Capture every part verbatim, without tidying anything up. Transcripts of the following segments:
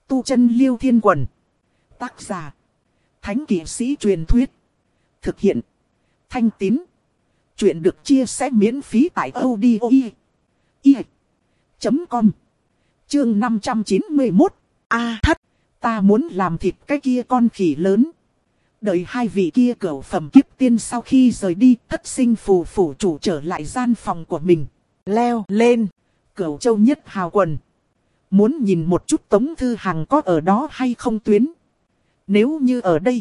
Tu chân Liêu Thiên Quần. Tác giả. Thánh kỵ sĩ truyền thuyết. Thực hiện. Thanh Tín. Chuyện được chia sẻ miễn phí tại audio chấm com. Chương năm trăm chín mươi mốt. A thất. Ta muốn làm thịt cái kia con khỉ lớn. Đợi hai vị kia cửu phẩm kiếp tiên sau khi rời đi, thất sinh phù phủ chủ trở lại gian phòng của mình. Leo lên. Cửu châu nhất hào quần. Muốn nhìn một chút Tống Thư Hằng có ở đó hay không tuyến. Nếu như ở đây,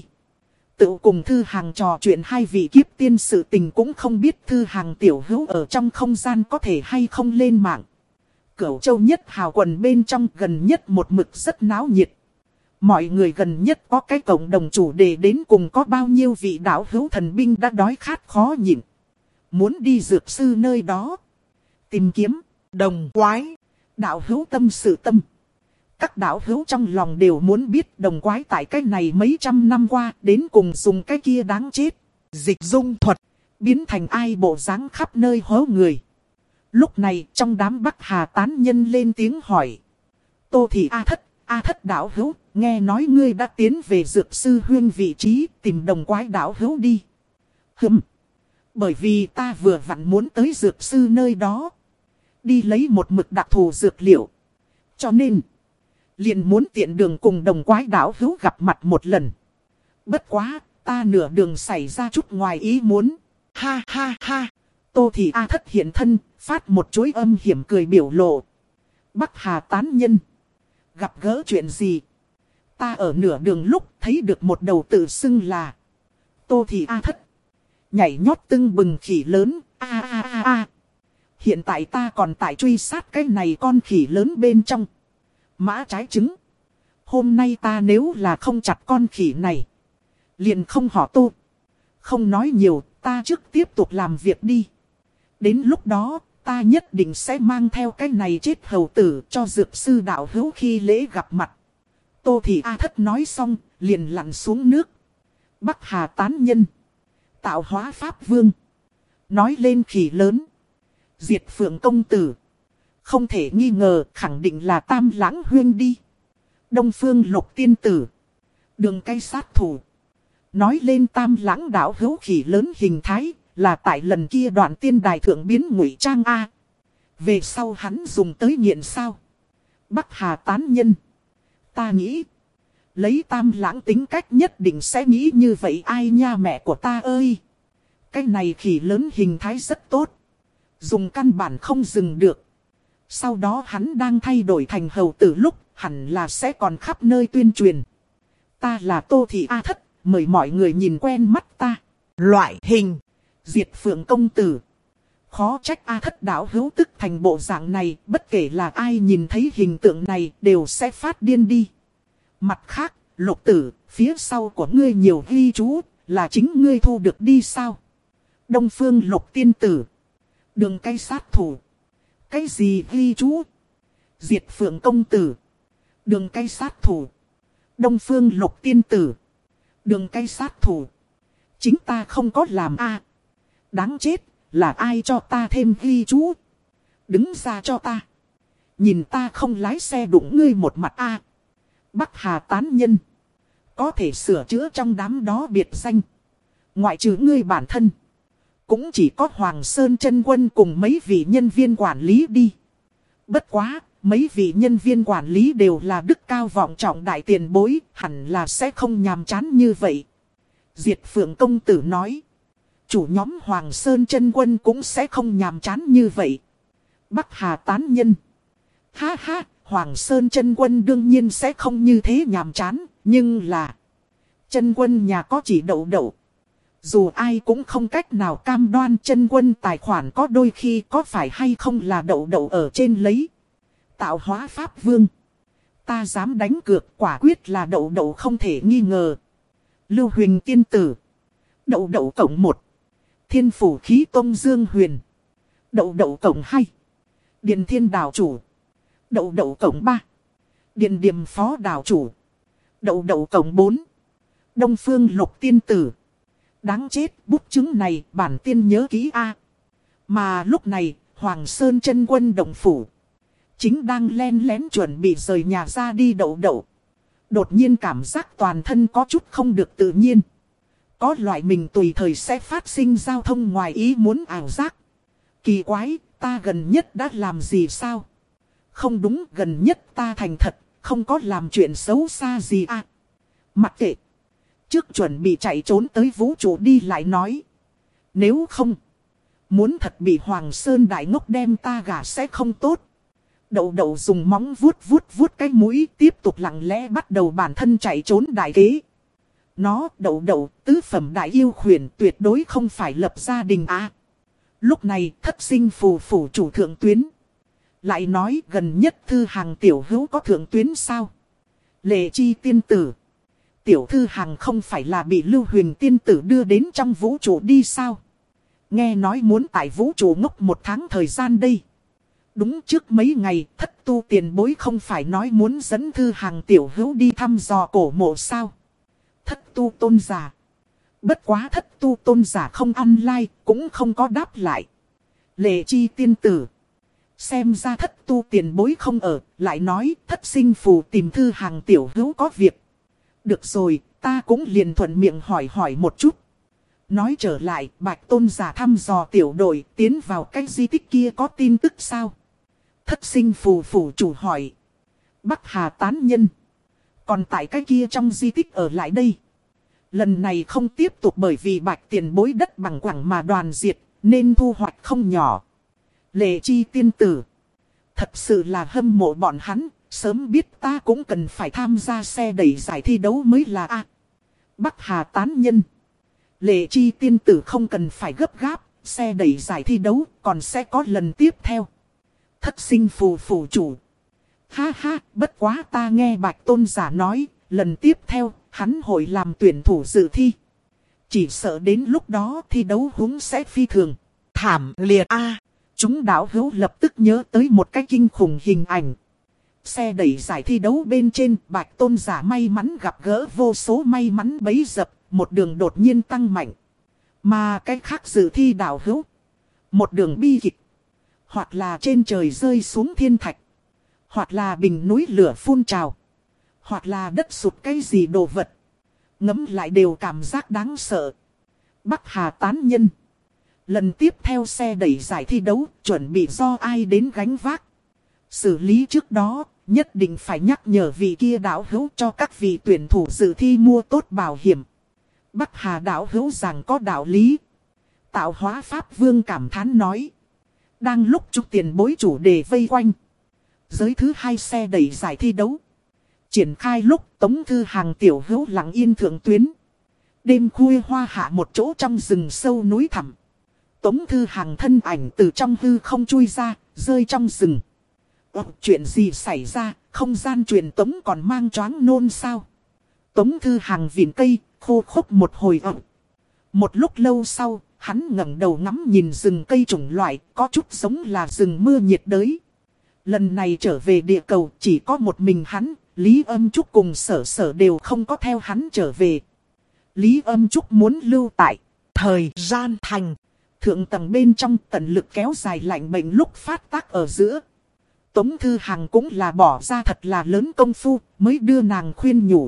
tự cùng Thư Hằng trò chuyện hai vị kiếp tiên sự tình cũng không biết Thư Hằng tiểu hữu ở trong không gian có thể hay không lên mạng. Cửu châu nhất hào quần bên trong gần nhất một mực rất náo nhiệt. Mọi người gần nhất có cái cộng đồng chủ đề đến cùng có bao nhiêu vị đạo hữu thần binh đã đói khát khó nhịn. Muốn đi dược sư nơi đó. Tìm kiếm, đồng quái, đạo hữu tâm sự tâm. Các đạo hữu trong lòng đều muốn biết đồng quái tại cái này mấy trăm năm qua đến cùng dùng cái kia đáng chết. Dịch dung thuật, biến thành ai bộ dáng khắp nơi hố người. Lúc này trong đám Bắc Hà tán nhân lên tiếng hỏi. Tô Thị A Thất, A Thất đạo hữu, nghe nói ngươi đã tiến về dược sư huyên vị trí tìm đồng quái đạo hữu đi. Hừm, bởi vì ta vừa vặn muốn tới dược sư nơi đó. Đi lấy một mực đặc thù dược liệu. Cho nên, liền muốn tiện đường cùng đồng quái đạo hữu gặp mặt một lần. Bất quá, ta nửa đường xảy ra chút ngoài ý muốn. Ha ha ha, Tô Thị A Thất hiện thân, phát một chuỗi âm hiểm cười biểu lộ. Bắc Hà tán nhân. Gặp gỡ chuyện gì? Ta ở nửa đường lúc thấy được một đầu tự xưng là Tô Thị A Thất. Nhảy nhót tưng bừng khỉ lớn, a a a a. Hiện tại ta còn tại truy sát cái này con khỉ lớn bên trong. Mã trái trứng. Hôm nay ta nếu là không chặt con khỉ này, liền không họ Tô. Không nói nhiều, ta trước tiếp tục làm việc đi. Đến lúc đó, ta nhất định sẽ mang theo cái này chết hầu tử cho dược sư đạo hữu khi lễ gặp mặt. Tô Thị A Thất nói xong, liền lặn xuống nước. Bắc Hà tán nhân. Tạo hóa pháp vương. Nói lên khỉ lớn. Diệt Phượng công tử. Không thể nghi ngờ, khẳng định là Tam Lãng huyên đi. Đông Phương Lục tiên tử. Đường cây sát thủ. Nói lên Tam Lãng đạo hữu khỉ lớn hình thái, là tại lần kia đoạn tiên đài thượng biến ngụy trang A. Về sau hắn dùng tới nghiện sao? Bắc Hà tán nhân. Ta nghĩ, lấy Tam Lãng tính cách nhất định sẽ nghĩ như vậy ai nha mẹ của ta ơi. Cái này khỉ lớn hình thái rất tốt. Dùng căn bản không dừng được. Sau đó hắn đang thay đổi thành hầu tử lúc hẳn là sẽ còn khắp nơi tuyên truyền. Ta là Tô Thị A Thất, mời mọi người nhìn quen mắt ta. Loại hình. Diệt Phượng công tử. Khó trách A Thất đạo hữu tức thành bộ dạng này, bất kể là ai nhìn thấy hình tượng này đều sẽ phát điên đi. Mặt khác, Lục tử, phía sau của ngươi nhiều ghi chú, là chính ngươi thu được đi sao? Đông Phương Lục tiên tử. Đường cây sát thủ. Cái gì ghi chú? Diệt Phượng công tử. Đường cây sát thủ. Đông Phương Lục tiên tử. Đường cây sát thủ. Chính ta không có làm a. Đáng chết, là ai cho ta thêm ghi chú? Đứng ra cho ta. Nhìn ta không lái xe đụng ngươi một mặt a. Bắc Hà tán nhân. Có thể sửa chữa trong đám đó biệt danh. Ngoại trừ ngươi bản thân. Cũng chỉ có Hoàng Sơn chân quân cùng mấy vị nhân viên quản lý đi. Bất quá, mấy vị nhân viên quản lý đều là đức cao vọng trọng đại tiền bối, hẳn là sẽ không nhàm chán như vậy. Diệt Phượng công tử nói. Chủ nhóm Hoàng Sơn chân quân cũng sẽ không nhàm chán như vậy. Bắc Hà tán nhân. Ha ha, Hoàng Sơn chân quân đương nhiên sẽ không như thế nhàm chán, nhưng là chân quân nhà có chỉ đậu đậu. Dù ai cũng không cách nào cam đoan chân quân tài khoản có đôi khi có phải hay không là đậu đậu ở trên lấy. Tạo hóa pháp vương. Ta dám đánh cược quả quyết là đậu đậu không thể nghi ngờ. Lưu Huỳnh tiên tử. Đậu đậu cộng một. Thiên phủ khí tông Dương Huyền. Đậu đậu cộng hai. Điền thiên đảo chủ. Đậu đậu cộng ba. Điền điềm phó đảo chủ. Đậu đậu cộng bốn. Đông Phương Lục tiên tử. Đáng chết, bút chứng này bản tiên nhớ kỹ a. Mà lúc này, Hoàng Sơn chân quân động phủ. Chính đang len lén chuẩn bị rời nhà ra đi đậu đậu. Đột nhiên cảm giác toàn thân có chút không được tự nhiên. Có loại mình tùy thời sẽ phát sinh giao thông ngoài ý muốn ảo giác. Kỳ quái, ta gần nhất đã làm gì sao? Không đúng, gần nhất ta thành thật, không có làm chuyện xấu xa gì à. Mặc kệ. Trước chuẩn bị chạy trốn tới vũ trụ đi lại nói. Nếu không, muốn thật bị Hoàng Sơn Đại Ngốc đem ta gả sẽ không tốt. Đậu đậu dùng móng vuốt vuốt vuốt cái mũi, tiếp tục lặng lẽ bắt đầu bản thân chạy trốn đại kế. Nó, đậu đậu, tứ phẩm đại yêu khuyển tuyệt đối không phải lập gia đình à. Lúc này, thất sinh phù phủ chủ thượng tuyến. Lại nói gần nhất thư hàng tiểu hữu có thượng tuyến sao? Lệ chi tiên tử. Tiểu thư hàng không phải là bị Lưu Huyền tiên tử đưa đến trong vũ trụ đi sao? Nghe nói muốn tại vũ trụ ngốc một tháng thời gian đây. Đúng, trước mấy ngày thất tu tiền bối không phải nói muốn dẫn thư hàng tiểu hữu đi thăm dò cổ mộ sao? Thất tu tôn giả. Bất quá thất tu tôn giả không ăn like, cũng không có đáp lại. Lệ chi tiên tử. Xem ra thất tu tiền bối không ở, lại nói thất sinh phù tìm thư hàng tiểu hữu có việc. Được rồi, ta cũng liền thuận miệng hỏi hỏi một chút. Nói trở lại, bạch tôn giả thăm dò tiểu đội tiến vào cái di tích kia có tin tức sao? Thất sinh phù phủ chủ hỏi. Bắc Hà tán nhân. Còn tại cái kia trong di tích ở lại đây. Lần này không tiếp tục bởi vì bạch tiền bối đất bằng quảng mà đoàn diệt, nên thu hoạch không nhỏ. Lệ chi tiên tử. Thật sự là hâm mộ bọn hắn, sớm biết ta cũng cần phải tham gia xe đẩy giải thi đấu mới là a. Bắc Hà tán nhân. Lệ chi tiên tử không cần phải gấp gáp, xe đẩy giải thi đấu còn sẽ có lần tiếp theo. Thất sinh phù phủ chủ. Ha ha, bất quá ta nghe bạch tôn giả nói, lần tiếp theo, hắn hội làm tuyển thủ dự thi. Chỉ sợ đến lúc đó thi đấu húng sẽ phi thường. Thảm liệt a. Chúng đạo hữu lập tức nhớ tới một cái kinh khủng hình ảnh. Xe đẩy giải thi đấu bên trên, bạch tôn giả may mắn gặp gỡ vô số may mắn bấy dập, một đường đột nhiên tăng mạnh. Mà cái khác dự thi đạo hữu, một đường bi kịch. Hoặc là trên trời rơi xuống thiên thạch. Hoặc là bình núi lửa phun trào. Hoặc là đất sụt cái gì đồ vật. Ngấm lại đều cảm giác đáng sợ. Bắc Hà tán nhân. Lần tiếp theo xe đẩy giải thi đấu chuẩn bị do ai đến gánh vác. Xử lý trước đó, nhất định phải nhắc nhở vị kia đạo hữu cho các vị tuyển thủ dự thi mua tốt bảo hiểm. Bắc Hà đạo hữu rằng có đạo lý. Tạo hóa Pháp Vương cảm thán nói. Đang lúc chúc tiền bối chủ đề vây quanh. Giới thứ hai xe đẩy giải thi đấu. Triển khai lúc Tống Thư Hàng tiểu hữu lặng yên thượng tuyến. Đêm khuya hoa hạ một chỗ trong rừng sâu núi thẳm. Tống Thư Hàng thân ảnh từ trong hư không chui ra, rơi trong rừng. Ồ, chuyện gì xảy ra, không gian truyền tống còn mang choáng nôn sao? Tống Thư Hàng vịn cây, khô khốc một hồi ẩm. Một lúc lâu sau, hắn ngẩng đầu ngắm nhìn rừng cây chủng loại, có chút giống là rừng mưa nhiệt đới. Lần này trở về địa cầu chỉ có một mình hắn, Lý Âm Trúc cùng Sở Sở đều không có theo hắn trở về. Lý Âm Trúc muốn lưu tại thời gian thành. Thượng tầng bên trong tận lực kéo dài lạnh bệnh lúc phát tác ở giữa. Tống Thư Hàng cũng là bỏ ra thật là lớn công phu mới đưa nàng khuyên nhủ.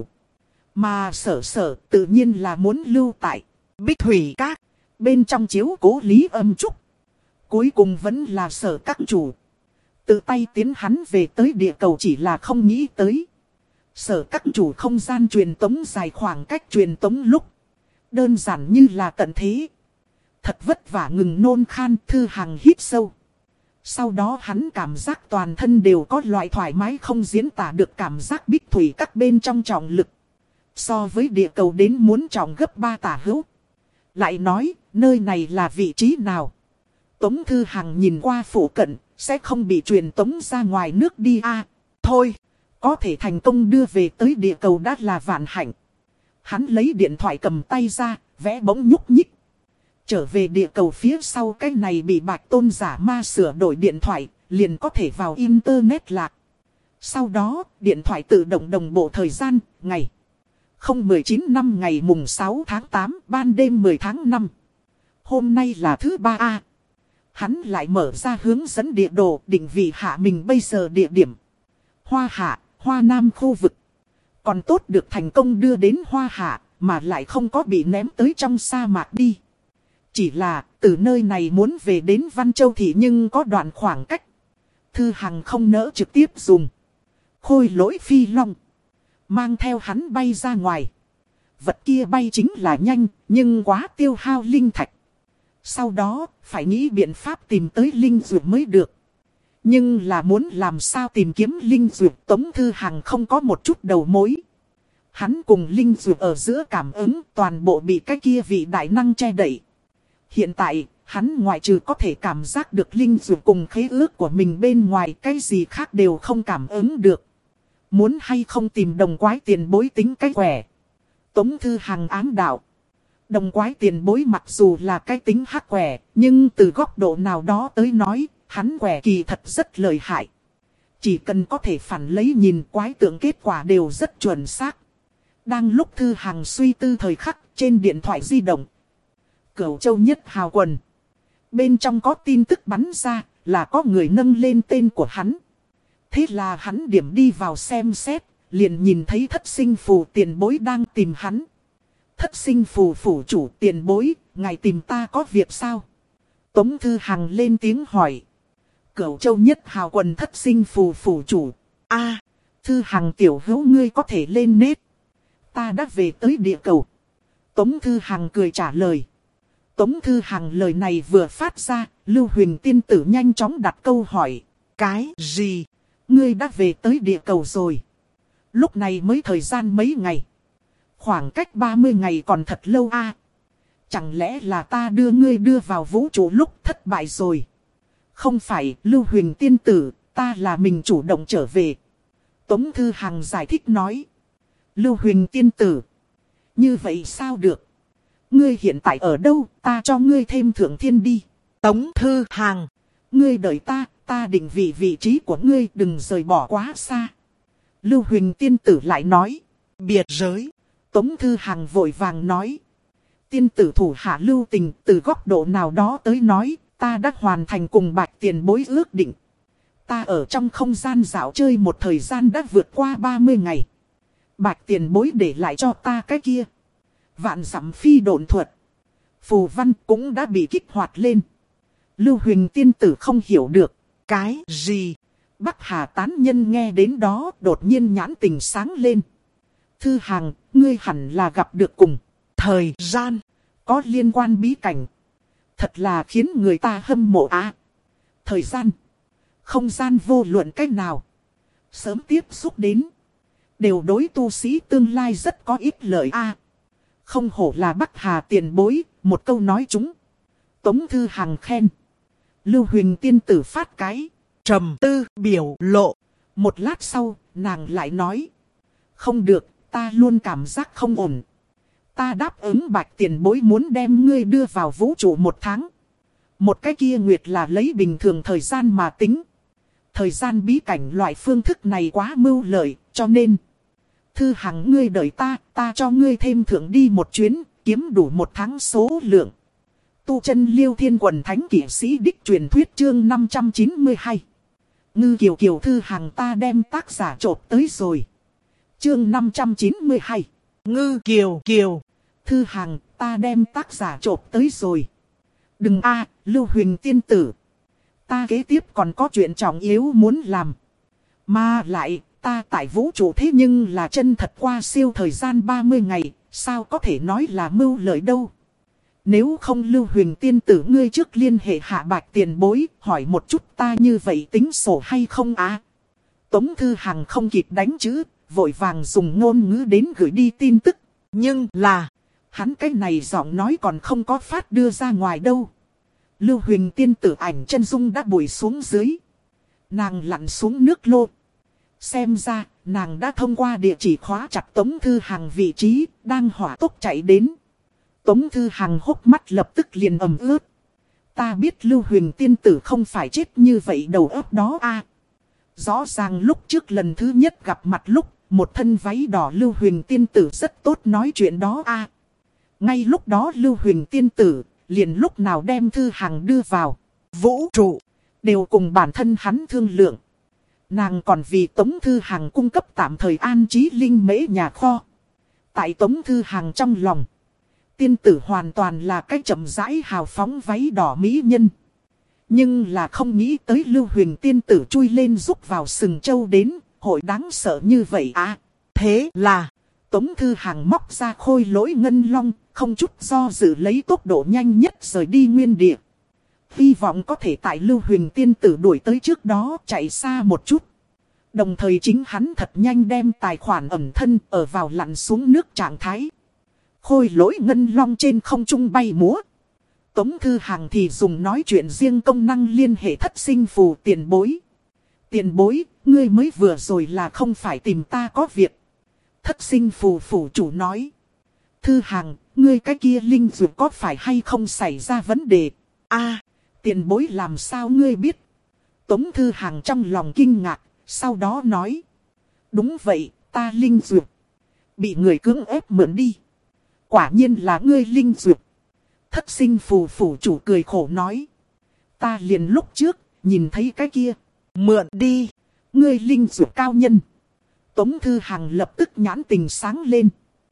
Mà Sở Sở tự nhiên là muốn lưu tại Bích Thủy Các. Bên trong chiếu cố Lý Âm Trúc. Cuối cùng vẫn là Sở các chủ. Tự tay tiến hắn về tới địa cầu chỉ là không nghĩ tới. Sở các chủ không gian truyền tống dài khoảng cách truyền tống lúc. Đơn giản như là tận thế. Thật vất vả ngừng nôn khan. Thư Hàng hít sâu. Sau đó hắn cảm giác toàn thân đều có loại thoải mái không diễn tả được cảm giác Bích Thủy Các bên trong trọng lực. So với địa cầu đến muốn trọng gấp ba tả hữu. Lại nói, nơi này là vị trí nào? Tống Thư Hàng nhìn qua phủ cận, sẽ không bị truyền tống ra ngoài nước đi à? Thôi, có thể thành công đưa về tới địa cầu đã là vạn hạnh. Hắn lấy điện thoại cầm tay ra, vẽ bỗng nhúc nhích. Trở về địa cầu phía sau cái này bị bạch tôn giả ma sửa đổi điện thoại, liền có thể vào internet lạc. Sau đó, điện thoại tự động đồng bộ thời gian, ngày không mười chín năm ngày mùng sáu tháng tám, ban đêm mười tháng năm. Hôm nay là thứ ba a. Hắn lại mở ra hướng dẫn địa đồ định vị hạ mình bây giờ địa điểm. Hoa Hạ, Hoa Nam khu vực. Còn tốt được thành công đưa đến Hoa Hạ, mà lại không có bị ném tới trong sa mạc đi. Chỉ là, từ nơi này muốn về đến Văn Châu Thị nhưng có đoạn khoảng cách. Thư Hằng không nỡ trực tiếp dùng khôi lỗi phi long, mang theo hắn bay ra ngoài. Vật kia bay chính là nhanh, nhưng quá tiêu hao linh thạch. Sau đó, phải nghĩ biện pháp tìm tới linh dược mới được. Nhưng là muốn làm sao tìm kiếm linh dược, Tống Thư Hằng không có một chút đầu mối. Hắn cùng linh dược ở giữa cảm ứng toàn bộ bị cái kia vị đại năng che đậy. Hiện tại, hắn ngoại trừ có thể cảm giác được linh dược cùng khế ước của mình bên ngoài, cái gì khác đều không cảm ứng được. Muốn hay không tìm đồng quái tiền bối tính cái quẻ. Tống Thư Hằng ám đạo. Đồng quái tiền bối mặc dù là cái tính hắc quẻ, nhưng từ góc độ nào đó tới nói, hắn quẻ kỳ thật rất lợi hại. Chỉ cần có thể phản lấy nhìn quái tượng kết quả đều rất chuẩn xác. Đang lúc Thư Hằng suy tư thời khắc, trên điện thoại di động. Cửu Châu Nhất Hào Quần. Bên trong có tin tức bắn ra, là có người nâng lên tên của hắn. Thế là hắn điểm đi vào xem xét, liền nhìn thấy Thất Sinh Phù tiền bối đang tìm hắn. Thất Sinh Phù phủ chủ tiền bối, ngài tìm ta có việc sao? Tống Thư Hằng lên tiếng hỏi. Cửu Châu Nhất Hào Quần Thất Sinh Phù phủ chủ. A, Thư Hằng tiểu hữu ngươi có thể lên nết. Ta đã về tới địa cầu. Tống Thư Hằng cười trả lời. Tống Thư Hằng lời này vừa phát ra, Lưu Huỳnh tiên tử nhanh chóng đặt câu hỏi. Cái gì? Ngươi đã về tới địa cầu rồi. Lúc này mới thời gian mấy ngày. Khoảng cách ba mươi ngày còn thật lâu a. Chẳng lẽ là ta đưa ngươi đưa vào vũ trụ lúc thất bại rồi? Không phải, Lưu Huỳnh tiên tử, ta là mình chủ động trở về. Tống Thư Hằng giải thích nói. Lưu Huỳnh tiên tử. Như vậy sao được? Ngươi hiện tại ở đâu, ta cho ngươi thêm thượng thiên đi. Tống Thư Hằng. Ngươi đợi ta, ta định vị vị trí của ngươi đừng rời bỏ quá xa. Lưu Huỳnh tiên tử lại nói. Biệt giới. Tống Thư Hằng vội vàng nói. Tiên tử thủ hạ lưu tình, từ góc độ nào đó tới nói, ta đã hoàn thành cùng Bạch tiền bối ước định. Ta ở trong không gian dạo chơi một thời gian đã vượt qua ba mươi ngày. Bạch tiền bối để lại cho ta cái kia. Vạn dặm phi độn thuật. Phù văn cũng đã bị kích hoạt lên. Lưu Huỳnh tiên tử không hiểu được. Cái gì? Bắc Hà tán nhân nghe đến đó đột nhiên nhãn tình sáng lên. Thư Hằng, ngươi hẳn là gặp được cùng thời gian có liên quan bí cảnh. Thật là khiến người ta hâm mộ á. Thời gian, không gian vô luận cách nào. Sớm tiếp xúc đến. Đều đối tu sĩ tương lai rất có ích lợi a. Không hổ là Bắc Hà tiền bối, một câu nói chúng. Tống Thư Hằng khen. Lưu Huỳnh tiên tử phát cái trầm tư biểu lộ. Một lát sau, nàng lại nói. Không được, ta luôn cảm giác không ổn. Ta đáp ứng Bạch tiền bối muốn đem ngươi đưa vào vũ trụ một tháng. Một cái kia nguyệt là lấy bình thường thời gian mà tính. Thời gian bí cảnh loại phương thức này quá mưu lợi, cho nên. Thư Hằng ngươi đợi ta, ta cho ngươi thêm thưởng đi một chuyến, kiếm đủ một tháng số lượng. Tu chân Liêu Thiên Quần Thánh Kỷ Sĩ Đích truyền thuyết chương năm trăm chín mươi hai. Ngư Kiều Kiều Thư Hằng ta đem tác giả trộp tới rồi. Chương năm trăm chín mươi hai. Ngư Kiều Kiều. Thư Hằng ta đem tác giả trộp tới rồi. Đừng a, Lưu Huỳnh tiên tử. Ta kế tiếp còn có chuyện trọng yếu muốn làm. Mà lại, ta tại vũ trụ thế nhưng là chân thật qua siêu thời gian ba mươi ngày, sao có thể nói là mưu lợi đâu. Nếu không Lưu Huỳnh tiên tử ngươi trước liên hệ Hạ Bạch tiền bối, hỏi một chút ta như vậy tính sổ hay không á. Tống Thư Hằng không kịp đánh chữ, vội vàng dùng ngôn ngữ đến gửi đi tin tức. Nhưng là, hắn cái này giọng nói còn không có phát đưa ra ngoài đâu. Lưu Huỳnh tiên tử ảnh chân dung đã bùi xuống dưới. Nàng lặn xuống nước lô. Xem ra, nàng đã thông qua địa chỉ khóa chặt Tống Thư Hằng vị trí, đang hỏa tốc chạy đến. Tống Thư Hằng hốc mắt lập tức liền ẩm ướt. Ta biết Lưu Huỳnh tiên tử không phải chết như vậy đầu óc đó a. Rõ ràng lúc trước lần thứ nhất gặp mặt lúc, một thân váy đỏ Lưu Huỳnh tiên tử rất tốt nói chuyện đó a. Ngay lúc đó Lưu Huỳnh tiên tử, liền lúc nào đem Thư Hằng đưa vào vũ trụ, đều cùng bản thân hắn thương lượng. Nàng còn vì Tống Thư Hằng cung cấp tạm thời an trí linh mễ nhà kho. Tại Tống Thư Hằng trong lòng, tiên tử hoàn toàn là cái chậm rãi hào phóng váy đỏ mỹ nhân. Nhưng là không nghĩ tới Lưu Huỳnh tiên tử chui lên rúc vào sừng châu đến, hội đáng sợ như vậy à. Thế là, Tống Thư Hằng móc ra khôi lỗi ngân long, không chút do dự lấy tốc độ nhanh nhất rời đi nguyên địa. Hy vọng có thể tại Lưu Huỳnh tiên tử đuổi tới trước đó chạy xa một chút. Đồng thời chính hắn thật nhanh đem tài khoản ẩn thân ở vào lặn xuống nước trạng thái. Khôi lỗi ngân long trên không trung bay múa. Tống Thư Hằng thì dùng nói chuyện riêng công năng liên hệ thất sinh phù tiền bối. Tiền bối, ngươi mới vừa rồi là không phải tìm ta có việc. Thất sinh phù phủ chủ nói. Thư Hằng, ngươi cái kia linh dược có phải hay không xảy ra vấn đề? A, tiền bối làm sao ngươi biết? Tống Thư Hằng trong lòng kinh ngạc, sau đó nói. Đúng vậy, ta linh dược bị người cưỡng ép mượn đi. Quả nhiên là ngươi linh dược. Thất sinh phù phủ chủ cười khổ nói. Ta liền lúc trước, nhìn thấy cái kia. Mượn đi, ngươi linh dược cao nhân. Tống Thư Hằng lập tức nhãn tình sáng lên.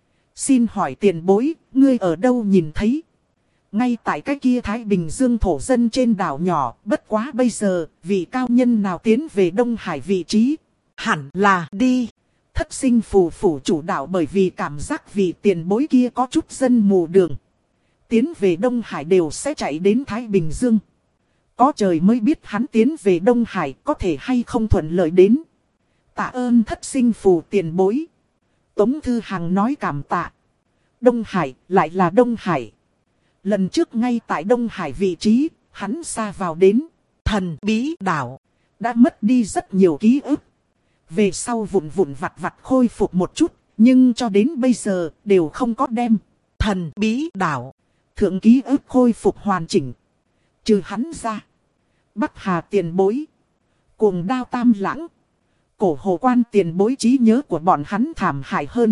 Xin hỏi tiền bối, ngươi ở đâu nhìn thấy? Ngay tại cái kia Thái Bình Dương thổ dân trên đảo nhỏ, bất quá bây giờ, vị cao nhân nào tiến về Đông Hải vị trí? Hẳn là đi. Thất sinh phù phủ chủ đạo bởi vì cảm giác vị tiền bối kia có chút dân mù đường. Tiến về Đông Hải đều sẽ chạy đến Thái Bình Dương. Có trời mới biết hắn tiến về Đông Hải có thể hay không thuận lợi đến. Tạ ơn thất sinh phù tiền bối. Tống Thư Hằng nói cảm tạ. Đông Hải lại là Đông Hải. Lần trước ngay tại Đông Hải vị trí, hắn xa vào đến thần bí đảo. Đã mất đi rất nhiều ký ức. Về sau vụn vụn vặt vặt khôi phục một chút, nhưng cho đến bây giờ đều không có đem thần bí đảo thượng ký ức khôi phục hoàn chỉnh. Trừ hắn ra, Bắc Hà tiền bối, Cuồng Đao Tam Lãng, Cổ Hồ Quan tiền bối trí nhớ của bọn hắn thảm hại hơn.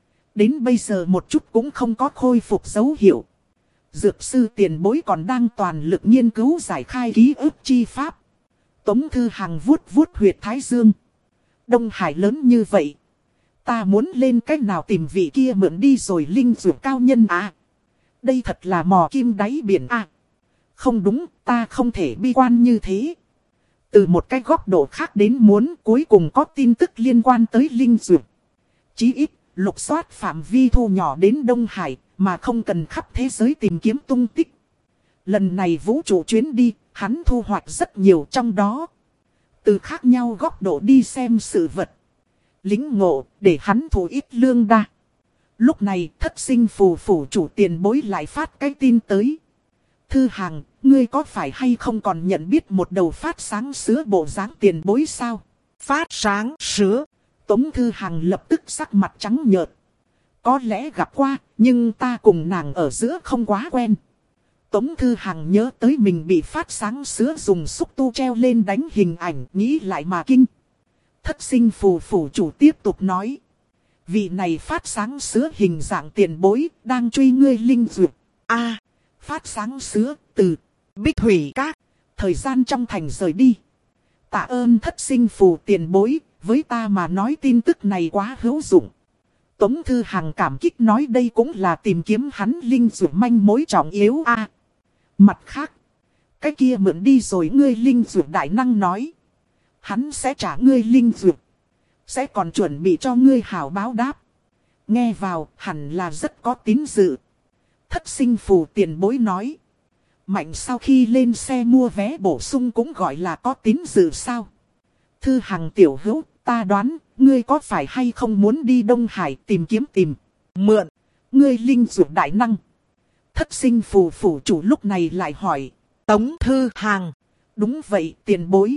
Đến bây giờ một chút cũng không có khôi phục dấu hiệu. Dược sư tiền bối còn đang toàn lực nghiên cứu giải khai ký ức chi pháp. Tống Thư Hằng vuốt vuốt huyệt thái dương. Đông Hải lớn như vậy, ta muốn lên cách nào tìm vị kia mượn đi rồi linh dược cao nhân à? Đây thật là mò kim đáy biển à? Không đúng, ta không thể bi quan như thế. Từ một cái góc độ khác đến muốn cuối cùng có tin tức liên quan tới linh dược. Chí ít, lục soát phạm vi thu nhỏ đến Đông Hải, mà không cần khắp thế giới tìm kiếm tung tích. Lần này vũ trụ chuyến đi, hắn thu hoạch rất nhiều trong đó. Từ khác nhau góc độ đi xem sự vật. Lính ngộ, để hắn thủ ít lương đa. Lúc này, thất sinh phù phủ chủ tiền bối lại phát cái tin tới. Thư Hằng, ngươi có phải hay không còn nhận biết một đầu phát sáng sứa bộ dáng tiền bối sao? Phát sáng sứa. Tống Thư Hằng lập tức sắc mặt trắng nhợt. Có lẽ gặp qua, nhưng ta cùng nàng ở giữa không quá quen. Tống Thư Hằng nhớ tới mình bị phát sáng sứa dùng xúc tu treo lên đánh hình ảnh, nghĩ lại mà kinh. Thất sinh phù phủ chủ tiếp tục nói. Vị này phát sáng sứa hình dạng tiền bối, đang truy ngươi linh dược. A, phát sáng sứa, từ Bích Thủy Các, thời gian trong thành rời đi. Tạ ơn thất sinh phù tiền bối, với ta mà nói tin tức này quá hữu dụng. Tống Thư Hằng cảm kích nói đây cũng là tìm kiếm hắn linh dược manh mối trọng yếu a. À, mặt khác, cái kia mượn đi rồi ngươi linh dược đại năng nói. Hắn sẽ trả ngươi linh dược. Sẽ còn chuẩn bị cho ngươi hảo báo đáp. Nghe vào hẳn là rất có tín dự. Thất sinh phù tiền bối nói. Mạnh sau khi lên xe mua vé bổ sung cũng gọi là có tín dự sao? Thư Hằng tiểu hữu, ta đoán, ngươi có phải hay không muốn đi Đông Hải tìm kiếm tìm, mượn, ngươi linh dược đại năng. Thất sinh phù phủ chủ lúc này lại hỏi, Tống Thư Hằng, đúng vậy tiền bối.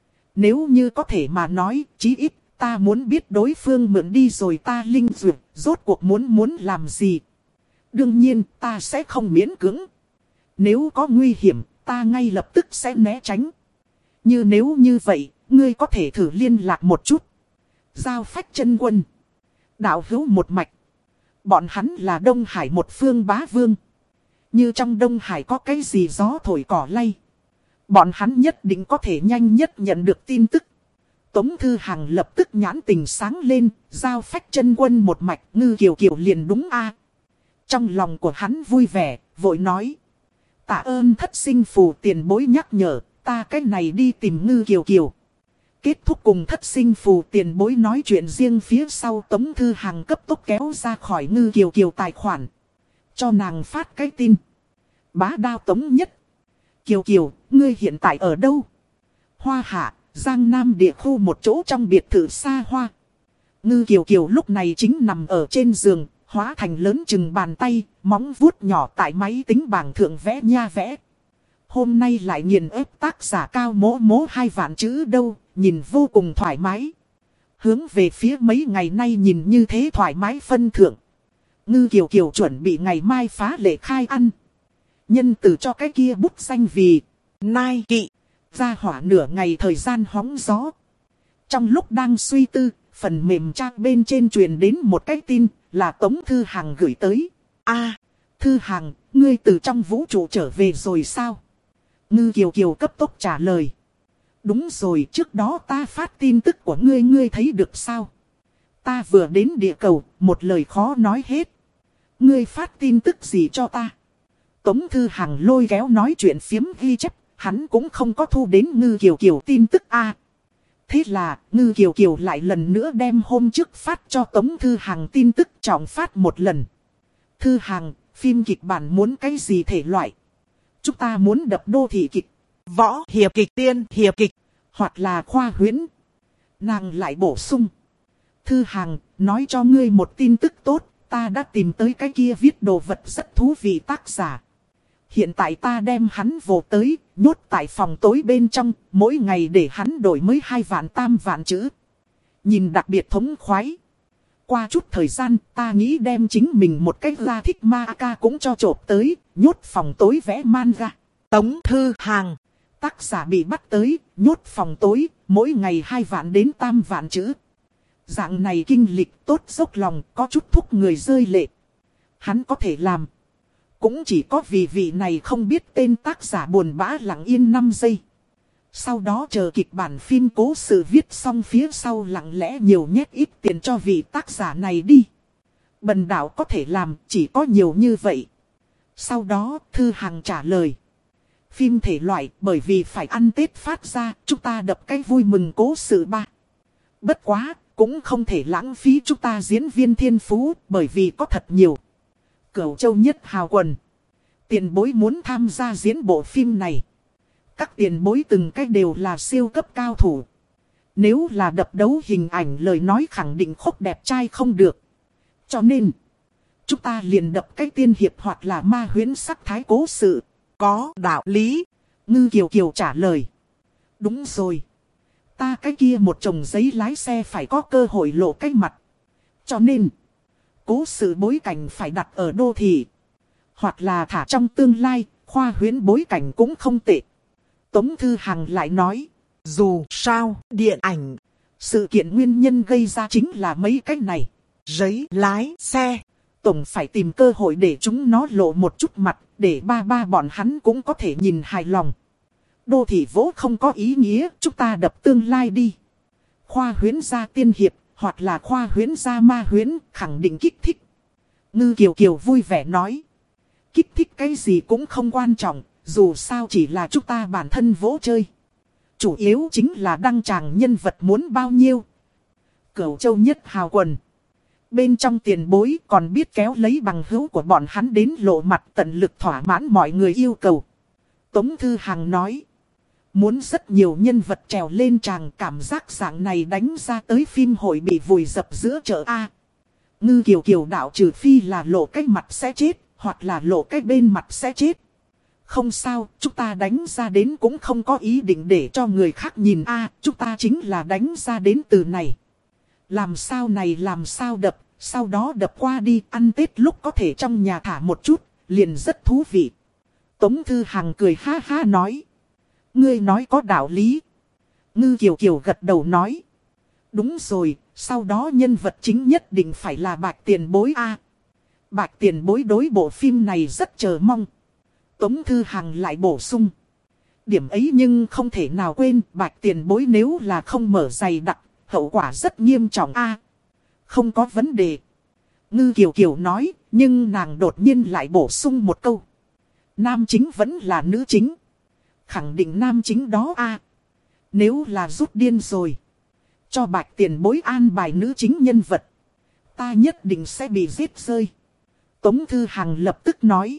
Nếu như có thể mà nói, chí ít, ta muốn biết đối phương mượn đi rồi ta linh dược, rốt cuộc muốn muốn làm gì. Đương nhiên, ta sẽ không miễn cưỡng. Nếu có nguy hiểm, ta ngay lập tức sẽ né tránh. Như nếu như vậy, ngươi có thể thử liên lạc một chút. Giao Phách Chân Quân, đạo hữu một mạch. Bọn hắn là Đông Hải một phương bá vương. Như trong Đông Hải có cái gì gió thổi cỏ lay, bọn hắn nhất định có thể nhanh nhất nhận được tin tức. Tống Thư Hằng lập tức nhãn tình sáng lên, giao phách chân quân một mạch, Ngư Kiều Kiều liền đúng a. Trong lòng của hắn vui vẻ, vội nói. Tạ ơn thất sinh phù tiền bối nhắc nhở, ta cái này đi tìm Ngư Kiều Kiều. Kết thúc cùng thất sinh phù tiền bối nói chuyện riêng phía sau, Tống Thư Hằng cấp tốc kéo ra khỏi Ngư Kiều Kiều tài khoản. Cho nàng phát cái tin. Bá đao Tống Nhất. Kiều Kiều, ngươi hiện tại ở đâu? Hoa Hạ, Giang Nam địa khu một chỗ trong biệt thự xa hoa. Ngư Kiều Kiều lúc này chính nằm ở trên giường, hóa thành lớn chừng bàn tay, móng vuốt nhỏ tại máy tính bảng thượng vẽ nha vẽ. Hôm nay lại nghiền ép tác giả Cao Mỗ Mỗ hai vạn chữ đâu, nhìn vô cùng thoải mái. Hướng về phía mấy ngày nay nhìn như thế thoải mái phân thượng. Ngư Kiều Kiều chuẩn bị ngày mai phá lệ khai ăn. Nhân từ cho cái kia bút danh vì Nai Kỵ. Ra hỏa nửa ngày thời gian hóng gió. Trong lúc đang suy tư, phần mềm trang bên trên truyền đến một cái tin là Tống Thư Hằng gửi tới. A, Thư Hằng, ngươi từ trong vũ trụ trở về rồi sao? Ngư Kiều Kiều cấp tốc trả lời. Đúng rồi, trước đó ta phát tin tức của ngươi, ngươi thấy được sao? Ta vừa đến địa cầu, một lời khó nói hết. Ngươi phát tin tức gì cho ta? Tống Thư Hằng lôi kéo nói chuyện phiếm ghi chép, hắn cũng không có thu đến Ngư Kiều Kiều tin tức a. Thế là, Ngư Kiều Kiều lại lần nữa đem hôm trước phát cho Tống Thư Hằng tin tức trọng phát một lần. Thư Hằng, phim kịch bản muốn cái gì thể loại? Chúng ta muốn đập đô thị kịch, võ hiệp kịch, tiên hiệp kịch, hoặc là khoa huyễn. Nàng lại bổ sung. Thư Hằng, nói cho ngươi một tin tức tốt, ta đã tìm tới cái kia viết đồ vật rất thú vị tác giả. Hiện tại ta đem hắn vồ tới, nhốt tại phòng tối bên trong, mỗi ngày để hắn đổi mới hai vạn tam vạn chữ. Nhìn đặc biệt thống khoái. Qua chút thời gian, ta nghĩ đem chính mình một cách ra thích ma ca cũng cho trộp tới, nhốt phòng tối vẽ manga. Tống Thư Hằng, tác giả bị bắt tới, nhốt phòng tối, mỗi ngày hai vạn đến tam vạn chữ. Dạng này kinh lịch tốt dốc lòng, có chút thúc người rơi lệ. Hắn có thể làm. Cũng chỉ có vì vị này không biết tên tác giả buồn bã lặng yên năm giây. Sau đó chờ kịch bản phim cố sự viết xong phía sau lặng lẽ nhiều nhét ít tiền cho vị tác giả này đi. Bần đạo có thể làm chỉ có nhiều như vậy. Sau đó Thư Hằng trả lời. Phim thể loại bởi vì phải ăn Tết phát ra, chúng ta đập cái vui mừng cố sự ba. Bất quá, cũng không thể lãng phí chúng ta diễn viên thiên phú bởi vì có thật nhiều. Cửu Châu Nhất Hào Quần. Tiền bối muốn tham gia diễn bộ phim này. Các tiền bối từng cách đều là siêu cấp cao thủ. Nếu là đập đấu hình ảnh lời nói khẳng định khốc đẹp trai không được. Cho nên, chúng ta liền đập cái tiên hiệp hoặc là ma huyễn sắc thái cố sự. Có đạo lý. Ngư Kiều Kiều trả lời. Đúng rồi. Ta cái kia một chồng giấy lái xe phải có cơ hội lộ cái mặt. Cho nên, cố sự bối cảnh phải đặt ở đô thị. Hoặc là thả trong tương lai, khoa huyễn bối cảnh cũng không tệ. Tống Thư Hằng lại nói. Dù sao, điện ảnh, sự kiện nguyên nhân gây ra chính là mấy cái này. Giấy lái xe. Tổng phải tìm cơ hội để chúng nó lộ một chút mặt, để ba ba bọn hắn cũng có thể nhìn hài lòng. Đô thị vỗ không có ý nghĩa, chúng ta đập tương lai đi. Khoa huyễn gia tiên hiệp, hoặc là khoa huyễn gia ma huyễn, khẳng định kích thích. Ngư Kiều Kiều vui vẻ nói. Kích thích cái gì cũng không quan trọng, dù sao chỉ là chúng ta bản thân vỗ chơi. Chủ yếu chính là đăng tràng nhân vật muốn bao nhiêu. Cửu Châu Nhất Hào Quần. Bên trong tiền bối còn biết kéo lấy bằng hữu của bọn hắn đến lộ mặt tận lực thỏa mãn mọi người yêu cầu. Tống Thư Hằng nói. Muốn rất nhiều nhân vật trèo lên tràng, cảm giác dạng này đánh ra tới phim hội bị vùi dập giữa chợ A. Ngư Kiều Kiều đạo trừ phi là lộ cái mặt sẽ chết, hoặc là lộ cái bên mặt sẽ chết. Không sao, chúng ta đánh ra đến cũng không có ý định để cho người khác nhìn A, chúng ta chính là đánh ra đến từ này. Làm sao này làm sao đập, sau đó đập qua đi, ăn Tết lúc có thể trong nhà thả một chút, liền rất thú vị. Tống Thư Hằng cười ha ha nói. Ngươi nói có đạo lý. Ngư Kiều Kiều gật đầu nói. Đúng rồi, sau đó nhân vật chính nhất định phải là Bạch Tiền Bối A. Bạch Tiền Bối đối bộ phim này rất chờ mong. Tống Thư Hằng lại bổ sung. Điểm ấy nhưng không thể nào quên, Bạch tiền bối nếu là không mở giày đặc, hậu quả rất nghiêm trọng a. Không có vấn đề. Ngư Kiều Kiều nói, nhưng nàng đột nhiên lại bổ sung một câu. Nam chính vẫn là nữ chính. Khẳng định nam chính đó a. Nếu là rút điên rồi, cho Bạch tiền bối an bài nữ chính nhân vật, ta nhất định sẽ bị giết rơi. Tống Thư Hằng lập tức nói.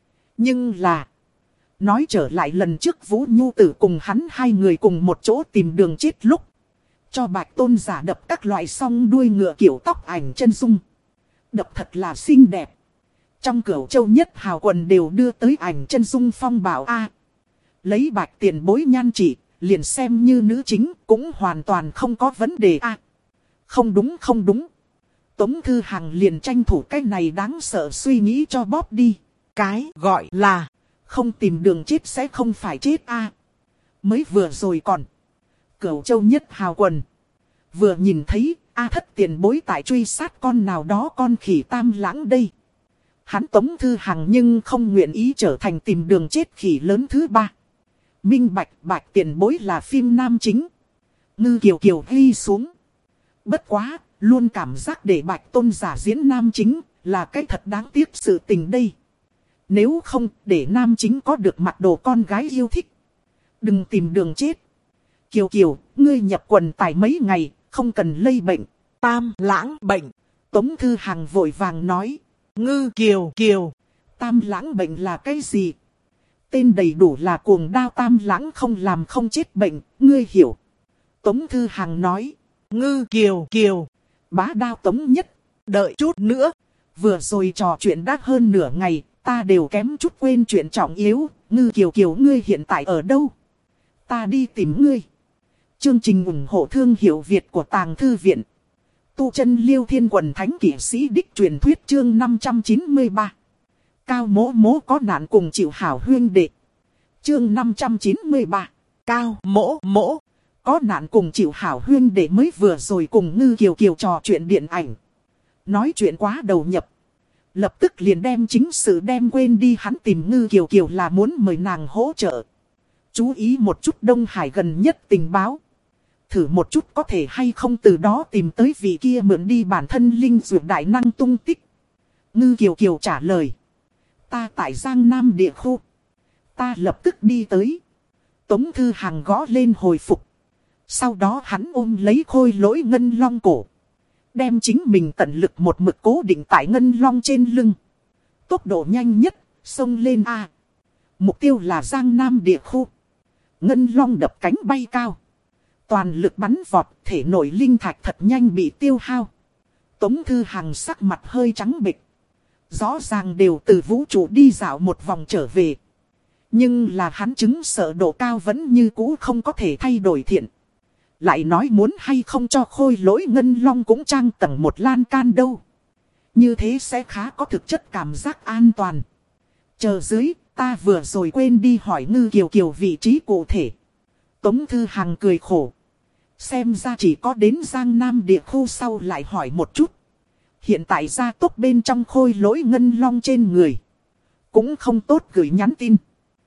Nhưng là, nói trở lại lần trước Vũ Nhu Tử cùng hắn hai người cùng một chỗ tìm đường chết lúc, cho Bạch Tôn giả đập các loại song đuôi ngựa kiểu tóc ảnh chân dung. Đập thật là xinh đẹp. Trong Cửu Châu nhất hào quần đều đưa tới ảnh chân dung phong bảo A. Lấy Bạch tiền bối nhan trị, liền xem như nữ chính cũng hoàn toàn không có vấn đề A. Không đúng không đúng. Tống Thư Hằng liền tranh thủ cái này đáng sợ suy nghĩ cho bóp đi. Cái gọi là không tìm đường chết sẽ không phải chết A. Mới vừa rồi còn Cửu Châu nhất hào quần. Vừa nhìn thấy A Thất tiền bối tại truy sát con nào đó con khỉ Tam Lãng đây. Hắn Tống Thư Hằng nhưng không nguyện ý trở thành tìm đường chết khỉ lớn thứ ba. Minh bạch Bạch tiền bối là phim nam chính. Ngư Kiều Kiều ghi xuống. Bất quá, luôn cảm giác để Bạch Tôn giả diễn nam chính là cái thật đáng tiếc sự tình đây. Nếu không để nam chính có được mặt đồ con gái yêu thích. Đừng tìm đường chết. Kiều Kiều, ngươi nhập quần tải mấy ngày, không cần lây bệnh. Tam Lãng bệnh. Tống Thư Hằng vội vàng nói. Ngư Kiều Kiều. Tam Lãng bệnh là cái gì? Tên đầy đủ là cuồng đao Tam Lãng không làm không chết bệnh, ngươi hiểu. Tống Thư Hằng nói. Ngư Kiều Kiều. Bá đao Tống Nhất. Đợi chút nữa. Vừa rồi trò chuyện đã hơn nửa ngày, ta đều kém chút quên chuyện trọng yếu. Ngư Kiều Kiều ngươi hiện tại ở đâu? Ta đi tìm ngươi. Chương trình ủng hộ thương hiệu Việt của Tàng Thư Viện. Tu chân Liêu Thiên Quần Thánh Kỷ Sĩ Đích truyền thuyết chương năm trăm chín mươi ba. Cao mỗ mỗ có nạn cùng chịu hảo huyên đệ. Chương năm trăm chín mươi ba. Cao mỗ mỗ có nạn cùng chịu hảo huyên đệ mới vừa rồi cùng Ngư Kiều Kiều trò chuyện điện ảnh. Nói chuyện quá đầu nhập. Lập tức liền đem chính sự đem quên đi, hắn tìm Ngư Kiều Kiều là muốn mời nàng hỗ trợ. Chú ý một chút Đông Hải gần nhất tình báo. Thử một chút có thể hay không từ đó tìm tới vị kia mượn đi bản thân linh dược đại năng tung tích. Ngư Kiều Kiều trả lời. Ta tại Giang Nam địa khu. Ta lập tức đi tới. Tống Thư Hằng gõ lên hồi phục. Sau đó hắn ôm lấy khôi lỗi ngân long cổ. Đem chính mình tận lực một mực cố định tại ngân long trên lưng. Tốc độ nhanh nhất, xông lên A. Mục tiêu là Giang Nam địa khu. Ngân long đập cánh bay cao. Toàn lực bắn vọt, thể nội linh thạch thật nhanh bị tiêu hao. Tống Thư Hằng sắc mặt hơi trắng bệch. Rõ ràng đều từ vũ trụ đi dạo một vòng trở về. Nhưng là hắn chứng sợ độ cao vẫn như cũ không có thể thay đổi thiện. Lại nói muốn hay không cho khôi lỗi ngân long cũng trang tầng một lan can đâu. Như thế sẽ khá có thực chất cảm giác an toàn. Chờ dưới, ta vừa rồi quên đi hỏi Ngư Kiều Kiều vị trí cụ thể. Tống Thư Hằng cười khổ. Xem ra chỉ có đến Giang Nam địa khu sau lại hỏi một chút. Hiện tại gia tốc bên trong khôi lỗi ngân long trên người. Cũng không tốt gửi nhắn tin.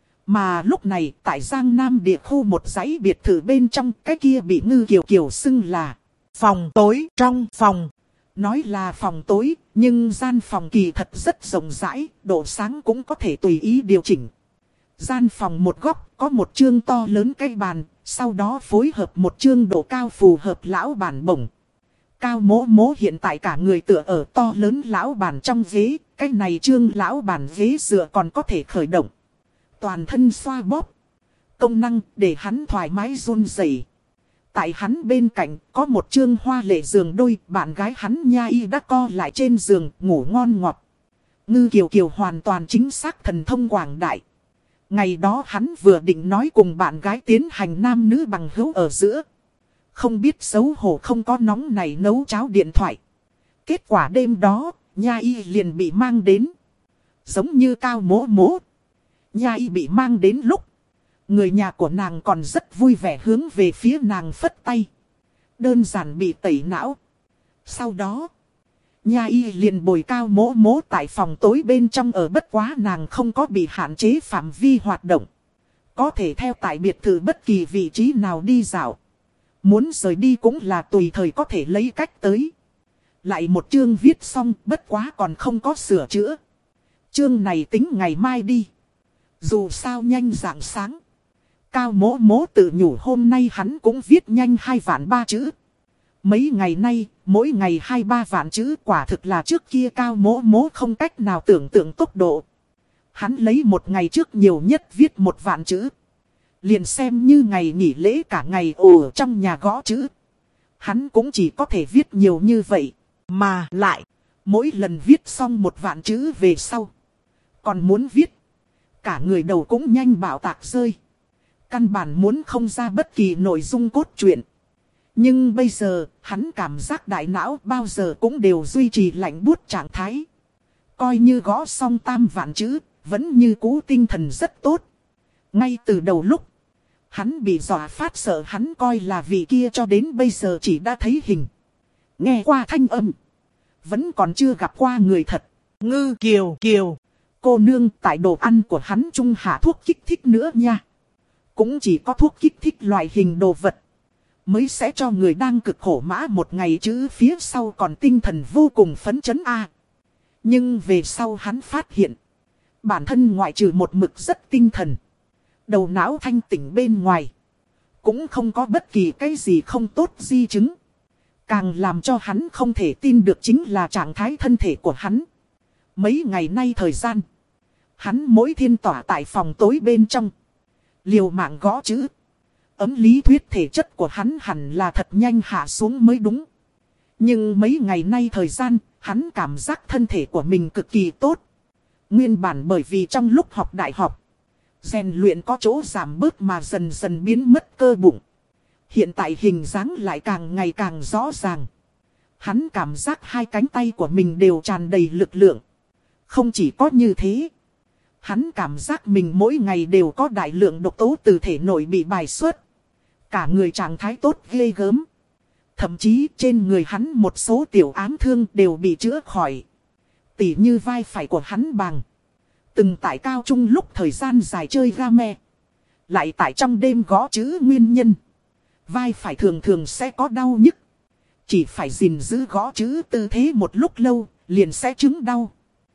Mà lúc này tại Giang Nam địa khu một dãy biệt thự bên trong, cái kia bị Ngư Kiều Kiều xưng là phòng tối trong phòng. Nói là phòng tối, nhưng gian phòng kỳ thật rất rộng rãi, độ sáng cũng có thể tùy ý điều chỉnh. Gian phòng một góc có một chương to lớn cái bàn, sau đó phối hợp một chương độ cao phù hợp lão bản bổng. Cao mỗ mỗ hiện tại cả người tựa ở to lớn lão bản trong ghế, cái này chương lão bản ghế dựa còn có thể khởi động. Toàn thân xoa bóp. Công năng để hắn thoải mái run rẩy. Tại hắn bên cạnh có một chương hoa lệ giường đôi, bạn gái hắn Nha Y đã co lại trên giường ngủ ngon ngọt. Ngư Kiều Kiều hoàn toàn chính xác thần thông quảng đại. Ngày đó hắn vừa định nói cùng bạn gái tiến hành nam nữ bằng hữu ở giữa. Không biết xấu hổ không có nóng này nấu cháo điện thoại. Kết quả đêm đó, Nha Y liền bị mang đến. Giống như Cao mỗ mỗ. Nha Y bị mang đến lúc. Người nhà của nàng còn rất vui vẻ hướng về phía nàng phất tay. Đơn giản bị tẩy não. Sau đó, Nha Y liền bồi Cao mỗ mỗ tại phòng tối bên trong ở, bất quá nàng không có bị hạn chế phạm vi hoạt động. Có thể theo tại biệt thự bất kỳ vị trí nào đi dạo. Muốn rời đi cũng là tùy thời có thể lấy cách tới. Lại một chương viết xong, bất quá còn không có sửa chữa. Chương này tính ngày mai đi. Dù sao nhanh rạng sáng. Cao mỗ mỗ tự nhủ hôm nay hắn cũng viết nhanh hai vạn ba chữ. Mấy ngày nay, mỗi ngày hai ba vạn chữ, quả thực là trước kia cao mỗ mỗ không cách nào tưởng tượng tốc độ. Hắn lấy một ngày trước nhiều nhất viết một vạn chữ. Liền xem như ngày nghỉ lễ cả ngày ồ trong nhà gõ chữ. Hắn cũng chỉ có thể viết nhiều như vậy. Mà lại, mỗi lần viết xong một vạn chữ về sau. Còn muốn viết. Cả người đầu cũng nhanh bạo tạc rơi. Căn bản muốn không ra bất kỳ nội dung cốt truyện. Nhưng bây giờ, hắn cảm giác đại não bao giờ cũng đều duy trì lạnh buốt trạng thái. Coi như gõ xong tam vạn chữ, vẫn như cũ tinh thần rất tốt. Ngay từ đầu lúc, hắn bị dọa phát sợ, hắn coi là vị kia cho đến bây giờ chỉ đã thấy hình. Nghe qua thanh âm. Vẫn còn chưa gặp qua người thật. Ngư Kiều Kiều. Cô nương, tại đồ ăn của hắn trung hạ thuốc kích thích nữa nha. Cũng chỉ có thuốc kích thích loại hình đồ vật mới sẽ cho người đang cực khổ mã một ngày, chứ phía sau còn tinh thần vô cùng phấn chấn a. Nhưng về sau hắn phát hiện, bản thân ngoại trừ một mực rất tinh thần, đầu não thanh tỉnh bên ngoài, cũng không có bất kỳ cái gì không tốt di chứng. Càng làm cho hắn không thể tin được chính là trạng thái thân thể của hắn. Mấy ngày nay thời gian, hắn mỗi thiên tỏa tại phòng tối bên trong, liều mạng gõ chữ. Ấm lý thuyết thể chất của hắn hẳn là thật nhanh hạ xuống mới đúng. Nhưng mấy ngày nay thời gian, hắn cảm giác thân thể của mình cực kỳ tốt. Nguyên bản bởi vì trong lúc học đại học, rèn luyện có chỗ giảm bớt mà dần dần biến mất cơ bụng. Hiện tại hình dáng lại càng ngày càng rõ ràng. Hắn cảm giác hai cánh tay của mình đều tràn đầy lực lượng. Không chỉ có như thế, hắn cảm giác mình mỗi ngày đều có đại lượng độc tố từ thể nội bị bài xuất. Cả người trạng thái tốt ghê gớm. Thậm chí trên người hắn một số tiểu ám thương đều bị chữa khỏi. Tỉ như vai phải của hắn bằng. Từng tại cao trung lúc thời gian dài chơi game. Lại tại trong đêm gõ chữ nguyên nhân. Vai phải thường thường sẽ có đau nhức. Chỉ phải gìn giữ gõ chữ tư thế một lúc lâu, liền sẽ chứng đau.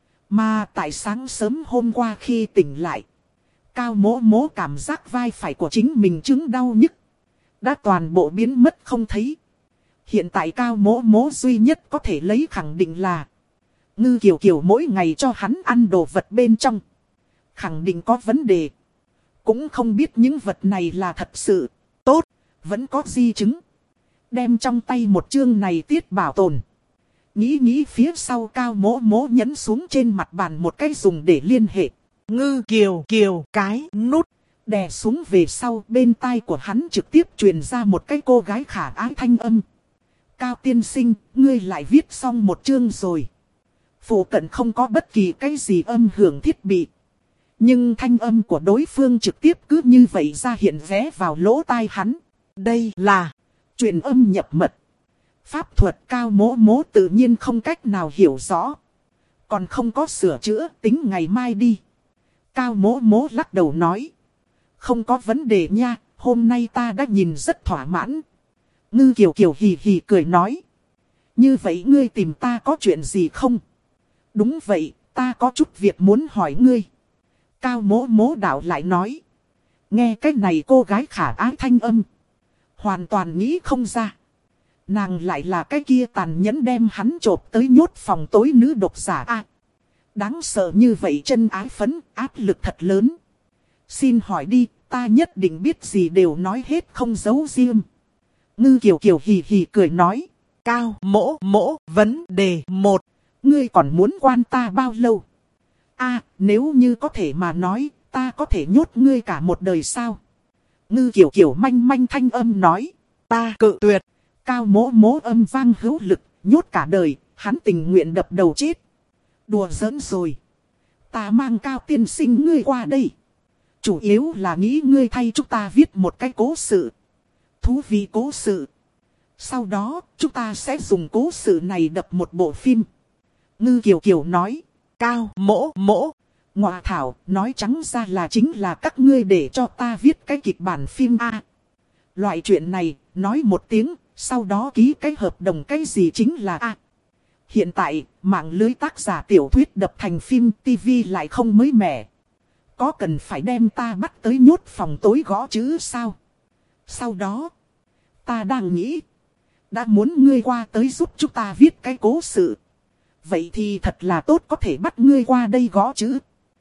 Mà tại sáng sớm hôm qua khi tỉnh lại, Cao mỗ mỗ cảm giác vai phải của chính mình chứng đau nhức đã toàn bộ biến mất không thấy. Hiện tại Cao mỗ mỗ duy nhất có thể lấy khẳng định là Ngư Kiều Kiều mỗi ngày cho hắn ăn đồ vật bên trong khẳng định có vấn đề. Cũng không biết những vật này là thật sự tốt, vẫn có di chứng. Đem trong tay một chương này tiết bảo tồn. Nghĩ nghĩ phía sau Cao mỗ mỗ nhấn xuống trên mặt bàn một cái dùng để liên hệ. Ngư Kiều Kiều cái nút. Đè xuống về sau, bên tai của hắn trực tiếp truyền ra một cái cô gái khả ái thanh âm. Cao tiên sinh, ngươi lại viết xong một chương rồi. Phụ cận không có bất kỳ cái gì âm hưởng thiết bị. Nhưng thanh âm của đối phương trực tiếp cứ như vậy ra hiện vé vào lỗ tai hắn. Đây là truyền âm nhập mật. Pháp thuật Cao mỗ mỗ tự nhiên không cách nào hiểu rõ. Còn không có sửa chữa, tính ngày mai đi. Cao mỗ mỗ lắc đầu nói. Không có vấn đề nha, hôm nay ta đã nhìn rất thỏa mãn. Ngư Kiều Kiều hì hì cười nói. Như vậy ngươi tìm ta có chuyện gì không? Đúng vậy, ta có chút việc muốn hỏi ngươi. Cao mỗ mỗ đảo lại nói. Nghe cái này cô gái khả ái thanh âm. Hoàn toàn nghĩ không ra. Nàng lại là cái kia tàn nhẫn đem hắn chộp tới nhốt phòng tối nữ độc giả a. Đáng sợ như vậy chân ái phấn, áp lực thật lớn. Xin hỏi đi, ta nhất định biết gì đều nói hết không giấu riêng. Ngư Kiều Kiều hì hì cười nói. Cao mỗ mỗ vấn đề một. Ngươi còn muốn quan ta bao lâu? A, nếu như có thể mà nói, ta có thể nhốt ngươi cả một đời sao? Ngư Kiều Kiều manh manh thanh âm nói. Ta cự tuyệt. Cao mỗ mỗ âm vang hữu lực, nhốt cả đời, hắn tình nguyện đập đầu chết. Đùa giỡn rồi. Ta mang Cao tiên sinh ngươi qua đây. Chủ yếu là nghĩ ngươi thay chúng ta viết một cái cố sự. Thú vị cố sự. Sau đó, chúng ta sẽ dùng cố sự này đập một bộ phim. Ngư Kiều Kiều nói. Cao mỗ mỗ. Ngọa thảo, nói trắng ra là chính là các ngươi để cho ta viết cái kịch bản phim A. Loại chuyện này, nói một tiếng, sau đó ký cái hợp đồng cái gì chính là A. Hiện tại, mạng lưới tác giả tiểu thuyết đập thành phim ti vi lại không mới mẻ. Có cần phải đem ta bắt tới nhốt phòng tối gõ chữ sao? Sau đó, ta đang nghĩ, đã muốn ngươi qua tới giúp chúng ta viết cái cố sự. Vậy thì thật là tốt, có thể bắt ngươi qua đây gõ chữ.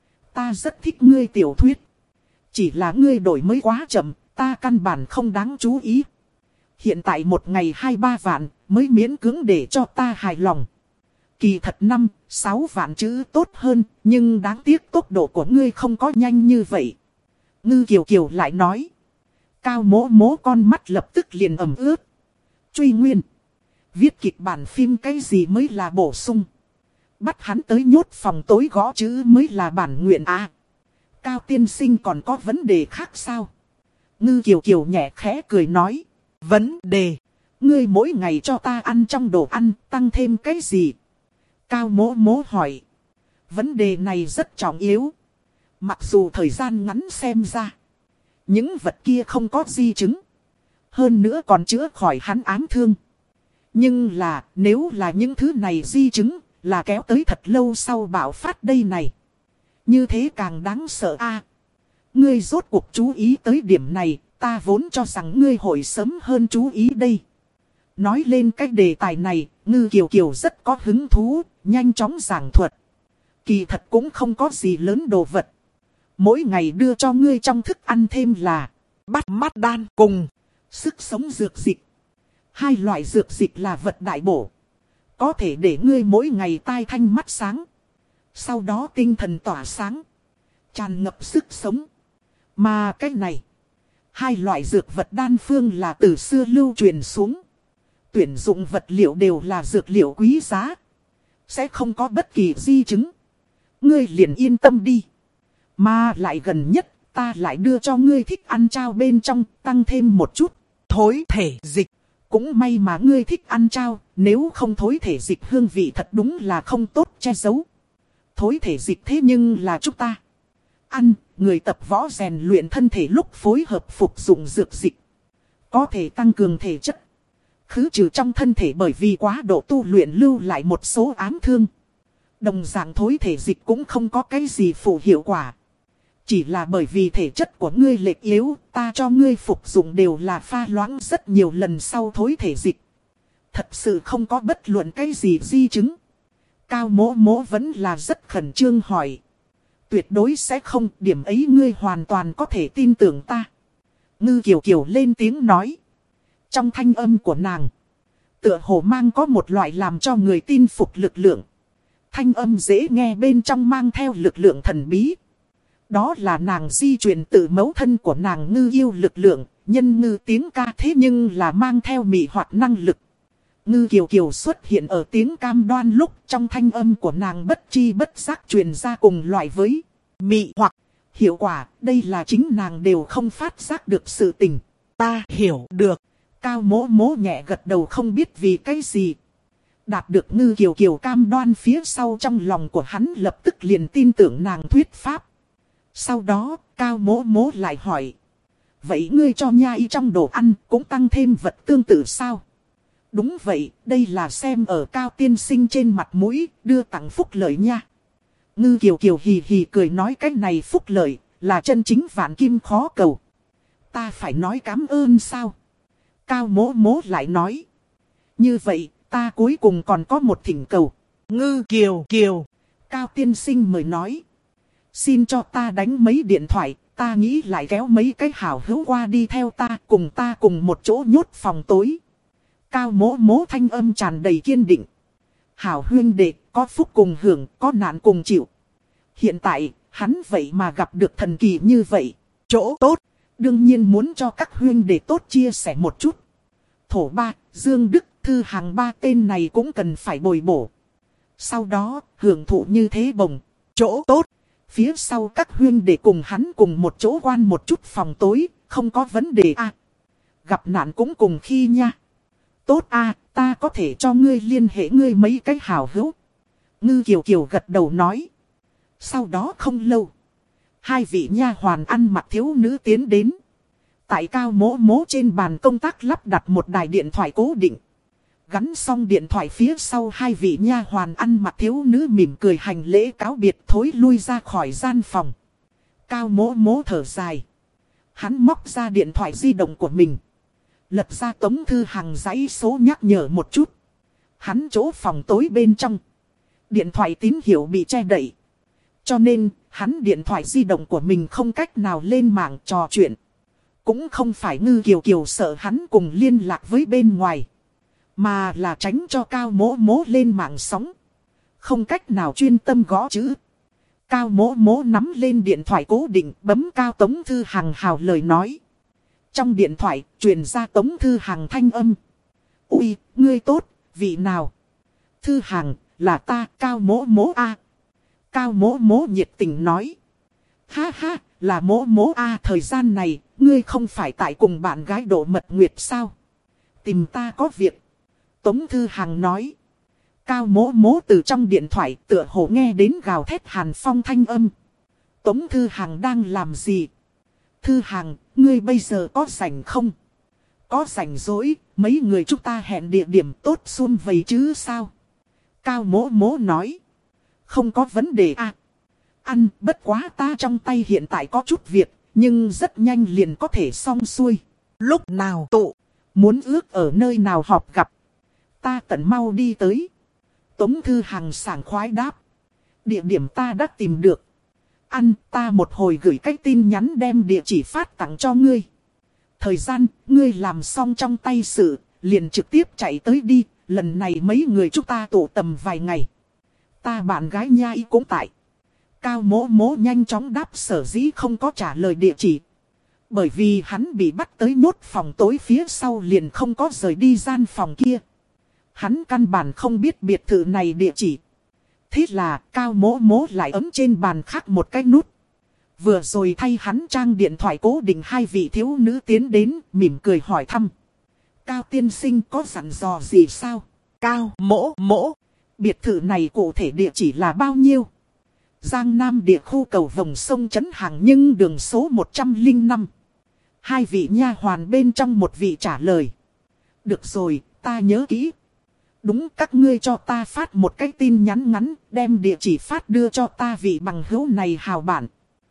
Ta rất thích ngươi tiểu thuyết. Chỉ là ngươi đổi mới quá chậm, ta căn bản không đáng chú ý. Hiện tại một ngày hai ba vạn mới miễn cưỡng để cho ta hài lòng. Kỳ thật năm, sáu vạn chữ tốt hơn, nhưng đáng tiếc tốc độ của ngươi không có nhanh như vậy. Ngư Kiều Kiều lại nói. Cao mố mố con mắt lập tức liền ẩm ướt. Truy nguyên. Viết kịch bản phim cái gì mới là bổ sung. Bắt hắn tới nhốt phòng tối gõ chữ mới là bản nguyện à. Cao tiên sinh còn có vấn đề khác sao? Ngư Kiều Kiều nhẹ khẽ cười nói. Vấn đề. Ngươi mỗi ngày cho ta ăn trong đồ ăn tăng thêm cái gì? Cao mố mố hỏi. Vấn đề này rất trọng yếu. Mặc dù thời gian ngắn xem ra. Những vật kia không có di chứng. Hơn nữa còn chữa khỏi hắn ám thương. Nhưng là nếu là những thứ này di chứng là kéo tới thật lâu sau bạo phát đây này. Như thế càng đáng sợ a. Ngươi rốt cuộc chú ý tới điểm này. Ta vốn cho rằng ngươi hội sớm hơn chú ý đây. Nói lên cái đề tài này, Ngư Kiều Kiều rất có hứng thú, nhanh chóng giảng thuật. Kỳ thật cũng không có gì lớn đồ vật. Mỗi ngày đưa cho ngươi trong thức ăn thêm là bắt mắt đan cùng sức sống dược dịch. Hai loại dược dịch là vật đại bổ. Có thể để ngươi mỗi ngày tai thanh mắt sáng. Sau đó tinh thần tỏa sáng. Tràn ngập sức sống. Mà cái này, hai loại dược vật đan phương là từ xưa lưu truyền xuống. Tuyển dụng vật liệu đều là dược liệu quý giá. Sẽ không có bất kỳ di chứng. Ngươi liền yên tâm đi. Mà lại gần nhất, ta lại đưa cho ngươi thích ăn chao bên trong, tăng thêm một chút. Thối thể dịch. Cũng may mà ngươi thích ăn chao, nếu không thối thể dịch hương vị thật đúng là không tốt che giấu. Thối thể dịch thế nhưng là chúng ta ăn, người tập võ rèn luyện thân thể lúc phối hợp phục dụng dược dịch. Có thể tăng cường thể chất. Khứ trừ trong thân thể bởi vì quá độ tu luyện lưu lại một số ám thương. Đồng dạng thối thể dịch cũng không có cái gì phụ hiệu quả. Chỉ là bởi vì thể chất của ngươi lệch yếu, ta cho ngươi phục dụng đều là pha loãng rất nhiều lần sau thối thể dịch. Thật sự không có bất luận cái gì di chứng. Cao mỗ mỗ vẫn là rất khẩn trương hỏi. Tuyệt đối sẽ không, điểm ấy ngươi hoàn toàn có thể tin tưởng ta. Ngư Kiều Kiều lên tiếng nói. Trong thanh âm của nàng, tựa hồ mang có một loại làm cho người tin phục lực lượng. Thanh âm dễ nghe bên trong mang theo lực lượng thần bí. Đó là nàng di truyền từ mẫu thân của nàng Ngư yêu lực lượng, nhân ngư tiếng ca thế nhưng là mang theo mị hoặc năng lực. Ngư Kiều Kiều xuất hiện ở tiếng cam đoan lúc trong thanh âm của nàng bất chi bất giác truyền ra cùng loại với mị hoặc. Hiệu quả, đây là chính nàng đều không phát giác được sự tình. Ta hiểu được. Cao mỗ mỗ nhẹ gật đầu không biết vì cái gì. Đạt được Ngư Kiều Kiều cam đoan phía sau trong lòng của hắn lập tức liền tin tưởng nàng thuyết pháp. Sau đó, Cao mỗ mỗ lại hỏi. Vậy ngươi cho nha y trong đồ ăn cũng tăng thêm vật tương tự sao? Đúng vậy, đây là xem ở Cao tiên sinh trên mặt mũi, đưa tặng phúc lợi nha. Ngư Kiều Kiều hì hì cười nói cái này phúc lợi, là chân chính vạn kim khó cầu. Ta phải nói cảm ơn sao? Cao mỗ mỗ lại nói. Như vậy, ta cuối cùng còn có một thỉnh cầu. Ngư Kiều Kiều. Cao tiên sinh mời nói. Xin cho ta đánh mấy điện thoại, ta nghĩ lại kéo mấy cái hảo hữu qua đi theo ta, cùng ta cùng một chỗ nhốt phòng tối. Cao mỗ mỗ thanh âm tràn đầy kiên định. Hảo huynh đệ, có phúc cùng hưởng, có nạn cùng chịu. Hiện tại, hắn vậy mà gặp được thần kỳ như vậy. Chỗ tốt, đương nhiên muốn cho các huynh đệ tốt chia sẻ một chút. Thổ ba, Dương Đức, Thư Hàng ba tên này cũng cần phải bồi bổ. Sau đó, hưởng thụ như thế bồng. Chỗ tốt, phía sau các huynh đệ cùng hắn cùng một chỗ quan một chút phòng tối, không có vấn đề à. Gặp nạn cũng cùng khi nha. Tốt à, ta có thể cho ngươi liên hệ ngươi mấy cái hảo hữu. Ngư Kiều Kiều gật đầu nói. Sau đó không lâu, hai vị nha hoàn ăn mặc thiếu nữ tiến đến. Tại Cao Mỗ Mỗ trên bàn công tác lắp đặt một đài điện thoại cố định. Gắn xong điện thoại phía sau, hai vị nha hoàn ăn mặc thiếu nữ mỉm cười hành lễ cáo biệt thối lui ra khỏi gian phòng. Cao Mỗ Mỗ thở dài. Hắn móc ra điện thoại di động của mình. Lật ra Tống Thư Hằng dãy số nhắc nhở một chút. Hắn chỗ phòng tối bên trong. Điện thoại tín hiệu bị che đậy. Cho nên, hắn điện thoại di động của mình không cách nào lên mạng trò chuyện. Cũng không phải Ngư Kiều Kiều sợ hắn cùng liên lạc với bên ngoài. Mà là tránh cho Cao Mỗ Mỗ lên mạng sóng. Không cách nào chuyên tâm gõ chữ. Cao Mỗ Mỗ nắm lên điện thoại cố định, bấm Cao Tống Thư Hằng hào lời nói. Trong điện thoại, truyền ra Tống Thư Hằng thanh âm. Ui, ngươi tốt, vị nào? Thư Hằng, là ta, Cao Mỗ Mỗ A. Cao Mỗ Mỗ nhiệt tình nói. Ha ha, là Mỗ Mỗ A, thời gian này, ngươi không phải tại cùng bạn gái Đỗ Mật Nguyệt sao? Tìm ta có việc. Tống Thư Hằng nói. Cao Mỗ Mỗ từ trong điện thoại tựa hồ nghe đến gào thét Hàn Phong thanh âm. Tống Thư Hằng đang làm gì? Thư Hằng, ngươi bây giờ có rảnh không? Có rảnh rỗi, mấy người chúng ta hẹn địa điểm tốt sum vầy chứ sao? Cao Mỗ Mỗ nói. Không có vấn đề à. Ăn, bất quá ta trong tay hiện tại có chút việc, nhưng rất nhanh liền có thể xong xuôi. Lúc nào tụ, muốn ước ở nơi nào họp gặp. Ta tận mau đi tới. Tống Thư Hằng sảng khoái đáp. Địa điểm ta đã tìm được. Ăn, ta một hồi gửi cách tin nhắn đem địa chỉ phát tặng cho ngươi. Thời gian, ngươi làm xong trong tay sự, liền trực tiếp chạy tới đi. Lần này mấy người chúng ta tụ tầm vài ngày. Ta bạn gái nhai cũng tại. Cao Mỗ Mỗ nhanh chóng đáp sở dĩ không có trả lời địa chỉ. Bởi vì hắn bị bắt tới nhốt phòng tối phía sau liền không có rời đi gian phòng kia. Hắn căn bản không biết biệt thự này địa chỉ. Thế là Cao Mỗ Mỗ lại ấn trên bàn khác một cái nút. Vừa rồi thay hắn trang điện thoại cố định, hai vị thiếu nữ tiến đến mỉm cười hỏi thăm. Cao tiên sinh có dặn dò gì sao? Cao Mỗ Mỗ, biệt thự này cụ thể địa chỉ là bao nhiêu? Giang Nam địa khu cầu vòng sông Trấn Hàng nhưng đường số một trăm lẻ năm. Hai vị nha hoàn bên trong một vị trả lời. Được rồi, ta nhớ kỹ. Đúng, các ngươi cho ta phát một cái tin nhắn ngắn, đem địa chỉ phát đưa cho ta vị bằng hữu này hào bản.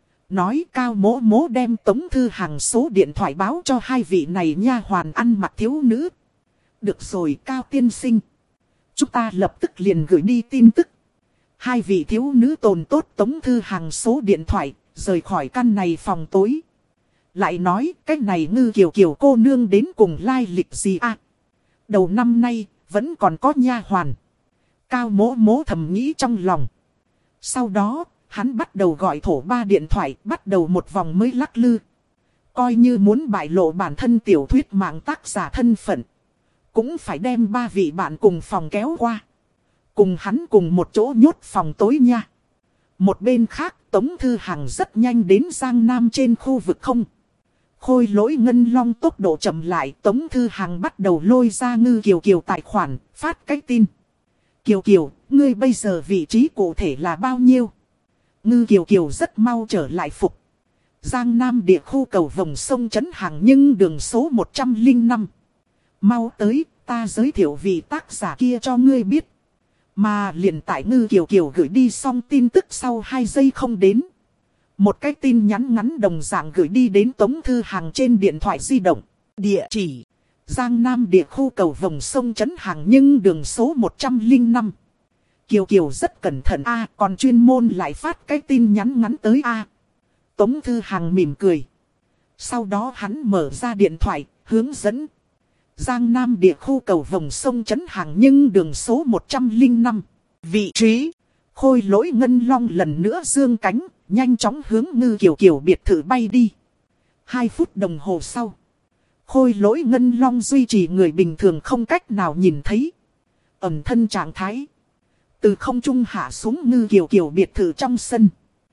Nói Cao Mỗ Mỗ đem Tống Thư Hằng số điện thoại báo cho hai vị này nha hoàn ăn mặc thiếu nữ. Được rồi Cao tiên sinh. Chúng ta lập tức liền gửi đi tin tức. Hai vị thiếu nữ tồn tốt Tống Thư Hằng số điện thoại, rời khỏi căn này phòng tối. Lại nói, cái này Ngư Kiều Kiều cô nương đến cùng lai lịch gì à? Đầu năm nay, vẫn còn có nha hoàn. Cao Mỗ Mỗ thầm nghĩ trong lòng. Sau đó, hắn bắt đầu gọi thổ ba điện thoại, bắt đầu một vòng mới lắc lư. Coi như muốn bại lộ bản thân tiểu thuyết mạng tác giả thân phận. Cũng phải đem ba vị bạn cùng phòng kéo qua. Cùng hắn cùng một chỗ nhốt phòng tối nha. Một bên khác, Tống Thư Hằng rất nhanh đến Giang Nam trên khu vực không. Khôi Lỗi Ngân Long tốc độ chậm lại, Tống Thư Hằng bắt đầu lôi ra Ngư Kiều Kiều tài khoản, phát cái tin. Kiều Kiều, ngươi bây giờ vị trí cụ thể là bao nhiêu? Ngư Kiều Kiều rất mau trở lại phục. Giang Nam địa khu cầu vòng sông Trấn Hàng nhưng đường số một trăm lẻ năm. Mau tới, ta giới thiệu vị tác giả kia cho ngươi biết. Mà liền tại Ngư Kiều Kiều gửi đi xong tin tức sau hai giây không đến. Một cái tin nhắn ngắn đồng dạng gửi đi đến Tống Thư Hằng trên điện thoại di động. Địa chỉ Giang Nam địa khu cầu vòng sông Trấn Hàng nhưng đường số một trăm lẻ năm. Kiều Kiều rất cẩn thận a, còn chuyên môn lại phát cái tin nhắn ngắn tới a. Tống Thư Hằng mỉm cười. Sau đó hắn mở ra điện thoại, hướng dẫn. Giang Nam địa khu cầu vòng sông Trấn Hàng nhưng đường số một trăm lẻ năm. Vị trí Khôi Lỗi Ngân Long lần nữa dương cánh, nhanh chóng hướng Ngư Kiều Kiều biệt thự bay đi. Hai phút đồng hồ sau, Khôi Lỗi Ngân Long duy trì người bình thường không cách nào nhìn thấy ẩn thân trạng thái, từ không trung hạ xuống Ngư Kiều Kiều biệt thự trong sân.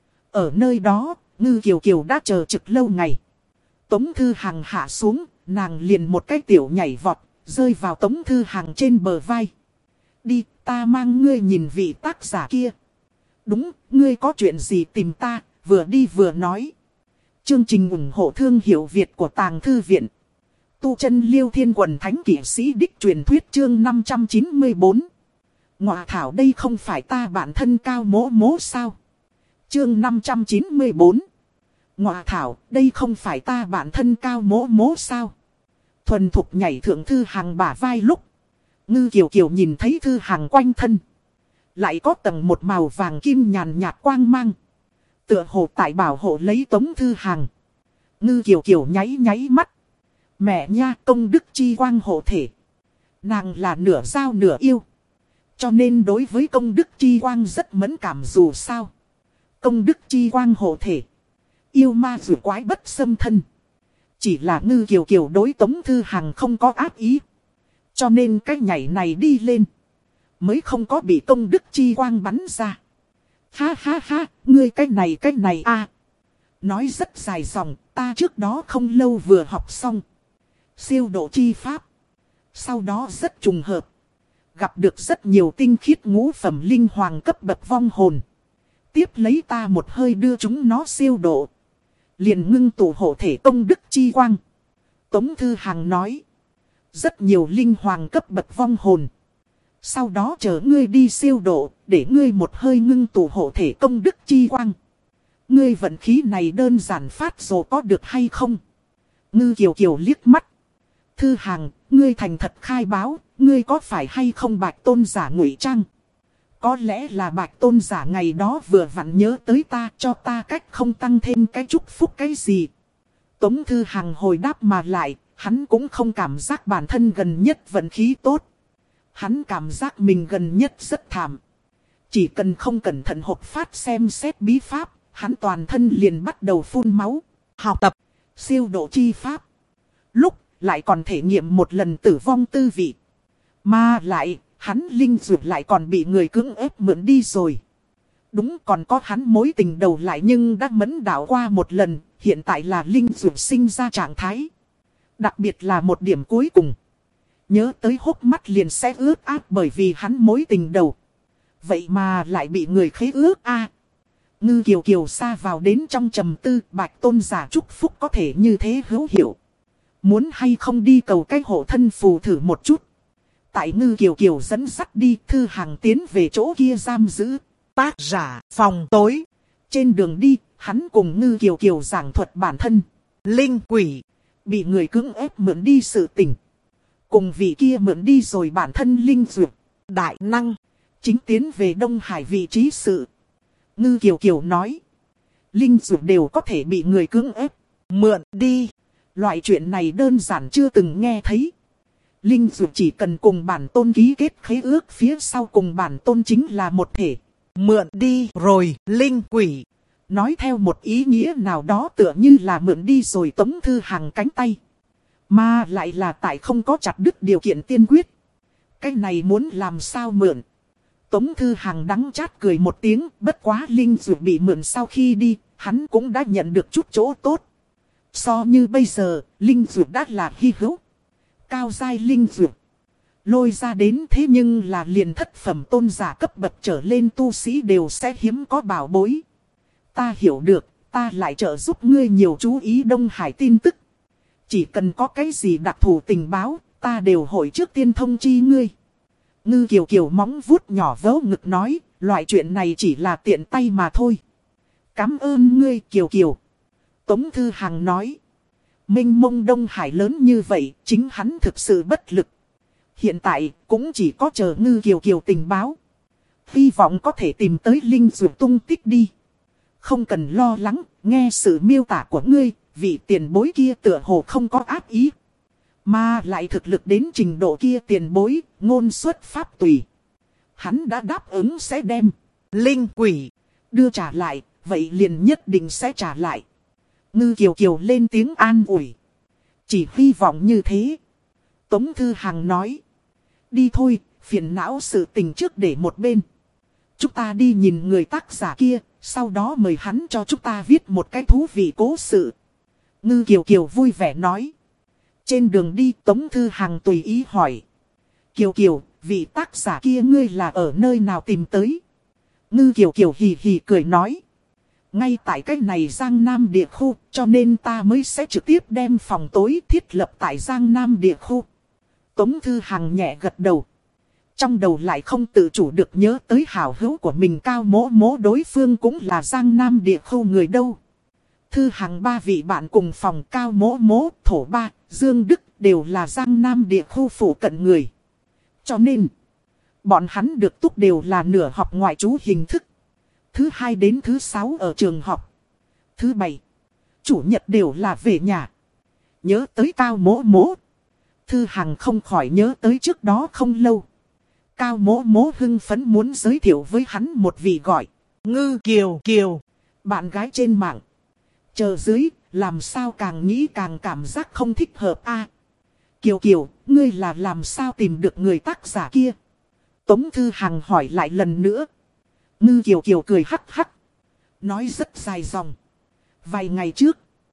Ở nơi đó, Ngư Kiều Kiều đã chờ trực lâu ngày. Tống Thư Hằng hạ xuống, nàng liền một cái tiểu nhảy vọt, rơi vào Tống Thư Hằng trên bờ vai. Đi, ta mang ngươi nhìn vị tác giả kia. Đúng, ngươi có chuyện gì tìm ta, vừa đi vừa nói. Chương trình ủng hộ thương hiệu Việt của Tàng Thư Viện. Tu chân Liêu Thiên Quần Thánh Kỷ Sĩ Đích truyền thuyết chương năm trăm chín mươi bốn. Ngọa thảo đây không phải ta bản thân Cao Mỗ Mỗ sao? Chương năm trăm chín mươi bốn. Ngọa thảo đây không phải ta bản thân Cao Mỗ Mỗ sao? Thuần thục nhảy thượng Thư Hằng bả vai lúc. Ngư Kiều Kiều nhìn thấy Thư Hằng quanh thân. Lại có tầng một màu vàng kim nhàn nhạt quang mang. Tựa hồ tại bảo hộ lấy Tống Thư Hằng. Ngư Kiều Kiều nháy nháy mắt. Mẹ nha, công đức chi quang hộ thể. Nàng là nửa giao nửa yêu. Cho nên đối với công đức chi quang rất mẫn cảm dù sao. Công đức chi quang hộ thể. Yêu ma dù quái bất xâm thân. Chỉ là Ngư Kiều Kiều đối Tống Thư Hằng không có ác ý. Cho nên cái nhảy này đi lên. Mới không có bị công đức chi quang bắn ra. Ha ha ha, ngươi cái này cái này a Nói rất dài dòng, ta trước đó không lâu vừa học xong. Siêu độ chi pháp. Sau đó rất trùng hợp. Gặp được rất nhiều tinh khiết ngũ phẩm linh hoàng cấp bậc vong hồn. Tiếp lấy ta một hơi đưa chúng nó siêu độ. Liền ngưng tụ hộ thể công đức chi quang. Tống Thư Hằng nói. Rất nhiều linh hoàng cấp bậc vong hồn. Sau đó chờ ngươi đi siêu độ, để ngươi một hơi ngưng tụ hộ thể công đức chi quang. Ngươi vận khí này đơn giản phát rồi có được hay không? Ngư Kiều Kiều liếc mắt. Thư Hằng, ngươi thành thật khai báo, ngươi có phải hay không Bạch Tôn giả ngụy trang? Có lẽ là Bạch Tôn giả ngày đó vừa vặn nhớ tới ta, cho ta cách không tăng thêm cái chúc phúc cái gì. Tống Thư Hằng hồi đáp mà lại, hắn cũng không cảm giác bản thân gần nhất vận khí tốt. Hắn cảm giác mình gần nhất rất thảm. Chỉ cần không cẩn thận hộp phát xem xét bí pháp, hắn toàn thân liền bắt đầu phun máu. Học tập, siêu độ chi pháp. Lúc, lại còn thể nghiệm một lần tử vong tư vị. Mà lại, hắn linh dược lại còn bị người cưỡng ép mượn đi rồi. Đúng còn có hắn mối tình đầu lại nhưng đã mẫn đảo qua một lần, hiện tại là linh dược sinh ra trạng thái. Đặc biệt là một điểm cuối cùng. Nhớ tới hốc mắt liền sẽ ướt át bởi vì hắn mối tình đầu. Vậy mà lại bị người khế ước a à. Ngư Kiều Kiều xa vào đến trong trầm tư. Bạch Tôn giả chúc phúc có thể như thế hữu hiệu. Muốn hay không đi cầu cái hộ thân phù thử một chút. Tại Ngư Kiều Kiều dẫn dắt đi, Thư Hằng tiến về chỗ kia giam giữ. Tác giả phòng tối. Trên đường đi, hắn cùng Ngư Kiều Kiều giảng thuật bản thân. Linh quỷ. Bị người cưỡng ép mượn đi sự tình. Cùng vị kia mượn đi rồi bản thân linh dược. Đại năng. Chính tiến về Đông Hải vị trí sự. Ngư Kiều Kiều nói. Linh dược đều có thể bị người cưỡng ép mượn đi. Loại chuyện này đơn giản chưa từng nghe thấy. Linh dược chỉ cần cùng bản tôn ký kết khế ước phía sau cùng bản tôn chính là một thể. Mượn đi rồi linh quỷ. Nói theo một ý nghĩa nào đó tựa như là mượn đi rồi Tống Thư Hằng cánh tay. Mà lại là tại không có chặt đứt điều kiện tiên quyết. Cái này muốn làm sao mượn. Tống Thư Hằng đắng chát cười một tiếng. Bất quá linh dược bị mượn sau khi đi. Hắn cũng đã nhận được chút chỗ tốt. So như bây giờ, linh dược đã là hy hữu. Cao giai linh dược. Lôi ra đến thế nhưng là liền thất phẩm tôn giả cấp bậc trở lên tu sĩ đều sẽ hiếm có bảo bối. Ta hiểu được, ta lại trợ giúp ngươi nhiều chú ý Đông Hải tin tức. Chỉ cần có cái gì đặc thù tình báo, ta đều hội trước tiên thông chi ngươi. Ngư Kiều Kiều móng vuốt nhỏ vớ ngực nói, loại chuyện này chỉ là tiện tay mà thôi. Cảm ơn ngươi Kiều Kiều. Tống Thư Hằng nói. Mênh mông Đông Hải lớn như vậy, chính hắn thực sự bất lực. Hiện tại, cũng chỉ có chờ Ngư Kiều Kiều tình báo. Hy vọng có thể tìm tới linh dược tung tích đi. Không cần lo lắng, nghe sự miêu tả của ngươi, vị tiền bối kia tựa hồ không có ác ý. Mà lại thực lực đến trình độ kia tiền bối, ngôn xuất pháp tùy. Hắn đã đáp ứng sẽ đem linh quỷ đưa trả lại, vậy liền nhất định sẽ trả lại. Ngư Kiều Kiều lên tiếng an ủi. Chỉ hy vọng như thế. Tống Thư Hằng nói. Đi thôi, phiền não sự tình trước để một bên. Chúng ta đi nhìn người tác giả kia, sau đó mời hắn cho chúng ta viết một cái thú vị cố sự. Ngư Kiều Kiều vui vẻ nói. Trên đường đi Tống Thư Hằng tùy ý hỏi. Kiều Kiều, vị tác giả kia ngươi là ở nơi nào tìm tới? Ngư Kiều Kiều hì hì cười nói. Ngay tại cái này Giang Nam địa khu, cho nên ta mới sẽ trực tiếp đem phòng tối thiết lập tại Giang Nam địa khu. Tống Thư Hằng nhẹ gật đầu. Trong đầu lại không tự chủ được nhớ tới hảo hữu của mình Cao Mỗ Mỗ, đối phương cũng là Giang Nam địa khu người đâu. Thư Hằng ba vị bạn cùng phòng Cao Mỗ Mỗ, Thổ Ba, Dương Đức đều là Giang Nam địa khu phụ cận người. Cho nên, bọn hắn được túc đều là nửa học ngoại trú hình thức. Thứ hai đến thứ sáu ở trường học. Thứ bảy, chủ nhật đều là về nhà. Nhớ tới Cao Mỗ Mỗ, Thư Hằng không khỏi nhớ tới trước đó không lâu. Cao Mỗ Mỗ hưng phấn muốn giới thiệu với hắn một vị gọi Ngư Kiều Kiều, bạn gái trên mạng. Chờ dưới, làm sao càng nghĩ càng cảm giác không thích hợp a. Kiều Kiều, ngươi là làm sao tìm được người tác giả kia? Tống Thư Hằng hỏi lại lần nữa. Ngư Kiều Kiều cười hắc hắc, nói rất dài dòng. Vài ngày trước,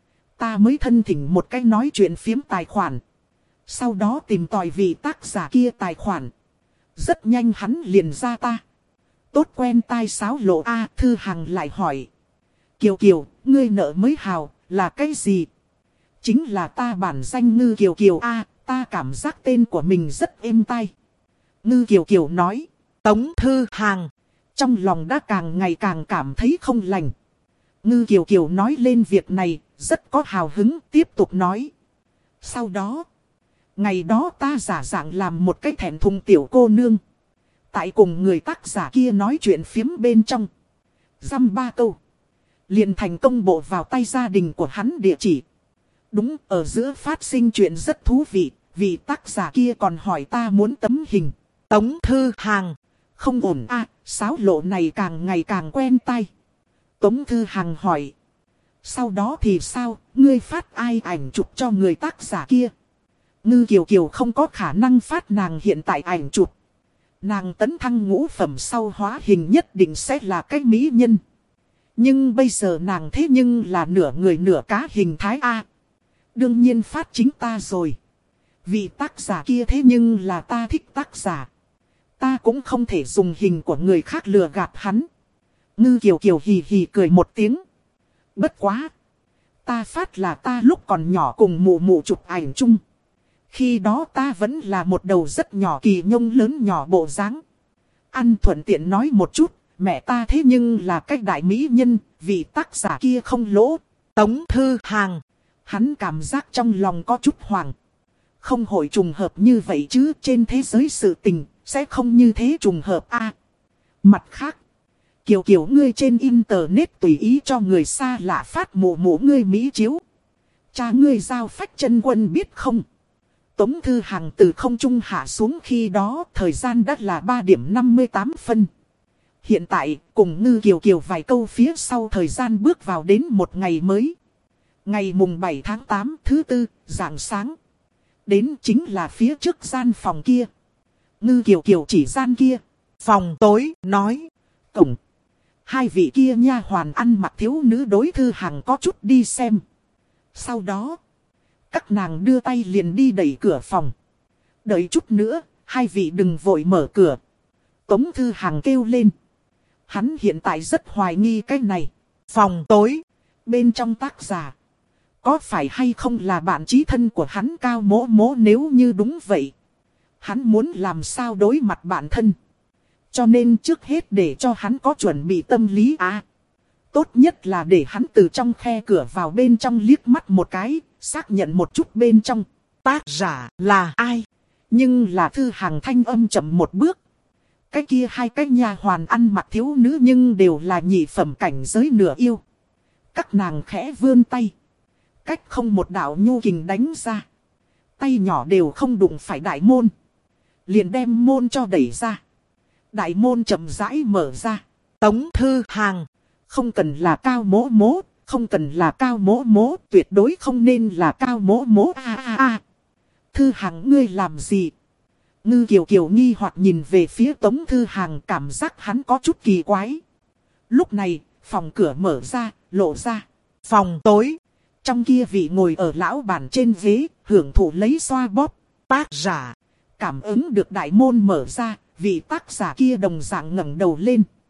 ta mới thân thỉnh một cái nói chuyện phiếm tài khoản. Sau đó tìm tòi vị tác giả kia tài khoản. Rất nhanh hắn liền ra ta. Tốt quen tai sáo lộ a. Thư Hằng lại hỏi. Kiều Kiều, ngươi nợ mới hào, là cái gì? Chính là ta bản danh Ngư Kiều Kiều a. Ta cảm giác tên của mình rất êm tai. Ngư Kiều Kiều nói. Tống Thư Hằng trong lòng đã càng ngày càng cảm thấy không lành. Ngư Kiều Kiều nói lên việc này, rất có hào hứng, tiếp tục nói. Sau đó, ngày đó ta giả dạng làm một cái thẹn thùng tiểu cô nương. Tại cùng người tác giả kia nói chuyện phiếm bên trong. Dăm ba câu. Liền thành công bộ vào tay gia đình của hắn địa chỉ. Đúng, ở giữa phát sinh chuyện rất thú vị, vì tác giả kia còn hỏi ta muốn tấm hình. Tống Thư Hằng, không ổn a, sáo lộ này càng ngày càng quen tai. Tống Thư Hằng hỏi. Sau đó thì sao, ngươi phát ai ảnh chụp cho người tác giả kia? Ngư Kiều Kiều không có khả năng phát nàng hiện tại ảnh chụp. Nàng tấn thăng ngũ phẩm sau hóa hình nhất định sẽ là cái mỹ nhân. Nhưng bây giờ nàng thế nhưng là nửa người nửa cá hình thái A. Đương nhiên phát chính ta rồi. Vì tác giả kia thế nhưng là ta thích tác giả. Ta cũng không thể dùng hình của người khác lừa gạt hắn. Ngư Kiều Kiều hì hì cười một tiếng. Bất quá. Ta phát là ta lúc còn nhỏ cùng mụ mụ chụp ảnh chung. Khi đó ta vẫn là một đầu rất nhỏ kỳ nhông lớn nhỏ bộ dáng. Ăn thuận tiện nói một chút, mẹ ta thế nhưng là cách đại mỹ nhân, vì tác giả kia không lỗ. Tống Thư Hằng, hắn cảm giác trong lòng có chút hoảng. Không hội trùng hợp như vậy chứ, trên thế giới sự tình, sẽ không như thế trùng hợp a. Mặt khác, Kiều Kiều ngươi trên internet tùy ý cho người xa lạ phát mụ mụ ngươi mỹ chiếu. Cha ngươi giao phách chân quân biết không? Tống Thư Hằng từ không trung hạ xuống khi đó thời gian đã là ba điểm năm mươi tám phân. Hiện tại cùng Ngư Kiều Kiều vài câu phía sau thời gian bước vào đến một ngày mới. Ngày mùng bảy tháng tám thứ tư, rạng sáng. Đến chính là phía trước gian phòng kia. Ngư Kiều Kiều chỉ gian kia. Phòng tối, nói. Cổng. Hai vị kia nha hoàn ăn mặc thiếu nữ đối Thư Hằng có chút đi xem. Sau đó, các nàng đưa tay liền đi đẩy cửa phòng. Đợi chút nữa, hai vị đừng vội mở cửa. Tống Thư Hằng kêu lên. Hắn hiện tại rất hoài nghi cái này. Phòng tối, bên trong tác giả. Có phải hay không là bạn chí thân của hắn Cao Mỗ Mỗ, nếu như đúng vậy. Hắn muốn làm sao đối mặt bản thân. Cho nên trước hết để cho hắn có chuẩn bị tâm lý à. Tốt nhất là để hắn từ trong khe cửa vào bên trong liếc mắt một cái, xác nhận một chút bên trong. Tác giả là ai? Nhưng là Thư Hằng thanh âm chậm một bước. Cái kia hai cái nha hoàn ăn mặc thiếu nữ nhưng đều là nhị phẩm cảnh giới nửa yêu. Các nàng khẽ vươn tay. Cách không một đạo nhu kình đánh ra. Tay nhỏ đều không đụng phải đại môn. Liền đem môn cho đẩy ra. Đại môn chậm rãi mở ra. Tống Thư Hằng. Không cần là Cao Mỗ Mỗ. Không cần là Cao Mỗ Mỗ. Tuyệt đối không nên là Cao Mỗ Mỗ. A a a. Thư Hằng ngươi làm gì? Ngư Kiều Kiều nghi hoặc nhìn về phía Tống Thư Hằng, cảm giác hắn có chút kỳ quái. Lúc này, phòng cửa mở ra, lộ ra. Phòng tối. Trong kia vị ngồi ở lão bản trên ghế, hưởng thụ lấy xoa bóp. Tác giả. Cảm ứng được đại môn mở ra, vị tác giả kia đồng dạng ngẩng đầu lên.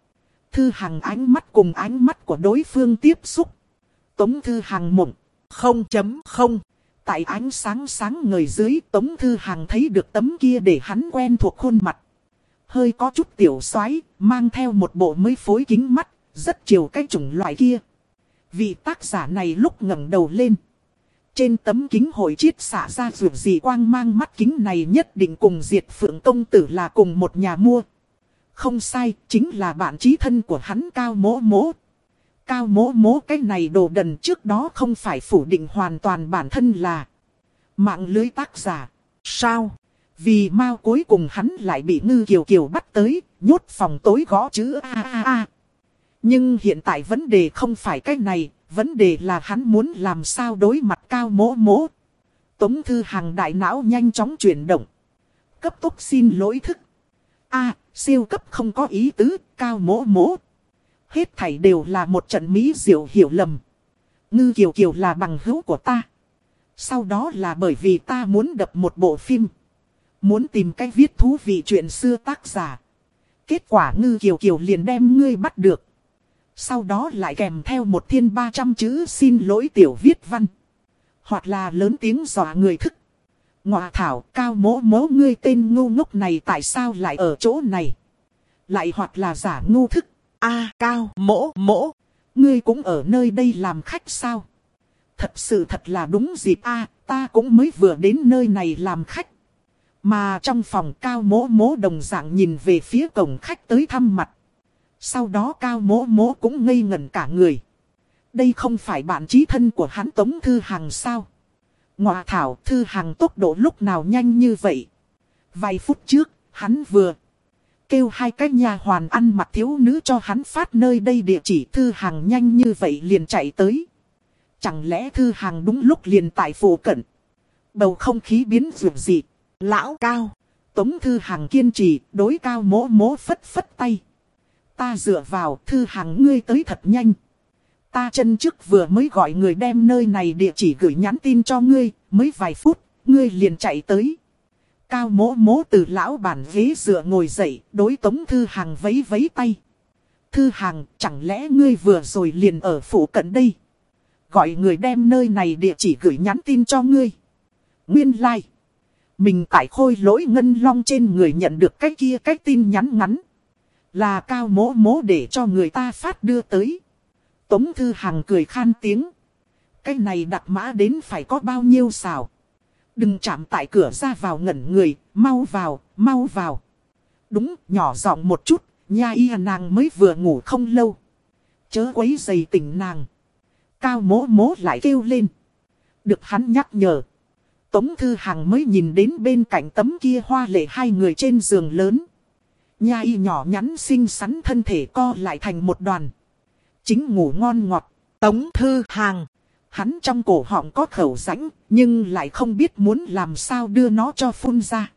Thư Hằng ánh mắt cùng ánh mắt của đối phương tiếp xúc. Tống Thư Hằng mộng. Không chấm không. Tại ánh sáng sáng ngời dưới, Tống Thư Hằng thấy được tấm kia để hắn quen thuộc khuôn mặt. Hơi có chút tiểu xoái, mang theo một bộ mới phối kính mắt, rất chiều cái chủng loại kia. Vị tác giả này lúc ngẩng đầu lên. Trên tấm kính hội chiết xạ ra rượu gì quang mang, mắt kính này nhất định cùng Diệt Phượng công tử là cùng một nhà mua. Không sai, chính là bạn chí thân của hắn Cao Mỗ Mỗ. Cao Mỗ Mỗ cái này đồ đần trước đó không phải phủ định hoàn toàn bản thân là mạng lưới tác giả. Sao? Vì mau cuối cùng hắn lại bị Ngư Kiều Kiều bắt tới, nhốt phòng tối gõ chữ a a a. Nhưng hiện tại vấn đề không phải cái này, vấn đề là hắn muốn làm sao đối mặt Cao Mỗ Mỗ. Tống Thư Hằng đại não nhanh chóng chuyển động. Cấp tốc xin lỗi thức. A, siêu cấp không có ý tứ, Cao Mỗ Mỗ. Hết thảy đều là một trận mỹ diệu hiểu lầm. Ngư Kiều Kiều là bằng hữu của ta. Sau đó là bởi vì ta muốn đập một bộ phim. Muốn tìm cách viết thú vị chuyện xưa tác giả. Kết quả Ngư Kiều Kiều liền đem ngươi bắt được. Sau đó lại kèm theo một thiên ba trăm chữ xin lỗi tiểu viết văn. Hoặc là lớn tiếng dọa người thức. Ngọa thảo, Cao Mỗ Mỗ ngươi tên ngu ngốc này tại sao lại ở chỗ này? Lại hoặc là giả ngu thức. A Cao Mỗ Mỗ, ngươi cũng ở nơi đây làm khách sao? Thật sự thật là đúng dịp a, ta cũng mới vừa đến nơi này làm khách. Mà trong phòng Cao Mỗ Mỗ đồng dạng nhìn về phía cổng khách tới thăm mặt. Sau đó Cao Mỗ Mỗ cũng ngây ngẩn cả người. Đây không phải bạn chí thân của hắn Tống Thư Hằng sao? Ngọa thảo, Thư Hằng tốc độ lúc nào nhanh như vậy? Vài phút trước, hắn vừa kêu hai cái nhà hoàn ăn mặc thiếu nữ cho hắn phát nơi đây địa chỉ. Thư Hằng nhanh như vậy liền chạy tới. Chẳng lẽ Thư Hằng đúng lúc liền tại phủ cận? Bầu không khí biến rượu gì? Lão Cao, Tống Thư Hằng kiên trì, đối Cao Mỗ Mỗ phất phất tay. Ta dựa vào, Thư Hằng ngươi tới thật nhanh. Ta chân trước vừa mới gọi người đem nơi này địa chỉ gửi nhắn tin cho ngươi, mới vài phút, ngươi liền chạy tới. Cao Mỗ Mỗ từ lão bản ghế dựa ngồi dậy, đối Tống Thư Hằng vấy vấy tay. Thư Hằng, chẳng lẽ ngươi vừa rồi liền ở phủ cận đây? Gọi người đem nơi này địa chỉ gửi nhắn tin cho ngươi. Nguyên lai, like. Mình tại Khôi Lỗi Ngân Long trên người nhận được cái kia cái tin nhắn ngắn. Là Cao Mỗ Mỗ để cho người ta phát đưa tới. Tống Thư Hằng cười khan tiếng. Cái này đặt mã đến phải có bao nhiêu xào. Đừng chạm tại cửa ra vào ngẩn người, mau vào, mau vào. Đúng, nhỏ giọng một chút, nha y nàng mới vừa ngủ không lâu. Chớ quấy giày tỉnh nàng. Cao Mỗ Mỗ lại kêu lên. Được hắn nhắc nhở. Tống Thư Hằng mới nhìn đến bên cạnh tấm kia hoa lệ hai người trên giường lớn. Nha y nhỏ nhắn xinh xắn thân thể co lại thành một đoàn. Chính ngủ ngon ngọt. Tống Thư Hằng. Hắn trong cổ họng có khẩu rãnh, nhưng lại không biết muốn làm sao đưa nó cho phun ra.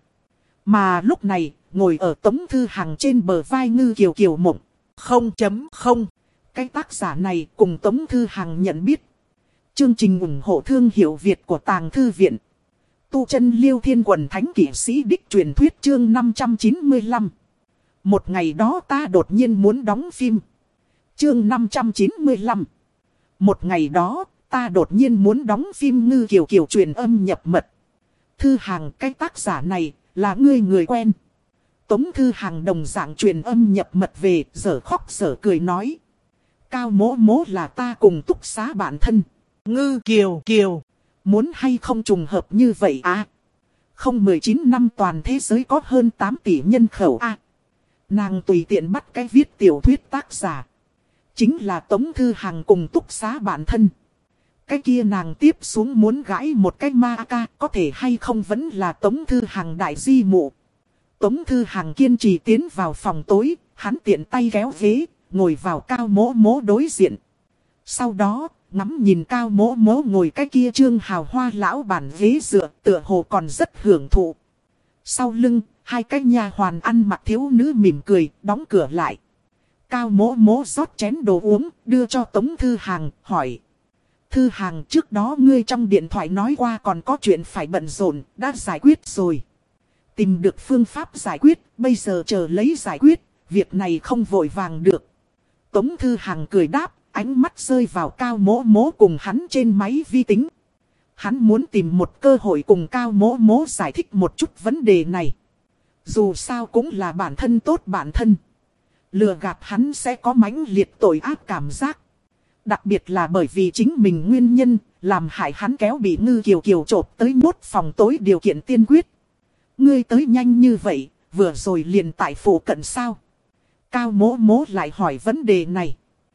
Mà lúc này, ngồi ở Tống Thư Hằng trên bờ vai Ngư Kiều Kiều mộng. Không chấm không. Cái tác giả này cùng Tống Thư Hằng nhận biết. Chương trình ủng hộ thương hiệu Việt của Tàng Thư Viện. Tu chân Liêu Thiên Quần Thánh Kỷ Sĩ Đích truyền thuyết chương năm trăm chín mươi lăm. Một ngày đó ta đột nhiên muốn đóng phim. Chương năm trăm chín mươi lăm. Một ngày đó, ta đột nhiên muốn đóng phim Ngư Kiều Kiều truyền âm nhập mật. Thư Hằng, cái tác giả này, là ngươi người quen. Tống Thư Hằng đồng dạng truyền âm nhập mật về, dở khóc dở cười nói. Cao Mỗ Mỗ là ta cùng túc xá bạn thân. Ngư Kiều Kiều. Muốn hay không trùng hợp như vậy à? Không mười chín năm toàn thế giới có hơn tám tỷ nhân khẩu à? Nàng tùy tiện bắt cái viết tiểu thuyết tác giả. Chính là Tống Thư Hằng cùng túc xá bạn thân. Cái kia nàng tiếp xuống muốn gãi một cái ma ca, có thể hay không vẫn là Tống Thư Hằng đại di mụ. Tống Thư Hằng kiên trì tiến vào phòng tối, hắn tiện tay kéo ghế, ngồi vào Cao Mỗ Mỗ đối diện. Sau đó, ngắm nhìn Cao Mỗ Mỗ ngồi cái kia trương hào hoa lão bản ghế dựa, tựa hồ còn rất hưởng thụ. Sau lưng, hai cái nha hoàn ăn mặc thiếu nữ mỉm cười, đóng cửa lại. Cao Mỗ Mỗ rót chén đồ uống, đưa cho Tống Thư Hằng, hỏi. Thư Hằng, trước đó ngươi trong điện thoại nói qua còn có chuyện phải bận rộn, đã giải quyết rồi. Tìm được phương pháp giải quyết, bây giờ chờ lấy giải quyết, việc này không vội vàng được. Tống Thư Hằng cười đáp, ánh mắt rơi vào Cao Mỗ Mỗ cùng hắn trên máy vi tính. Hắn muốn tìm một cơ hội cùng Cao Mỗ Mỗ giải thích một chút vấn đề này. Dù sao cũng là bản thân tốt bản thân. Lừa gạt hắn sẽ có mãnh liệt tội ác cảm giác. Đặc biệt là bởi vì chính mình nguyên nhân, làm hại hắn kéo bị Ngư Kiều Kiều trộp tới nhốt phòng tối điều kiện tiên quyết. Ngươi tới nhanh như vậy, vừa rồi liền tại phủ cận sao? Cao Mỗ Mỗ lại hỏi vấn đề này.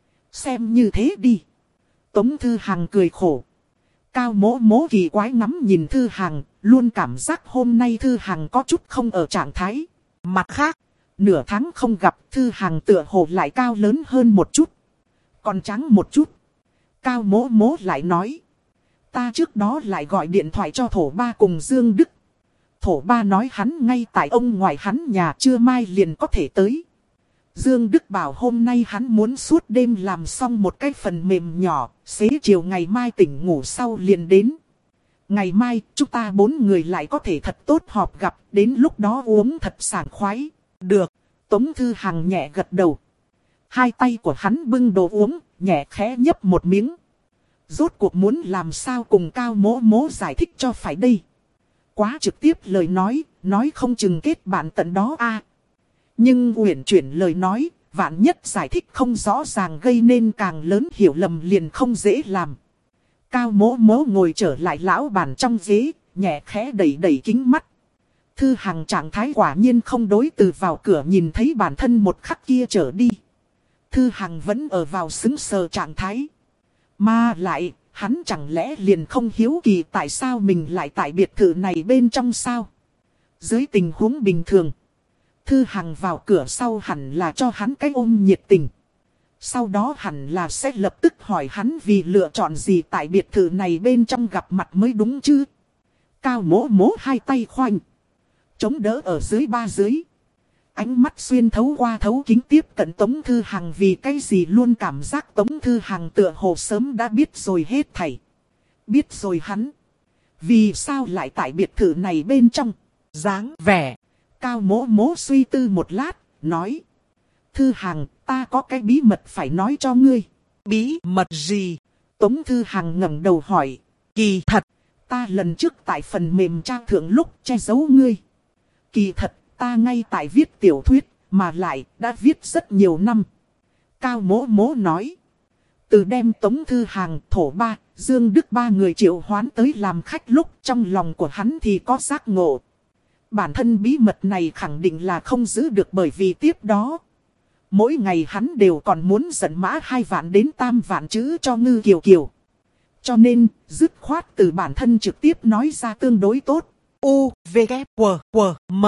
Xem như thế đi. Tống Thư Hằng cười khổ. Cao Mỗ Mỗ kỳ quái ngắm nhìn Thư Hằng, luôn cảm giác hôm nay Thư Hằng có chút không ở trạng thái. Mặt khác, nửa tháng không gặp Thư Hằng tựa hồ lại cao lớn hơn một chút. Còn trắng một chút. Cao Mỗ Mỗ lại nói. Ta trước đó lại gọi điện thoại cho thổ ba cùng Dương Đức. Thổ ba nói hắn ngay tại ông ngoại hắn nhà trưa mai liền có thể tới. Dương Đức bảo hôm nay hắn muốn suốt đêm làm xong một cái phần mềm nhỏ, xế chiều ngày mai tỉnh ngủ sau liền đến. Ngày mai chúng ta bốn người lại có thể thật tốt họp gặp, đến lúc đó uống thật sảng khoái. Được, Tống Thư Hằng nhẹ gật đầu. Hai tay của hắn bưng đồ uống, nhẹ khẽ nhấp một miếng. Rốt cuộc muốn làm sao cùng Cao Mỗ Mỗ giải thích cho phải đây. Quá trực tiếp lời nói, nói không chừng kết bạn tận đó a. Nhưng uyển chuyển lời nói, vạn nhất giải thích không rõ ràng gây nên càng lớn hiểu lầm liền không dễ làm. Cao Mỗ Mỗ ngồi trở lại lão bản trong ghế, nhẹ khẽ đẩy đẩy kính mắt. Thư Hằng trạng thái quả nhiên không đối từ vào cửa nhìn thấy bản thân một khắc kia trở đi. Thư Hằng vẫn ở vào xứng sờ trạng thái. Mà lại, hắn chẳng lẽ liền không hiếu kỳ tại sao mình lại tại biệt thự này bên trong sao? Dưới tình huống bình thường, Thư Hằng vào cửa sau hẳn là cho hắn cái ôm nhiệt tình. Sau đó hẳn là sẽ lập tức hỏi hắn vì lựa chọn gì tại biệt thự này bên trong gặp mặt mới đúng chứ. Cao Mỗ Mỗ hai tay khoanh, chống đỡ ở dưới ba dưới. Ánh mắt xuyên thấu qua thấu kính tiếp cận Tống Thư Hằng, vì cái gì luôn cảm giác Tống Thư Hằng tựa hồ sớm đã biết rồi hết thảy. Biết rồi hắn. Vì sao lại tại biệt thự này bên trong? Dáng vẻ. Cao Mỗ Mỗ suy tư một lát, nói. Thư Hằng, ta có cái bí mật phải nói cho ngươi. Bí mật gì? Tống Thư Hằng ngẩng đầu hỏi. Kỳ thật, ta lần trước tại phần mềm trang thượng lúc che giấu ngươi. Kỳ thật, ta ngay tại viết tiểu thuyết, mà lại đã viết rất nhiều năm. Cao Mỗ Mỗ nói. Từ đem Tống Thư Hằng, Thổ Ba, Dương Đức ba người triệu hoán tới làm khách lúc trong lòng của hắn thì có giác ngộ. Bản thân bí mật này khẳng định là không giữ được, bởi vì tiếp đó mỗi ngày hắn đều còn muốn dẫn mã hai vạn đến tam vạn chữ cho Ngư Kiều Kiều. Cho nên, dứt khoát từ bản thân trực tiếp nói ra tương đối tốt. U, V, K, W, W, M.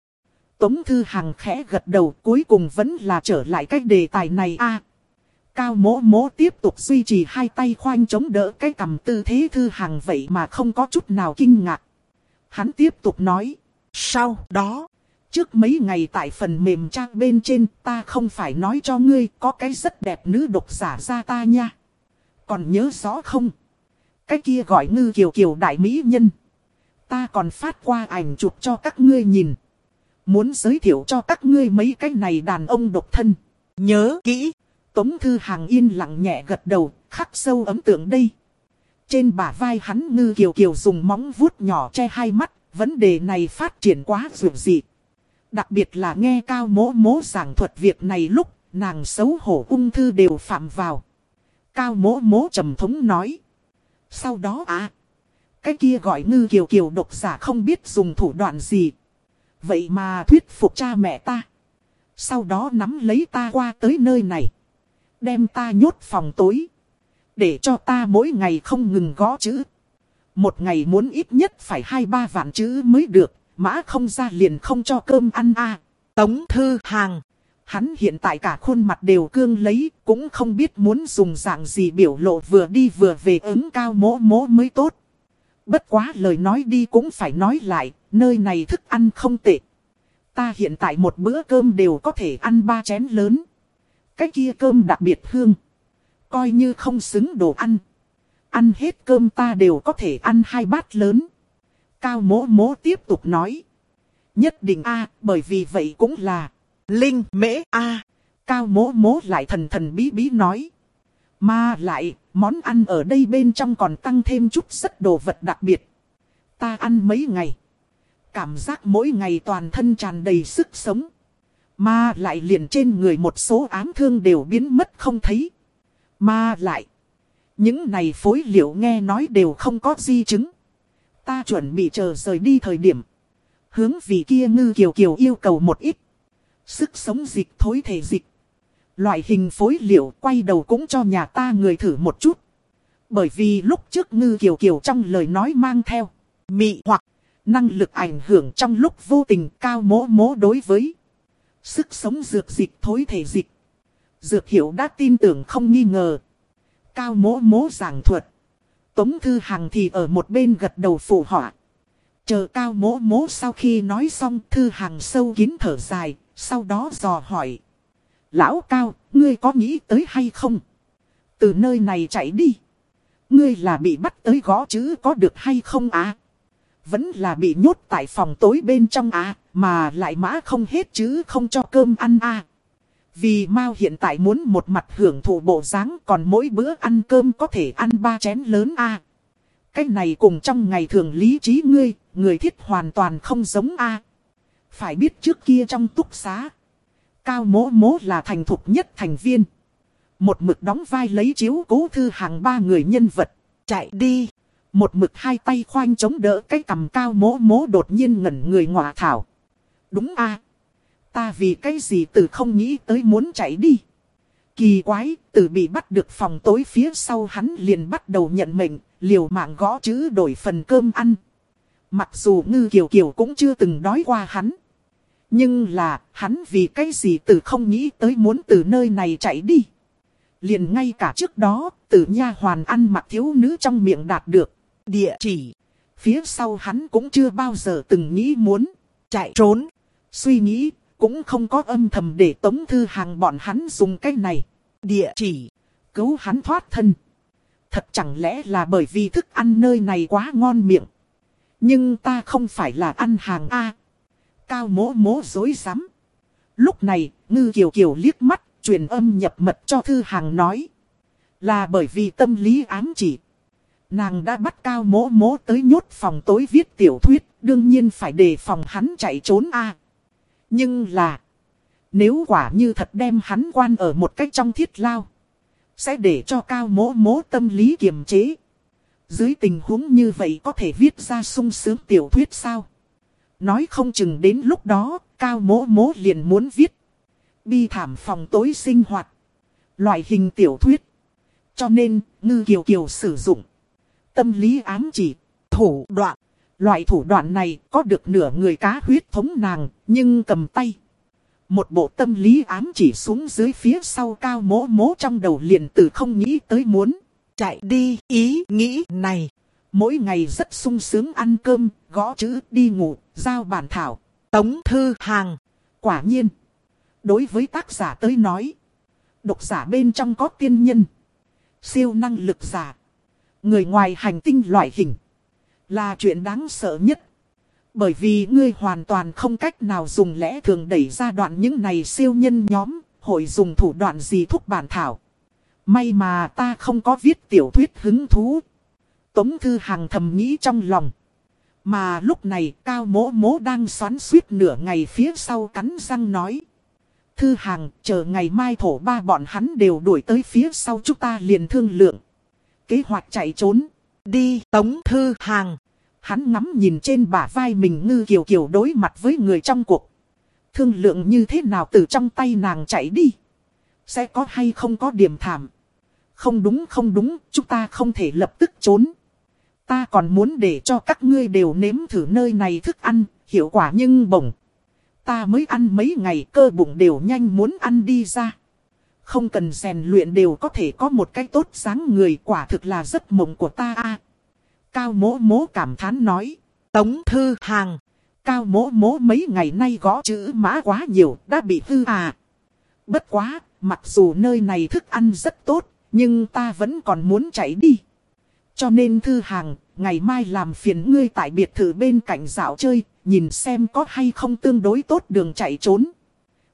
Tống Thư Hằng khẽ gật đầu, cuối cùng vẫn là trở lại cái đề tài này a. Cao Mỗ Mỗ tiếp tục duy trì hai tay khoanh chống đỡ cái cầm tư thế Thư Hằng vậy mà không có chút nào kinh ngạc. Hắn tiếp tục nói. Sau đó, trước mấy ngày tại phần mềm trang bên trên, ta không phải nói cho ngươi có cái rất đẹp nữ độc giả ra ta nha. Còn nhớ rõ không? Cái kia gọi Ngư Kiều Kiều đại mỹ nhân. Ta còn phát qua ảnh chụp cho các ngươi nhìn. Muốn giới thiệu cho các ngươi mấy cái này đàn ông độc thân. Nhớ kỹ. Tống Thư Hằng yên lặng nhẹ gật đầu, khắc sâu ấn tượng đây. Trên bả vai hắn Ngư Kiều Kiều dùng móng vuốt nhỏ che hai mắt. Vấn đề này phát triển quá dữ dị. Đặc biệt là nghe Cao Mỗ Mỗ giảng thuật việc này lúc, nàng xấu hổ ung thư đều phạm vào. Cao Mỗ Mỗ trầm thống nói. Sau đó à, cái kia gọi Ngư Kiều Kiều độc giả không biết dùng thủ đoạn gì. Vậy mà thuyết phục cha mẹ ta. Sau đó nắm lấy ta qua tới nơi này. Đem ta nhốt phòng tối. Để cho ta mỗi ngày không ngừng gõ chữ. Một ngày muốn ít nhất phải hai ba vạn chữ mới được. Mã không ra liền không cho cơm ăn a. À. Tống Thư Hằng. Hắn hiện tại cả khuôn mặt đều cương lấy. Cũng không biết muốn dùng dạng gì biểu lộ vừa đi vừa về ứng Cao Mỗ Mỗ mới tốt. Bất quá lời nói đi cũng phải nói lại. Nơi này thức ăn không tệ. Ta hiện tại một bữa cơm đều có thể ăn ba chén lớn. Cái kia cơm đặc biệt hương. Coi như không xứng đồ ăn. Ăn hết cơm ta đều có thể ăn hai bát lớn. Cao Mỗ Mỗ tiếp tục nói. Nhất định a, bởi vì vậy cũng là Linh Mễ a. Cao mỗ mỗ lại thần thần bí bí nói. Mà lại, món ăn ở đây bên trong còn tăng thêm chút rất đồ vật đặc biệt. Ta ăn mấy ngày. Cảm giác mỗi ngày toàn thân tràn đầy sức sống. Mà lại liền trên người một số ám thương đều biến mất không thấy. Mà lại, những này phối liệu nghe nói đều không có di chứng. Ta chuẩn bị chờ rời đi thời điểm. Hướng vị kia Ngư Kiều Kiều yêu cầu một ít. Sức sống dịch thối thể dịch. Loại hình phối liệu quay đầu cũng cho nhà ta người thử một chút. Bởi vì lúc trước Ngư Kiều Kiều trong lời nói mang theo mị hoặc năng lực ảnh hưởng trong lúc vô tình. Cao mỗ mỗ đối với sức sống dược dịch thối thể dịch. Dược hiệu đã tin tưởng không nghi ngờ. Cao mỗ mỗ giảng thuật. Tống Thư Hằng thì ở một bên gật đầu phụ họa. Chờ Cao mỗ mỗ sau khi nói xong, Thư Hằng sâu kín thở dài, sau đó dò hỏi. Lão Cao, ngươi có nghĩ tới hay không? Từ nơi này chạy đi. Ngươi là bị bắt tới gõ chữ có được hay không á? Vẫn là bị nhốt tại phòng tối bên trong á, mà lại mã không hết chứ không cho cơm ăn à. Vì Mao hiện tại muốn một mặt hưởng thụ bộ dáng, còn mỗi bữa ăn cơm có thể ăn ba chén lớn à. Cái này cùng trong ngày thường lý trí ngươi, người thiết hoàn toàn không giống a. Phải biết trước kia trong túc xá, Cao mỗ mỗ là thành thục nhất thành viên. Một mực đóng vai lấy chiếu cố Thư Hằng ba người nhân vật. Chạy đi. Một mực hai tay khoanh chống đỡ cái cằm Cao mỗ mỗ đột nhiên ngẩn người ngọa thảo. Đúng a. Ta vì cái gì từ không nghĩ tới muốn chạy đi. Kỳ quái, từ bị bắt được phòng tối phía sau hắn liền bắt đầu nhận mệnh, liều mạng gõ chữ đổi phần cơm ăn. Mặc dù Ngư Kiều Kiều cũng chưa từng đói qua hắn. Nhưng là, hắn vì cái gì từ không nghĩ tới muốn từ nơi này chạy đi. Liền ngay cả trước đó, từ nha hoàn ăn mặc thiếu nữ trong miệng đạt được địa chỉ. Phía sau hắn cũng chưa bao giờ từng nghĩ muốn chạy trốn. Suy nghĩ, cũng không có âm thầm để Tống Thư Hằng bọn hắn dùng cái này. Địa chỉ, cứu hắn thoát thân. Thật chẳng lẽ là bởi vì thức ăn nơi này quá ngon miệng. Nhưng ta không phải là ăn hàng A. Cao mỗ mỗ dối rắm. Lúc này, Ngư Kiều Kiều liếc mắt, truyền âm nhập mật cho Thư Hằng nói. Là bởi vì tâm lý ám chỉ. Nàng đã bắt Cao mỗ mỗ tới nhốt phòng tối viết tiểu thuyết, đương nhiên phải đề phòng hắn chạy trốn A. Nhưng là, nếu quả như thật đem hắn quan ở một cách trong thiết lao, sẽ để cho Cao mỗ mỗ tâm lý kiềm chế. Dưới tình huống như vậy có thể viết ra sung sướng tiểu thuyết sao? Nói không chừng đến lúc đó, Cao mỗ mỗ liền muốn viết bi thảm phòng tối sinh hoạt. Loại hình tiểu thuyết. Cho nên, Ngư Kiều Kiều sử dụng tâm lý ám chỉ, thủ đoạn. Loại thủ đoạn này có được nửa người cá huyết thống nàng, nhưng cầm tay. Một bộ tâm lý ám chỉ xuống dưới phía sau Cao mỗ mỗ trong đầu liền từ không nghĩ tới muốn chạy đi. Ý nghĩ này, mỗi ngày rất sung sướng ăn cơm, gõ chữ, đi ngủ, giao bản thảo. Tống Thư Hằng. Quả nhiên, đối với tác giả tới nói, độc giả bên trong có tiên nhân, siêu năng lực giả, người ngoài hành tinh loại hình, là chuyện đáng sợ nhất. Bởi vì ngươi hoàn toàn không cách nào dùng lẽ thường đẩy ra đoạn những này siêu nhân nhóm, hội dùng thủ đoạn gì thúc bản thảo. May mà ta không có viết tiểu thuyết hứng thú. Tống Thư Hằng thầm nghĩ trong lòng. Mà lúc này Cao mỗ mỗ đang xoắn suýt nửa ngày phía sau cắn răng nói. Thư Hằng, chờ ngày mai thổ ba bọn hắn đều đuổi tới phía sau chúng ta liền thương lượng kế hoạch chạy trốn. Đi. Tống Thư Hằng. Hắn ngắm nhìn trên bả vai mình Ngư Kiều Kiều đối mặt với người trong cuộc. Thương lượng như thế nào từ trong tay nàng chạy đi. Sẽ có hay không có điểm thảm. Không đúng không đúng, chúng ta không thể lập tức trốn. Ta còn muốn để cho các ngươi đều nếm thử nơi này thức ăn, hiệu quả nhưng bổng. Ta mới ăn mấy ngày cơ bụng đều nhanh muốn ăn đi ra. Không cần rèn luyện đều có thể có một cái tốt dáng người, quả thực là giấc mộng của ta a. Cao mỗ mỗ cảm thán nói. Tống Thư Hằng. Cao mỗ mỗ mấy ngày nay gõ chữ mã quá nhiều, đã bị hư à. Bất quá, mặc dù nơi này thức ăn rất tốt, nhưng ta vẫn còn muốn chạy đi. Cho nên Thư Hằng, ngày mai làm phiền ngươi tại biệt thự bên cạnh dạo chơi, nhìn xem có hay không tương đối tốt đường chạy trốn.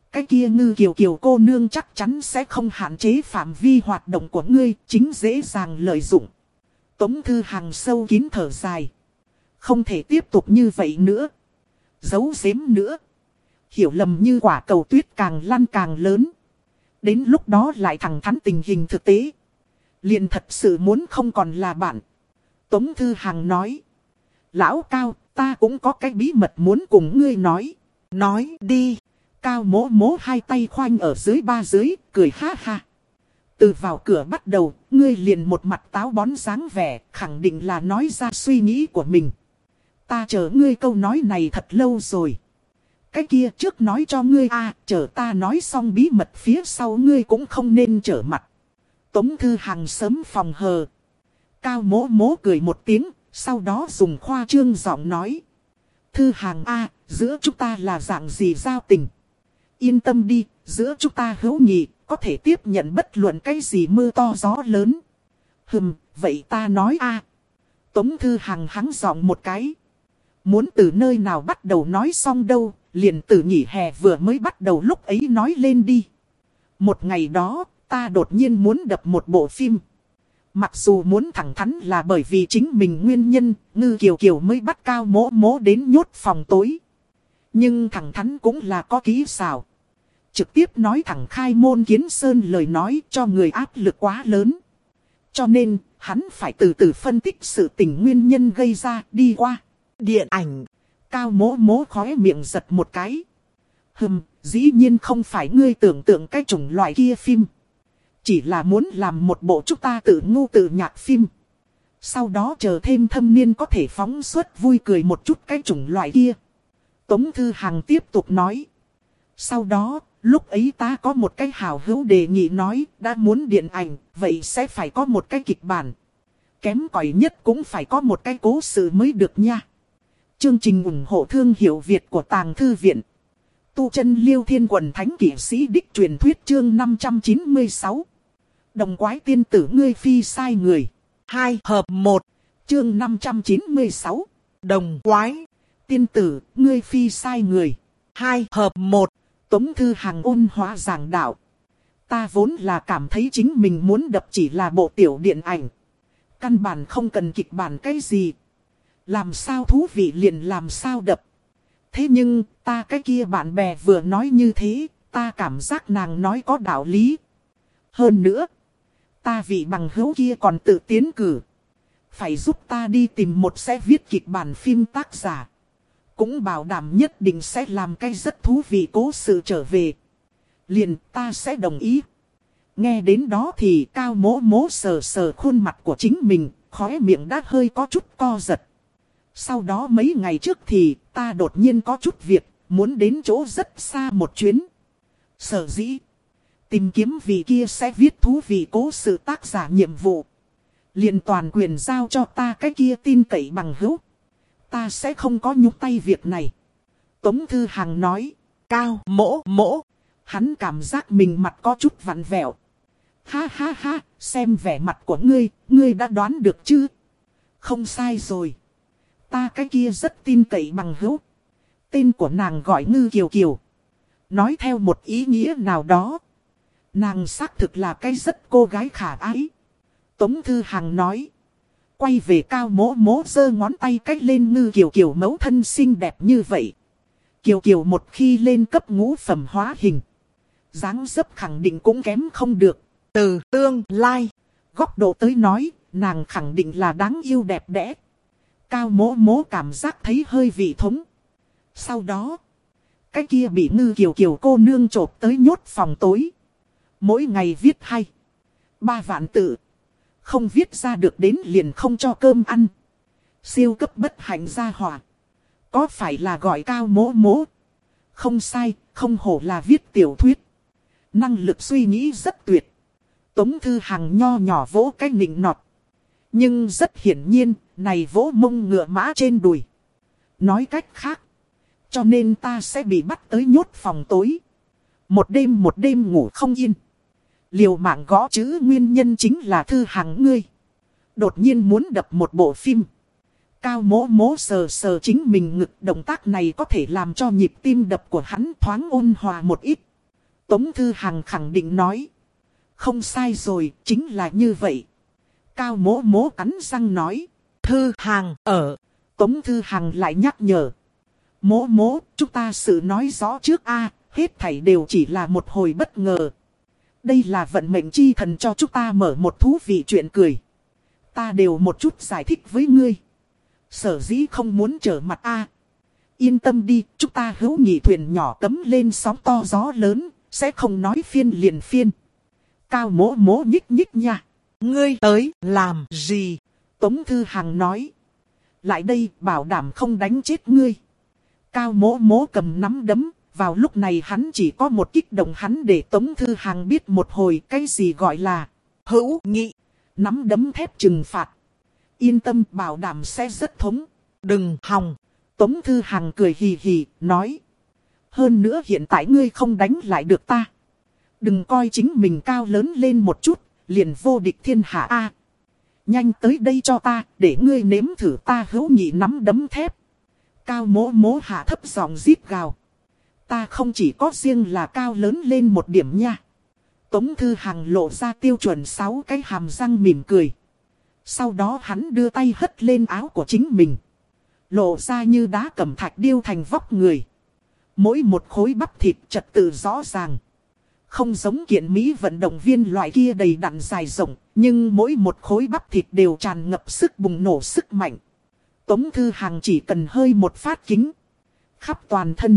cái kia Ngư Kiều Kiều cô nương chắc chắn sẽ không hạn chế phạm vi hoạt động của ngươi, chính dễ dàng lợi dụng. Tống Thư Hằng sâu kín thở dài. Không thể tiếp tục như vậy nữa. Giấu giếm nữa. Hiểu lầm như quả cầu tuyết càng lăn càng lớn. Đến lúc đó lại thẳng thắn tình hình thực tế. Liền thật sự muốn không còn là bạn. Tống Thư Hằng nói. Lão Cao, ta cũng có cái bí mật muốn cùng ngươi nói. Nói đi. Cao Mỗ Mỗ hai tay khoanh ở dưới ba dưới, cười ha ha. Từ vào cửa bắt đầu, ngươi liền một mặt táo bón dáng vẻ, khẳng định là nói ra suy nghĩ của mình. Ta chờ ngươi câu nói này thật lâu rồi. Cái kia trước nói cho ngươi a, à, chờ ta nói xong bí mật phía sau ngươi cũng không nên trở mặt. Tống Thư Hằng sớm phòng hờ. Cao Mỗ Mỗ cười một tiếng, sau đó dùng khoa trương giọng nói. Thư Hằng a, à, giữa chúng ta là dạng gì giao tình? Yên tâm đi, giữa chúng ta hữu nghị, có thể tiếp nhận bất luận cái gì mưa to gió lớn. Hừm, vậy ta nói a. À. Tống Thư Hằng hắng giọng một cái. Muốn từ nơi nào bắt đầu nói xong đâu, liền từ nghỉ hè vừa mới bắt đầu lúc ấy nói lên đi. Một ngày đó, ta đột nhiên muốn đập một bộ phim. Mặc dù muốn thẳng thắn là bởi vì chính mình nguyên nhân, Ngư Kiều Kiều mới bắt Cao Mỗ Mỗ đến nhốt phòng tối. Nhưng thẳng thắn cũng là có kỹ xảo. Trực tiếp nói thẳng khai môn kiến sơn lời nói cho người áp lực quá lớn. Cho nên, hắn phải từ từ phân tích sự tình nguyên nhân gây ra đi qua. Điện ảnh. Cao Mỗ Mỗ khóe miệng giật một cái. Hừm, dĩ nhiên không phải ngươi tưởng tượng cái chủng loại kia phim. Chỉ là muốn làm một bộ chúng ta tự ngu tự nhạc phim. Sau đó chờ thêm thâm niên có thể phóng suất vui cười một chút cái chủng loại kia. Tống Thư Hằng tiếp tục nói. Sau đó, lúc ấy ta có một cái hào hữu đề nghị nói, đã muốn điện ảnh, vậy sẽ phải có một cái kịch bản. Kém cỏi nhất cũng phải có một cái cố sự mới được nha. Chương trình ủng hộ thương hiệu Việt của Tàng Thư Viện. Tu chân Liêu Thiên Quần Thánh Kỷ Sĩ Đích truyền thuyết chương năm trăm chín mươi sáu. Đồng quái tiên tử ngươi phi sai người. Hai hợp một. Chương năm trăm chín mươi sáu. Đồng quái tiên tử ngươi phi sai người. Hai hợp một. Tống Thư Hằng ôn hóa giảng đạo. Ta vốn là cảm thấy chính mình muốn đập chỉ là bộ tiểu điện ảnh. Căn bản không cần kịch bản cái gì. Làm sao thú vị liền làm sao đập. Thế nhưng, ta cái kia bạn bè vừa nói như thế, ta cảm giác nàng nói có đạo lý. Hơn nữa, ta vị bằng hữu kia còn tự tiến cử. Phải giúp ta đi tìm một sẽ viết kịch bản phim tác giả. Cũng bảo đảm nhất định sẽ làm cái rất thú vị cố sự trở về. Liền ta sẽ đồng ý. Nghe đến đó thì Cao Mỗ Mỗ sờ sờ khuôn mặt của chính mình, khóe miệng đã hơi có chút co giật. Sau đó mấy ngày trước thì ta đột nhiên có chút việc, muốn đến chỗ rất xa một chuyến. Sở dĩ, tìm kiếm vị kia sẽ viết thú vị cố sự tác giả nhiệm vụ. Liền toàn quyền giao cho ta cái kia tin cậy bằng hữu. Ta sẽ không có nhúc tay việc này. Tống Thư Hằng nói. Cao Mỗ Mỗ. Hắn cảm giác mình mặt có chút vặn vẹo. Ha ha ha, xem vẻ mặt của ngươi, ngươi đã đoán được chứ? Không sai rồi. Ta cái kia rất tin cậy bằng hữu. Tên của nàng gọi Ngư Kiều Kiều. Nói theo một ý nghĩa nào đó. Nàng xác thực là cái rất cô gái khả ái. Tống Thư Hằng nói. Quay về Cao Mỗ Mỗ giơ ngón tay cách lên Ngư Kiều Kiều mẫu thân xinh đẹp như vậy. Kiều Kiều một khi lên cấp ngũ phẩm hóa hình. Dáng dấp khẳng định cũng kém không được. Từ tương lai, góc độ tới nói, nàng khẳng định là đáng yêu đẹp đẽ. Cao Mỗ Mỗ cảm giác thấy hơi vị thống. Sau đó, cái kia bị Ngư Kiều Kiều cô nương chộp tới nhốt phòng tối. Mỗi ngày viết hay. Ba vạn tự. Không viết ra được đến liền không cho cơm ăn. Siêu cấp bất hạnh gia hỏa. Có phải là gọi Cao Mỗ Mỗ? Không sai, không hổ là viết tiểu thuyết. Năng lực suy nghĩ rất tuyệt. Tống Thư Hằng nho nhỏ vỗ cái nịnh nọt. Nhưng rất hiển nhiên, này vỗ mông ngựa mã trên đùi. Nói cách khác. Cho nên ta sẽ bị bắt tới nhốt phòng tối. Một đêm một đêm ngủ không yên. Liều mạng gõ chữ nguyên nhân chính là Thư Hằng ngươi. Đột nhiên muốn đập một bộ phim. Cao Mỗ Mỗ sờ sờ chính mình ngực, động tác này có thể làm cho nhịp tim đập của hắn thoáng ôn hòa một ít. Tống Thư Hằng khẳng định nói. Không sai rồi, chính là như vậy. Cao mỗ mỗ cắn răng nói. Thư Hằng ở. Tống Thư Hằng lại nhắc nhở. Mỗ mỗ, chúng ta sự nói rõ trước a, hết thảy đều chỉ là một hồi bất ngờ. Đây là vận mệnh chi thần cho chúng ta mở một thú vị chuyện cười. Ta đều một chút giải thích với ngươi. Sở dĩ không muốn trở mặt a. Yên tâm đi, chúng ta hữu nghị thuyền nhỏ cấm lên sóng to gió lớn, sẽ không nói phiên liền phiên. Cao mỗ mỗ nhích nhích nha. Ngươi tới làm gì? Tống Thư Hằng nói. Lại đây bảo đảm không đánh chết ngươi. Cao mỗ mỗ cầm nắm đấm. Vào lúc này hắn chỉ có một kích động, hắn để Tống Thư Hằng biết một hồi cái gì gọi là hữu nghị. Nắm đấm thép trừng phạt. Yên tâm, bảo đảm sẽ rất thống. Đừng hòng. Tống Thư Hằng cười hì hì, nói. Hơn nữa hiện tại ngươi không đánh lại được ta. Đừng coi chính mình cao lớn lên một chút, liền vô địch thiên hạ a. Nhanh tới đây cho ta, để ngươi nếm thử ta hữu nghị nắm đấm thép. Cao mỗ mỗ hạ thấp giọng rít gào. Ta không chỉ có riêng là cao lớn lên một điểm nha. Tống Thư Hằng lộ ra tiêu chuẩn sáu cái hàm răng mỉm cười. Sau đó hắn đưa tay hất lên áo của chính mình. Lộ ra như đá cẩm thạch điêu thành vóc người. Mỗi một khối bắp thịt trật tự rõ ràng. Không giống kiện Mỹ vận động viên loại kia đầy đặn dài rộng. Nhưng mỗi một khối bắp thịt đều tràn ngập sức bùng nổ sức mạnh. Tống Thư Hằng chỉ cần hơi một phát kính. Khắp toàn thân.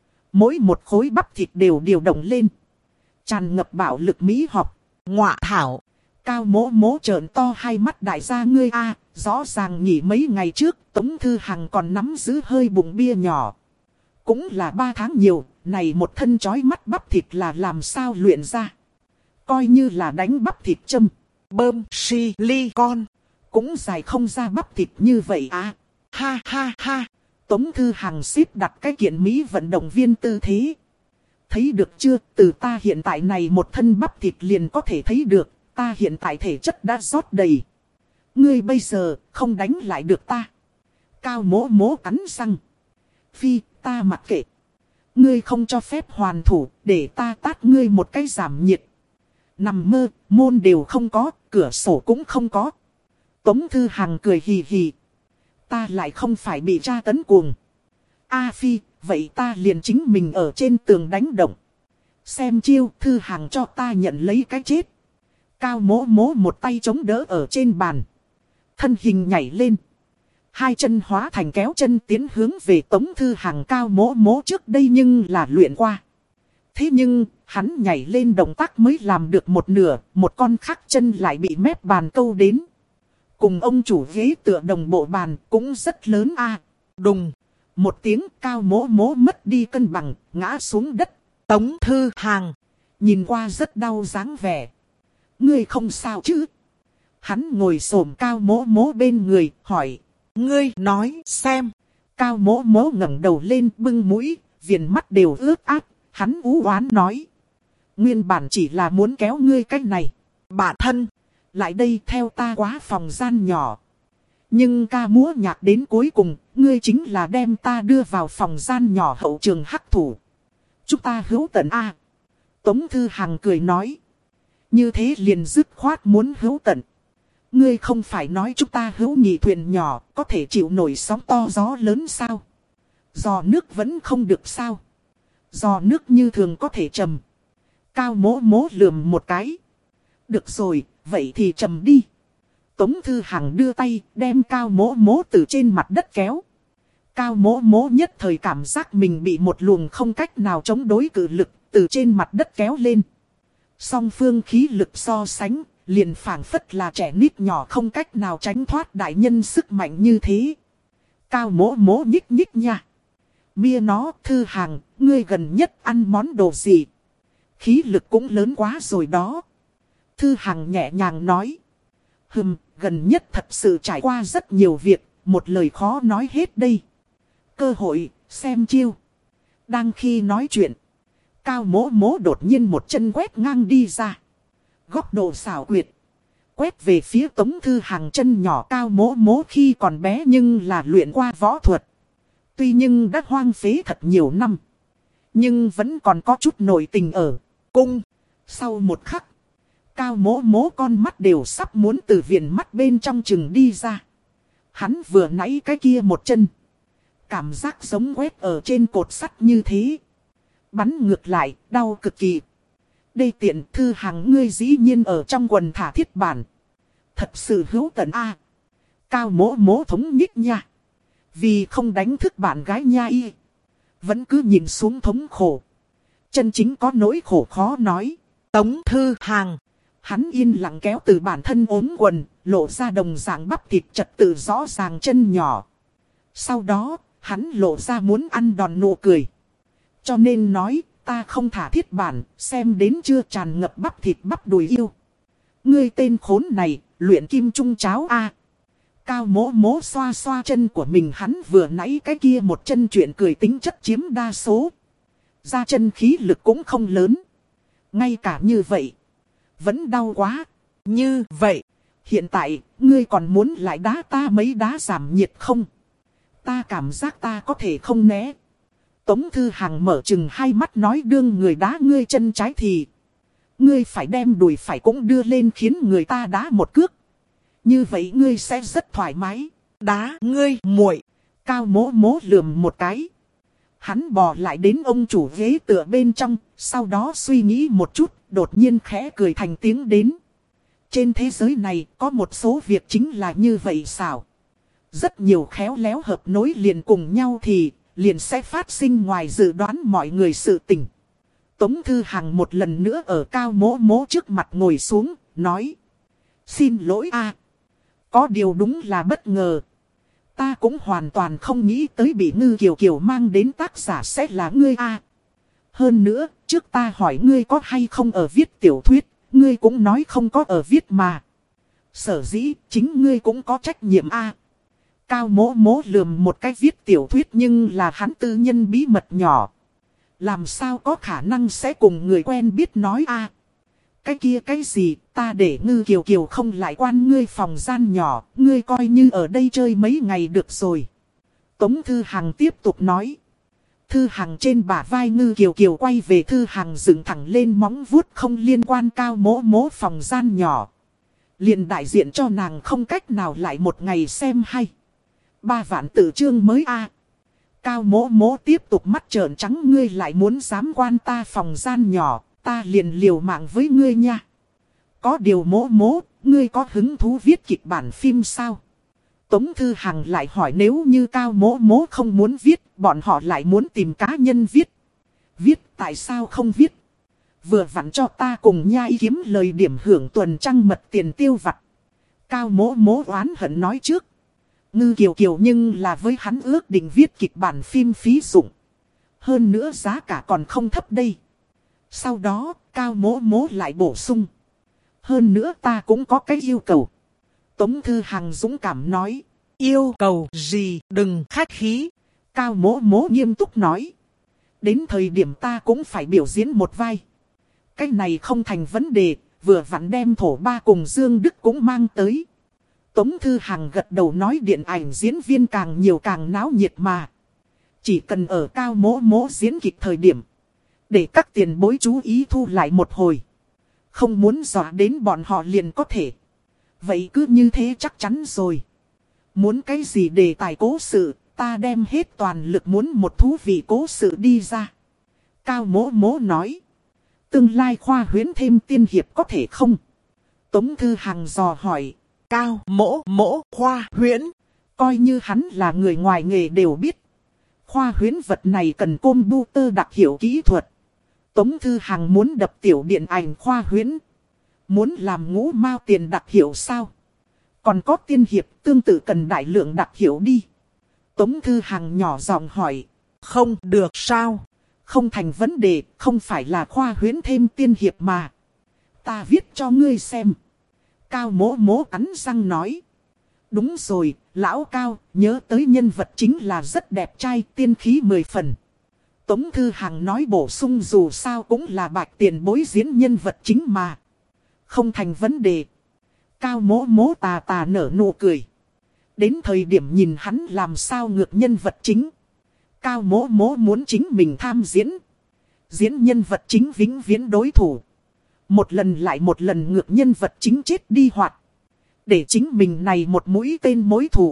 Mỗi một khối bắp thịt đều điều động lên. Tràn ngập bạo lực mỹ học. Ngọa thảo. Cao mỗ mỗ trợn to hai mắt đại gia ngươi a. Rõ ràng nghỉ mấy ngày trước Tống Thư Hằng còn nắm giữ hơi bụng bia nhỏ. Cũng là ba tháng nhiều. Này một thân chói mắt bắp thịt là làm sao luyện ra. Coi như là đánh bắp thịt châm. Bơm silicon. Cũng dài không ra bắp thịt như vậy à. Ha ha ha. Tống Thư Hằng xếp đặt cái kiện Mỹ vận động viên tư thế. Thấy được chưa, từ ta hiện tại này một thân bắp thịt liền có thể thấy được, ta hiện tại thể chất đã rót đầy. Ngươi bây giờ không đánh lại được ta. Cao mỗ mỗ cắn răng. Phi, ta mặc kệ. Ngươi không cho phép hoàn thủ, để ta tát ngươi một cái giảm nhiệt. Nằm mơ, môn đều không có, cửa sổ cũng không có. Tống Thư Hằng cười hì hì. Ta lại không phải bị tra tấn cuồng. A Phi, vậy ta liền chính mình ở trên tường đánh động. Xem chiêu, Thư Hằng cho ta nhận lấy cái chết. Cao mỗ mỗ một tay chống đỡ ở trên bàn. Thân hình nhảy lên. Hai chân hóa thành kéo chân tiến hướng về Tống Thư Hằng. Cao mỗ mỗ trước đây nhưng là luyện qua. Thế nhưng, hắn nhảy lên động tác mới làm được một nửa, một con khác chân lại bị mép bàn câu đến. Cùng ông chủ ghế tựa đồng bộ bàn cũng rất lớn a. À, đùng. Một tiếng cao mỗ mỗ mất đi cân bằng, ngã xuống đất. Tống Thư Hằng. Nhìn qua rất đau dáng vẻ. Ngươi không sao chứ? Hắn ngồi xổm cao mỗ mỗ bên người, hỏi. Ngươi nói xem. Cao mỗ mỗ ngẩng đầu lên bưng mũi, viền mắt đều ướt át. Hắn ú oán nói. Nguyên bản chỉ là muốn kéo ngươi cách này. Bạn thân. Lại đây theo ta quá phòng gian nhỏ. Nhưng ca múa nhạc đến cuối cùng, ngươi chính là đem ta đưa vào phòng gian nhỏ hậu trường hắc thủ. Chúng ta hữu tận a. Tống Thư Hằng cười nói. Như thế liền dứt khoát muốn hữu tận. Ngươi không phải nói chúng ta hữu nghị thuyền nhỏ có thể chịu nổi sóng to gió lớn sao? Giò nước vẫn không được sao? Giò nước như thường có thể trầm. Cao mỗ mỗ lườm một cái. Được rồi, vậy thì trầm đi. Tống Thư Hằng đưa tay đem cao mỗ mỗ từ trên mặt đất kéo. Cao mỗ mỗ nhất thời cảm giác mình bị một luồng không cách nào chống đối cự lực từ trên mặt đất kéo lên. Song phương khí lực so sánh, liền phảng phất là trẻ nít nhỏ không cách nào tránh thoát đại nhân sức mạnh như thế. Cao mỗ mỗ nhích nhích nha. Mia nó, Thư Hằng, ngươi gần nhất ăn món đồ gì? Khí lực cũng lớn quá rồi đó. Thư Hằng nhẹ nhàng nói. Hừm, gần nhất thật sự trải qua rất nhiều việc, một lời khó nói hết đây. Cơ hội, xem chiêu. Đang khi nói chuyện, Cao mỗ mỗ đột nhiên một chân quét ngang đi ra. Góc độ xảo quyệt. Quét về phía Tống Thư Hằng. Chân nhỏ Cao mỗ mỗ khi còn bé nhưng là luyện qua võ thuật. Tuy nhưng đã hoang phế thật nhiều năm, nhưng vẫn còn có chút nội tình ở. cung. Sau một khắc, Cao Mỗ Mỗ con mắt đều sắp muốn từ viền mắt bên trong chừng đi ra. Hắn vừa nãy cái kia một chân, cảm giác giống quét ở trên cột sắt như thế. Bắn ngược lại, đau cực kỳ. Đây tiện Thư Hằng ngươi dĩ nhiên ở trong quần thả thiết bản. Thật sự hữu tận a. Cao Mỗ Mỗ thống nhích nha. Vì không đánh thức bạn gái nha y. Vẫn cứ nhìn xuống thống khổ. Chân chính có nỗi khổ khó nói. Tống Thư Hằng. Hắn yên lặng kéo từ bản thân ốm quần, lộ ra đồng dạng bắp thịt trật tự rõ ràng chân nhỏ. Sau đó, hắn lộ ra muốn ăn đòn nụ cười. Cho nên nói, ta không thả thiết bản, xem đến chưa tràn ngập bắp thịt bắp đùi yêu. Ngươi tên khốn này, luyện kim trung cháo a. Cao Mỗ Mỗ xoa xoa chân của mình, hắn vừa nãy cái kia một chân chuyện cười tính chất chiếm đa số. Ra chân khí lực cũng không lớn. Ngay cả như vậy, vẫn đau quá. Như vậy, hiện tại, ngươi còn muốn lại đá ta mấy đá giảm nhiệt không? Ta cảm giác ta có thể không né. Tống Thư Hằng mở chừng hai mắt nói, đương người đá ngươi chân trái thì ngươi phải đem đùi phải cũng đưa lên khiến người ta đá một cước. Như vậy ngươi sẽ rất thoải mái. Đá ngươi muội. Cao Mỗ Mỗ lườm một cái. Hắn bò lại đến ông chủ ghế tựa bên trong, sau đó suy nghĩ một chút, đột nhiên khẽ cười thành tiếng đến. Trên thế giới này có một số việc chính là như vậy sao? Rất nhiều khéo léo hợp nối liền cùng nhau thì liền sẽ phát sinh ngoài dự đoán mọi người sự tình. Tống Thư Hằng một lần nữa ở Cao Mỗ Mỗ trước mặt ngồi xuống, nói. Xin lỗi a, có điều đúng là bất ngờ. Ta cũng hoàn toàn không nghĩ tới bị Ngư Kiều Kiều mang đến tác giả sẽ là ngươi a. Hơn nữa, trước ta hỏi ngươi có hay không ở viết tiểu thuyết, ngươi cũng nói không có ở viết mà. Sở dĩ, chính ngươi cũng có trách nhiệm a. Cao Mỗ Mỗ lườm một cách viết tiểu thuyết nhưng là hắn tư nhân bí mật nhỏ. Làm sao có khả năng sẽ cùng người quen biết nói a? Cái kia cái gì, ta để Ngư Kiều Kiều không lại quan ngươi phòng gian nhỏ, ngươi coi như ở đây chơi mấy ngày được rồi. Tống Thư Hằng tiếp tục nói. Thư Hằng trên bả vai Ngư Kiều Kiều quay về Thư Hằng dựng thẳng lên móng vuốt không liên quan Cao Mỗ Mỗ phòng gian nhỏ. Liền đại diện cho nàng không cách nào lại một ngày xem hay. Ba vạn tự chương mới a. Cao Mỗ Mỗ tiếp tục mắt trợn trắng, ngươi lại muốn dám quan ta phòng gian nhỏ, ta liền liều mạng với ngươi nha. Có điều Mỗ Mỗ, ngươi có hứng thú viết kịch bản phim sao? Tống Thư Hằng lại hỏi, nếu như Cao Mỗ Mỗ không muốn viết, bọn họ lại muốn tìm cá nhân viết. Viết tại sao không viết? Vừa vặn cho ta cùng nhai kiếm lời điểm hưởng tuần trăng mật tiền tiêu vặt. Cao Mỗ Mỗ oán hận nói trước. Ngư Kiều Kiều nhưng là với hắn ước định viết kịch bản phim phí dụng. Hơn nữa giá cả còn không thấp đây. Sau đó, Cao Mỗ Mỗ lại bổ sung. Hơn nữa ta cũng có cái yêu cầu. Tống Thư Hằng dũng cảm nói. Yêu cầu gì, đừng khách khí. Cao Mỗ Mỗ nghiêm túc nói. Đến thời điểm ta cũng phải biểu diễn một vai. Cái này không thành vấn đề, vừa vặn đem Thổ Ba cùng Dương Đức cũng mang tới. Tống Thư Hằng gật đầu nói, điện ảnh diễn viên càng nhiều càng náo nhiệt mà. Chỉ cần ở Cao Mỗ Mỗ diễn kịch thời điểm, để các tiền bối chú ý thu lại một hồi. Không muốn dọa đến bọn họ liền có thể. Vậy cứ như thế chắc chắn rồi. Muốn cái gì đề tài cố sự, ta đem hết toàn lực muốn một thú vị cố sự đi ra. Cao Mỗ Mỗ nói. Tương lai khoa huyễn thêm tiên hiệp có thể không? Tống Thư Hằng dò hỏi. Cao Mỗ Mỗ khoa huyễn. Coi như hắn là người ngoài nghề đều biết. Khoa huyễn vật này cần computer đặc hiệu kỹ thuật. Tống Thư Hằng muốn đập tiểu điện ảnh khoa huyễn. Muốn làm ngũ mao tiền đặc hiệu sao? Còn có tiên hiệp tương tự cần đại lượng đặc hiệu đi. Tống Thư Hằng nhỏ giọng hỏi. Không được sao? Không thành vấn đề, không phải là khoa huyễn thêm tiên hiệp mà. Ta viết cho ngươi xem. Cao Mỗ Mỗ cắn răng nói. Đúng rồi, lão Cao, nhớ tới nhân vật chính là rất đẹp trai, tiên khí mười phần. Tống Thư Hằng nói bổ sung, dù sao cũng là bạch tiền bối diễn nhân vật chính mà. Không thành vấn đề. Cao Mỗ Mỗ tà tà nở nụ cười. Đến thời điểm nhìn hắn làm sao ngược nhân vật chính. Cao Mỗ Mỗ muốn chính mình tham diễn. Diễn nhân vật chính vĩnh viễn đối thủ. Một lần lại một lần ngược nhân vật chính chết đi hoạt. Để chính mình này một mũi tên mối thù.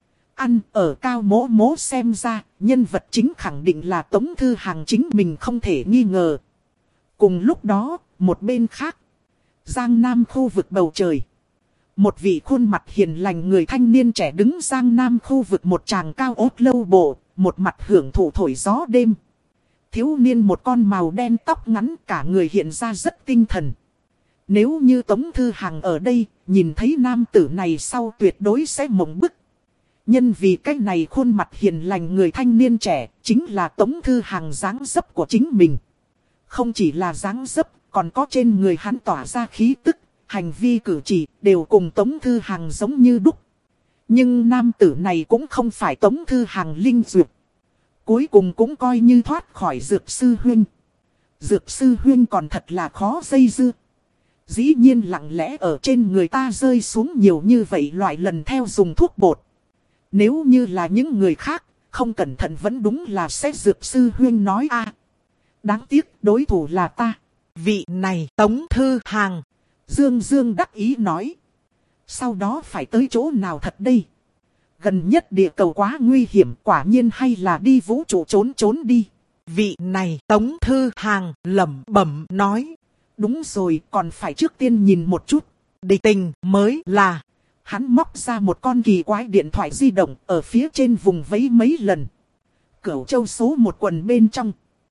Ăn ở Cao Mỗ Mỗ xem ra, nhân vật chính khẳng định là Tống Thư Hàng chính mình không thể nghi ngờ. Cùng lúc đó, một bên khác, Giang Nam khu vực bầu trời. Một vị khuôn mặt hiền lành người thanh niên trẻ đứng Giang Nam khu vực một tràng cao ốt lâu bộ, một mặt hưởng thụ thổi gió đêm. Thiếu niên một con màu đen tóc ngắn cả người hiện ra rất tinh thần. Nếu như Tống Thư Hàng ở đây, nhìn thấy nam tử này sau tuyệt đối sẽ mộng bức. Nhân vì cái này khuôn mặt hiền lành người thanh niên trẻ, chính là Tống Thư Hàng dáng dấp của chính mình. Không chỉ là dáng dấp, còn có trên người hắn tỏa ra khí tức, hành vi cử chỉ đều cùng Tống Thư Hàng giống như đúc. Nhưng nam tử này cũng không phải Tống Thư Hàng linh duyệt. Cuối cùng cũng coi như thoát khỏi Dược Sư Huynh. Dược Sư Huynh còn thật là khó dây dưa. Dĩ nhiên lặng lẽ ở trên người ta rơi xuống nhiều như vậy loại lần theo dùng thuốc bột. Nếu như là những người khác, không cẩn thận vẫn đúng là sẽ Dược Sư Huynh nói a. Đáng tiếc đối thủ là ta. Vị này Tống Thư Hàng. Dương Dương đắc ý nói. Sau đó phải tới chỗ nào thật đây? Gần nhất địa cầu quá nguy hiểm, quả nhiên hay là đi vũ trụ trốn trốn đi. Vị này Tống Thư Hàng lẩm bẩm nói. Đúng rồi, còn phải trước tiên nhìn một chút. Địch tình mới là. Hắn móc ra một con kỳ quái điện thoại di động, ở phía trên vùng vẫy mấy lần. Cửu Châu số một quần bên trong.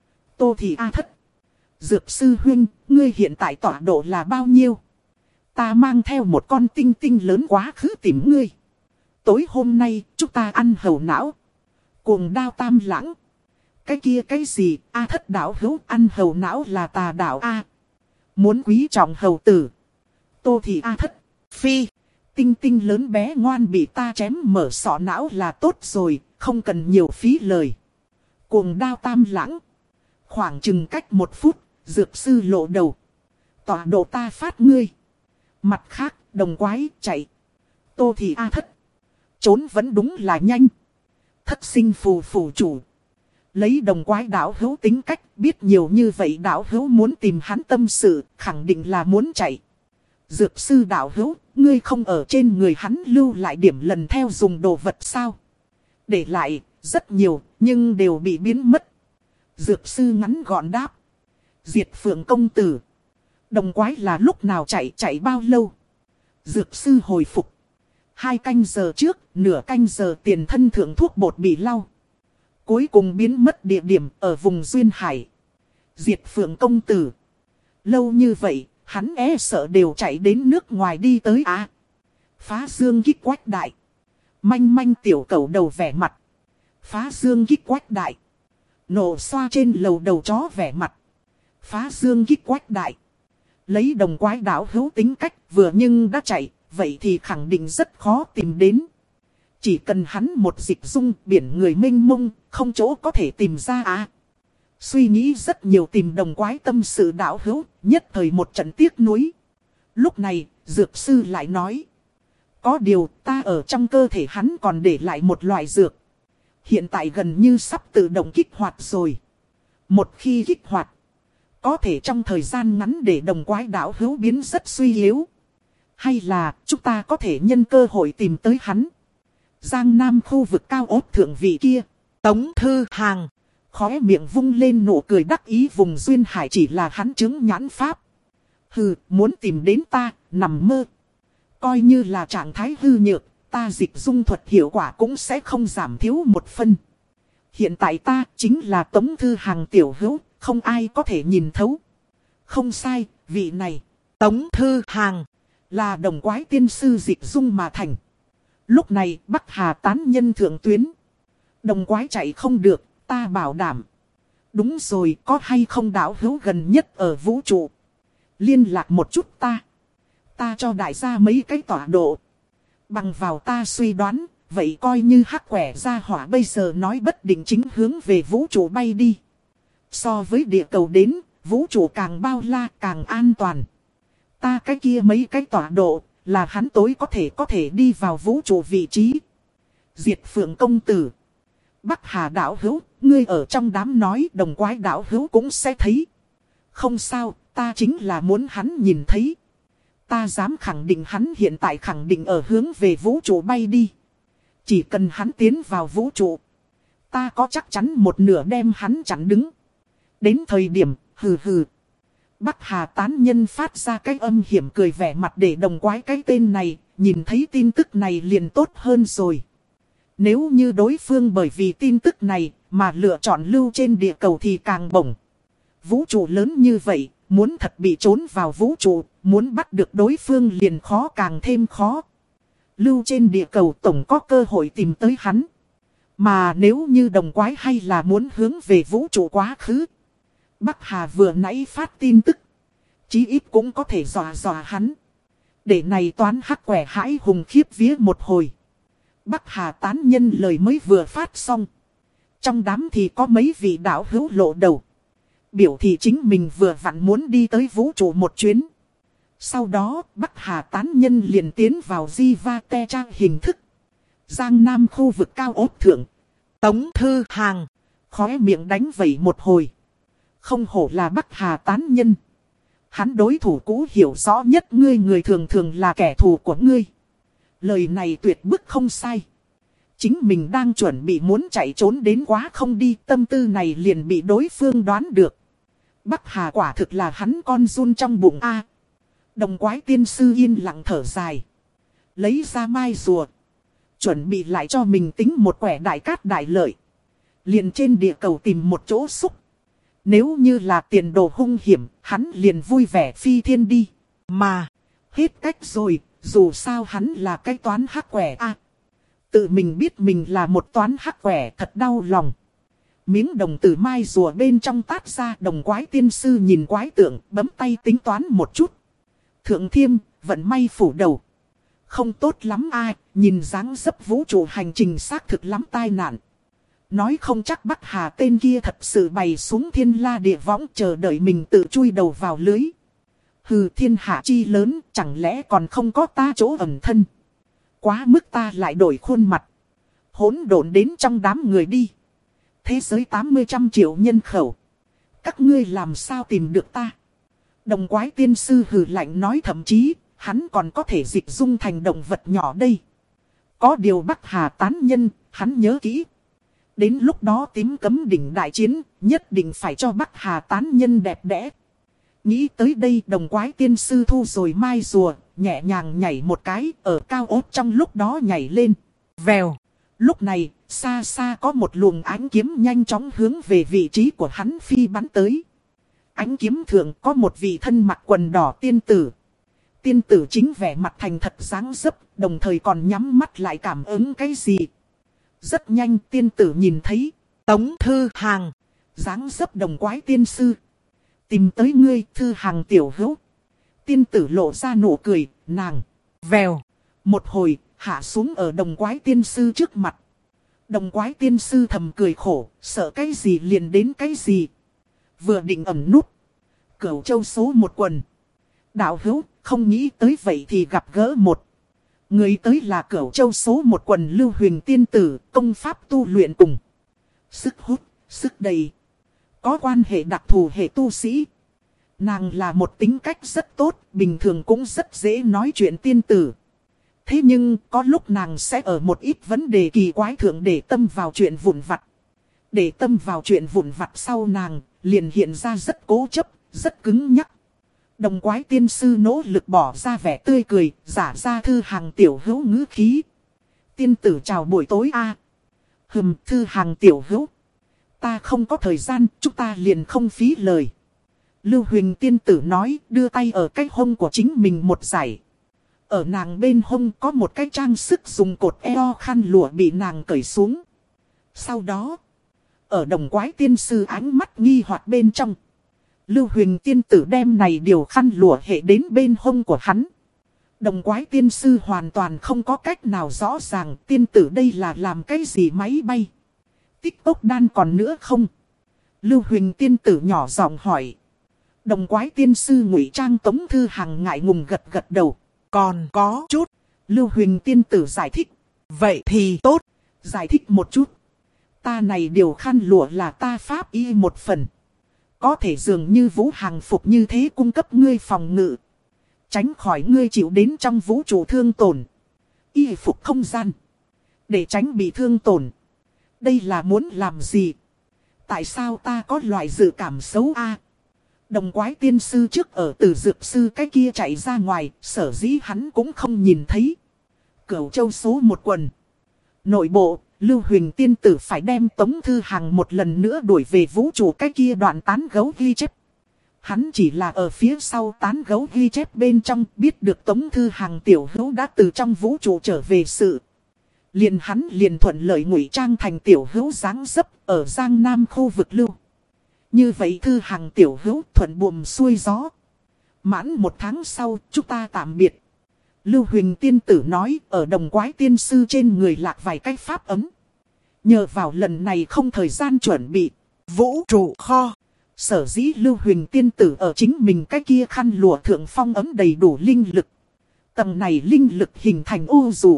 Tô Thị A Thất. Dược Sư Huynh, ngươi hiện tại tọa độ là bao nhiêu? Ta mang theo một con tinh tinh lớn quá khứ tìm ngươi. Tối hôm nay, chúng ta ăn hầu não. Cuồng đao tam lãng. Cái kia cái gì, A Thất đảo hữu ăn hầu não là tà đảo A. Muốn quý trọng hầu tử. Tô Thị A Thất. Phi. Tinh tinh lớn bé ngoan bị ta chém mở sọ não là tốt rồi, không cần nhiều phí lời. Cuồng đao tam lãng. Khoảng chừng cách một phút, Dược Sư lộ đầu. Tọa độ ta phát ngươi. Mặt khác, đồng quái, chạy. Tô Thị A Thất. Trốn vẫn đúng là nhanh. Thất sinh phù phù chủ. Lấy đồng quái đảo hữu tính cách, biết nhiều như vậy đảo hữu muốn tìm hắn tâm sự, khẳng định là muốn chạy. Dược Sư đảo hữu, ngươi không ở trên người hắn lưu lại điểm lần theo dùng đồ vật sao? Để lại, rất nhiều, nhưng đều bị biến mất. Dược Sư ngắn gọn đáp. Diệt Phượng công tử. Đồng quái là lúc nào chạy, chạy bao lâu? Dược Sư hồi phục. Hai canh giờ trước, nửa canh giờ tiền thân thượng thuốc bột bị lau. Cuối cùng biến mất địa điểm ở vùng Duyên Hải. Diệt Phượng công tử. Lâu như vậy, hắn e sợ đều chạy đến nước ngoài đi tới á. Phá Dương kích quách đại. Manh manh tiểu cầu đầu vẻ mặt. Phá Dương kích quách đại. Nổ xoa trên lầu đầu chó vẻ mặt. Phá Dương kích quách đại. Lấy đồng quái đảo hữu tính cách vừa nhưng đã chạy, vậy thì khẳng định rất khó tìm đến. Chỉ cần hắn một dịch dung biển người mênh mông, không chỗ có thể tìm ra à. Suy nghĩ rất nhiều tìm đồng quái tâm sự đảo hữu, nhất thời một trận tiếc nuối. Lúc này, Dược Sư lại nói. Có điều ta ở trong cơ thể hắn còn để lại một loại dược. Hiện tại gần như sắp tự động kích hoạt rồi. Một khi kích hoạt, có thể trong thời gian ngắn để đồng quái đảo hữu biến rất suy yếu. Hay là chúng ta có thể nhân cơ hội tìm tới hắn. Giang Nam khu vực cao ốt thượng vị kia. Tống Thư Hàng. Khóe miệng vung lên nụ cười đắc ý vùng Duyên Hải chỉ là hắn chứng nhãn pháp. Hừ, muốn tìm đến ta, nằm mơ. Coi như là trạng thái hư nhược, ta dịch dung thuật hiệu quả cũng sẽ không giảm thiếu một phân. Hiện tại ta chính là Tống Thư Hàng tiểu hữu, không ai có thể nhìn thấu. Không sai, vị này. Tống Thư Hàng là đồng quái tiên sư dịch dung mà thành. Lúc này Bắc Hà tán nhân thượng tuyến. Đồng quái chạy không được, ta bảo đảm. Đúng rồi, có hay không đảo hữu gần nhất ở vũ trụ. Liên lạc một chút ta. Ta cho đại gia mấy cái tọa độ. Bằng vào ta suy đoán, vậy coi như hắc quẻ ra hỏa bây giờ nói bất định chính hướng về vũ trụ bay đi. So với địa cầu đến, vũ trụ càng bao la càng an toàn. Ta cái kia mấy cái tọa độ, là hắn tối có thể có thể đi vào vũ trụ vị trí. Diệt Phượng công tử. Bắc Hà đạo hữu, ngươi ở trong đám nói đồng quái đạo hữu cũng sẽ thấy. Không sao, ta chính là muốn hắn nhìn thấy. Ta dám khẳng định hắn hiện tại khẳng định ở hướng về vũ trụ bay đi. Chỉ cần hắn tiến vào vũ trụ, ta có chắc chắn một nửa đem hắn chặn đứng. Đến thời điểm, hừ hừ. Bắc Hà tán nhân phát ra cái âm hiểm cười vẻ mặt để đồng quái cái tên này, nhìn thấy tin tức này liền tốt hơn rồi. Nếu như đối phương bởi vì tin tức này mà lựa chọn lưu trên địa cầu thì càng bổng. Vũ trụ lớn như vậy, muốn thật bị trốn vào vũ trụ, muốn bắt được đối phương liền khó càng thêm khó. Lưu trên địa cầu tổng có cơ hội tìm tới hắn. Mà nếu như đồng quái hay là muốn hướng về vũ trụ quá khứ. Bắc Hà vừa nãy phát tin tức, chí ít cũng có thể dọa dọa hắn. Để này toán hắc quẻ hãi hùng khiếp vía một hồi. Bắc Hà tán nhân lời mới vừa phát xong. Trong đám thì có mấy vị đạo hữu lộ đầu. Biểu thị chính mình vừa vặn muốn đi tới vũ trụ một chuyến. Sau đó Bắc Hà tán nhân liền tiến vào Jivate trang hình thức. Giang Nam khu vực cao ốt thượng. Tống Thư Hàng Khóe miệng đánh vẩy một hồi. Không hổ là Bắc Hà tán nhân. Hắn đối thủ cũ hiểu rõ nhất ngươi, người thường thường là kẻ thù của ngươi. Lời này tuyệt bức không sai. Chính mình đang chuẩn bị muốn chạy trốn đến quá không đi, tâm tư này liền bị đối phương đoán được. Bắc Hà quả thực là hắn con run trong bụng a. Đồng quái tiên sư yên lặng thở dài. Lấy ra mai rùa. Chuẩn bị lại cho mình tính một quẻ đại cát đại lợi. Liền trên địa cầu tìm một chỗ xúc. Nếu như là tiền đồ hung hiểm, hắn liền vui vẻ phi thiên đi. Mà, hết cách rồi, dù sao hắn là cái toán hắc quẻ a. Tự mình biết mình là một toán hắc quẻ thật đau lòng. Miếng đồng từ mai rùa bên trong tát ra, đồng quái tiên sư nhìn quái tượng, bấm tay tính toán một chút. Thượng Thiêm, vận may phủ đầu. Không tốt lắm ai, nhìn dáng dấp vũ trụ hành trình xác thực lắm tai nạn. Nói không chắc Bắc Hà tên kia thật sự bày xuống thiên la địa võng chờ đợi mình tự chui đầu vào lưới. Hừ, thiên hạ chi lớn, chẳng lẽ còn không có ta chỗ ẩn thân. Quá mức ta lại đổi khuôn mặt. Hỗn độn đến trong đám người đi. Thế giới tám mươi trăm triệu nhân khẩu. Các ngươi làm sao tìm được ta? Đồng quái tiên sư hừ lạnh nói, thậm chí, hắn còn có thể dịch dung thành động vật nhỏ đây. Có điều Bắc Hà tán nhân, hắn nhớ kỹ. Đến lúc đó tím cấm đỉnh đại chiến, nhất định phải cho Bắc Hà tán nhân đẹp đẽ. Nghĩ tới đây, đồng quái tiên sư thu rồi mai rùa, nhẹ nhàng nhảy một cái, ở cao ốt trong lúc đó nhảy lên. Vèo. Lúc này, xa xa có một luồng ánh kiếm nhanh chóng hướng về vị trí của hắn phi bắn tới. Ánh kiếm thượng có một vị thân mặc quần đỏ tiên tử. Tiên tử chính vẻ mặt thành thật dáng dấp, đồng thời còn nhắm mắt lại cảm ứng cái gì. Rất nhanh tiên tử nhìn thấy Tống Thư Hàng dáng dấp đồng quái tiên sư. Tìm tới ngươi, Thư Hàng tiểu hữu. Tiên tử lộ ra nụ cười, nàng vèo một hồi hạ xuống ở đồng quái tiên sư trước mặt. Đồng quái tiên sư thầm cười khổ, sợ cái gì liền đến cái gì. Vừa định ẩn nút, Cửu Châu số một quần. Đạo hữu, không nghĩ tới vậy thì gặp gỡ một. Người tới là Cửu Châu số một quần Lưu Huyền tiên tử, công pháp tu luyện cùng. Sức hút, sức đầy. Có quan hệ đặc thù hệ tu sĩ. Nàng là một tính cách rất tốt, bình thường cũng rất dễ nói chuyện tiên tử. Thế nhưng, có lúc nàng sẽ ở một ít vấn đề kỳ quái thượng để tâm vào chuyện vụn vặt. Để tâm vào chuyện vụn vặt sau nàng, liền hiện ra rất cố chấp, rất cứng nhắc. Đồng quái tiên sư nỗ lực bỏ ra vẻ tươi cười, giả ra Thư Hàng tiểu hữu ngữ khí. Tiên tử chào buổi tối a. À. Hừm, Thư Hàng tiểu hữu. Ta không có thời gian, chúng ta liền không phí lời. Lưu Huỳnh tiên tử nói, đưa tay ở cái hông của chính mình một giải. Ở nàng bên hông có một cái trang sức dùng cột eo khăn lụa bị nàng cởi xuống. Sau đó, ở đồng quái tiên sư ánh mắt nghi hoặc bên trong, Lưu Huỳnh tiên tử đem này điều khăn lụa hệ đến bên hông của hắn. Đồng quái tiên sư hoàn toàn không có cách nào rõ ràng tiên tử đây là làm cái gì máy bay. Tích tốc đan còn nữa không? Lưu Huỳnh tiên tử nhỏ giọng hỏi. Đồng quái tiên sư ngụy trang Tống Thư Hàng ngại ngùng gật gật đầu. Còn có chút. Lưu Huỳnh tiên tử giải thích. Vậy thì tốt. Giải thích một chút. Ta này điều khăn lụa là ta pháp y một phần. Có thể dường như vũ hàng phục như thế cung cấp ngươi phòng ngự. Tránh khỏi ngươi chịu đến trong vũ trụ thương tổn. Y phục không gian. Để tránh bị thương tổn. Đây là muốn làm gì? Tại sao ta có loại dự cảm xấu a? Đồng quái tiên sư trước ở từ dược sư cái kia chạy ra ngoài. Sở dĩ hắn cũng không nhìn thấy. Cửu châu số một quần. Nội bộ, Lưu Huỳnh tiên tử phải đem Tống Thư Hằng một lần nữa đuổi về vũ trụ cái kia đoạn tán gấu ghi chép. Hắn chỉ là ở phía sau tán gấu ghi chép bên trong biết được Tống Thư Hằng tiểu hữu đã từ trong vũ trụ trở về sự. Liền hắn liền thuận lợi ngụy trang thành tiểu hữu dáng dấp ở Giang Nam khu vực Lưu. Như vậy Thư Hằng tiểu hữu thuận buồm xuôi gió. Mãn một tháng sau chúng ta tạm biệt. Lưu Huỳnh tiên tử nói ở đồng quái tiên sư trên người lạc vài cái pháp ấm. Nhờ vào lần này không thời gian chuẩn bị. Vũ trụ kho. Sở dĩ Lưu Huỳnh tiên tử ở chính mình cái kia khăn lụa thượng phong ấm đầy đủ linh lực. Tầng này linh lực hình thành ô dù.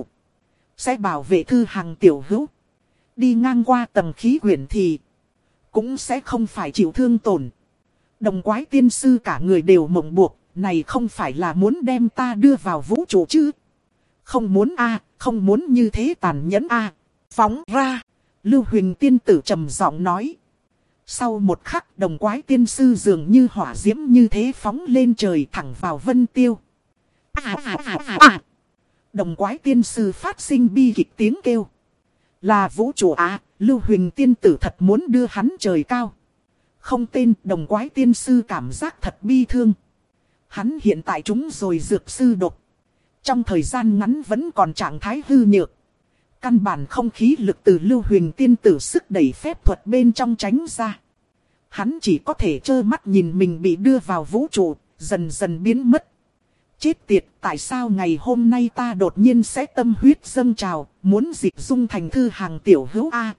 Sẽ bảo vệ Thư Hằng tiểu hữu. Đi ngang qua tầng khí quyển thì cũng sẽ không phải chịu thương tổn. Đồng quái tiên sư cả người đều mộng buộc. Này không phải là muốn đem ta đưa vào vũ trụ chứ? Không muốn a, không muốn như thế tàn nhẫn a. Phóng ra. Lưu Huỳnh tiên tử trầm giọng nói. Sau một khắc đồng quái tiên sư dường như hỏa diễm như thế phóng lên trời thẳng vào vân tiêu. À, à, à, à, à. Đồng quái tiên sư phát sinh bi kịch tiếng kêu. Là vũ trụ à, Lưu Huỳnh tiên tử thật muốn đưa hắn trời cao. Không tên đồng quái tiên sư cảm giác thật bi thương. Hắn hiện tại chúng rồi dược sư độc. Trong thời gian ngắn vẫn còn trạng thái hư nhược. Căn bản không khí lực từ Lưu Huỳnh tiên tử sức đẩy phép thuật bên trong tránh ra. Hắn chỉ có thể trơ mắt nhìn mình bị đưa vào vũ trụ, dần dần biến mất. Chết tiệt, tại sao ngày hôm nay ta đột nhiên sẽ tâm huyết dâng trào, muốn dịch dung thành Thư Hằng tiểu hữu A.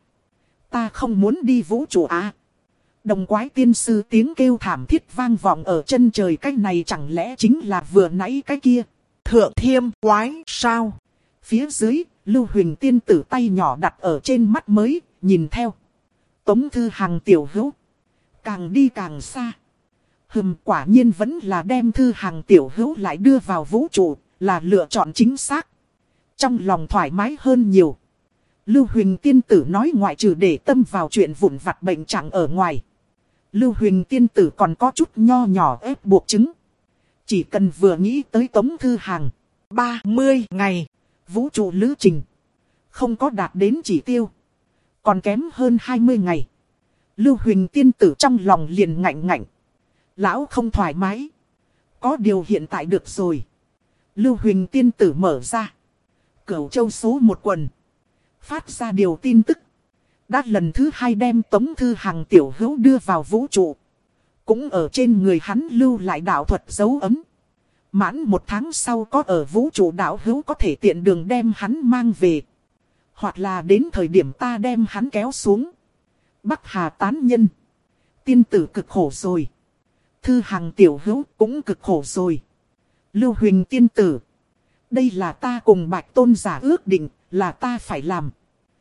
Ta không muốn đi vũ trụ A. Đồng quái tiên sư tiếng kêu thảm thiết vang vọng ở chân trời, cái này chẳng lẽ chính là vừa nãy cái kia. Thượng thiêm quái sao? Phía dưới, Lưu Huỳnh tiên tử tay nhỏ đặt ở trên mắt mới, nhìn theo. Tống Thư Hằng tiểu hữu. Càng đi càng xa. Hừm, quả nhiên vẫn là đem Thư Hằng tiểu hữu lại đưa vào vũ trụ, là lựa chọn chính xác. Trong lòng thoải mái hơn nhiều. Lưu Huỳnh tiên tử nói ngoại trừ để tâm vào chuyện vụn vặt bệnh trạng ở ngoài. Lưu Huỳnh tiên tử còn có chút nho nhỏ ép buộc chứng. Chỉ cần vừa nghĩ tới Tống Thư Hằng. ba mươi ngày. Vũ trụ lữ trình. Không có đạt đến chỉ tiêu. Còn kém hơn hai mươi ngày. Lưu Huỳnh tiên tử trong lòng liền ngạnh ngạnh. Lão không thoải mái. Có điều hiện tại được rồi. Lưu Huỳnh tiên tử mở ra. Cửu châu số một quần. Phát ra điều tin tức. Đã lần thứ hai đem Tống Thư Hằng tiểu hữu đưa vào vũ trụ. Cũng ở trên người hắn lưu lại đạo thuật dấu ấm. Mãn một tháng sau có ở vũ trụ đạo hữu có thể tiện đường đem hắn mang về. Hoặc là đến thời điểm ta đem hắn kéo xuống. Bắc Hà tán nhân. Tiên tử cực khổ rồi. Thư Hằng tiểu hữu cũng cực khổ rồi. Lưu Huỳnh tiên tử. Đây là ta cùng Bạch Tôn giả ước định, là ta phải làm.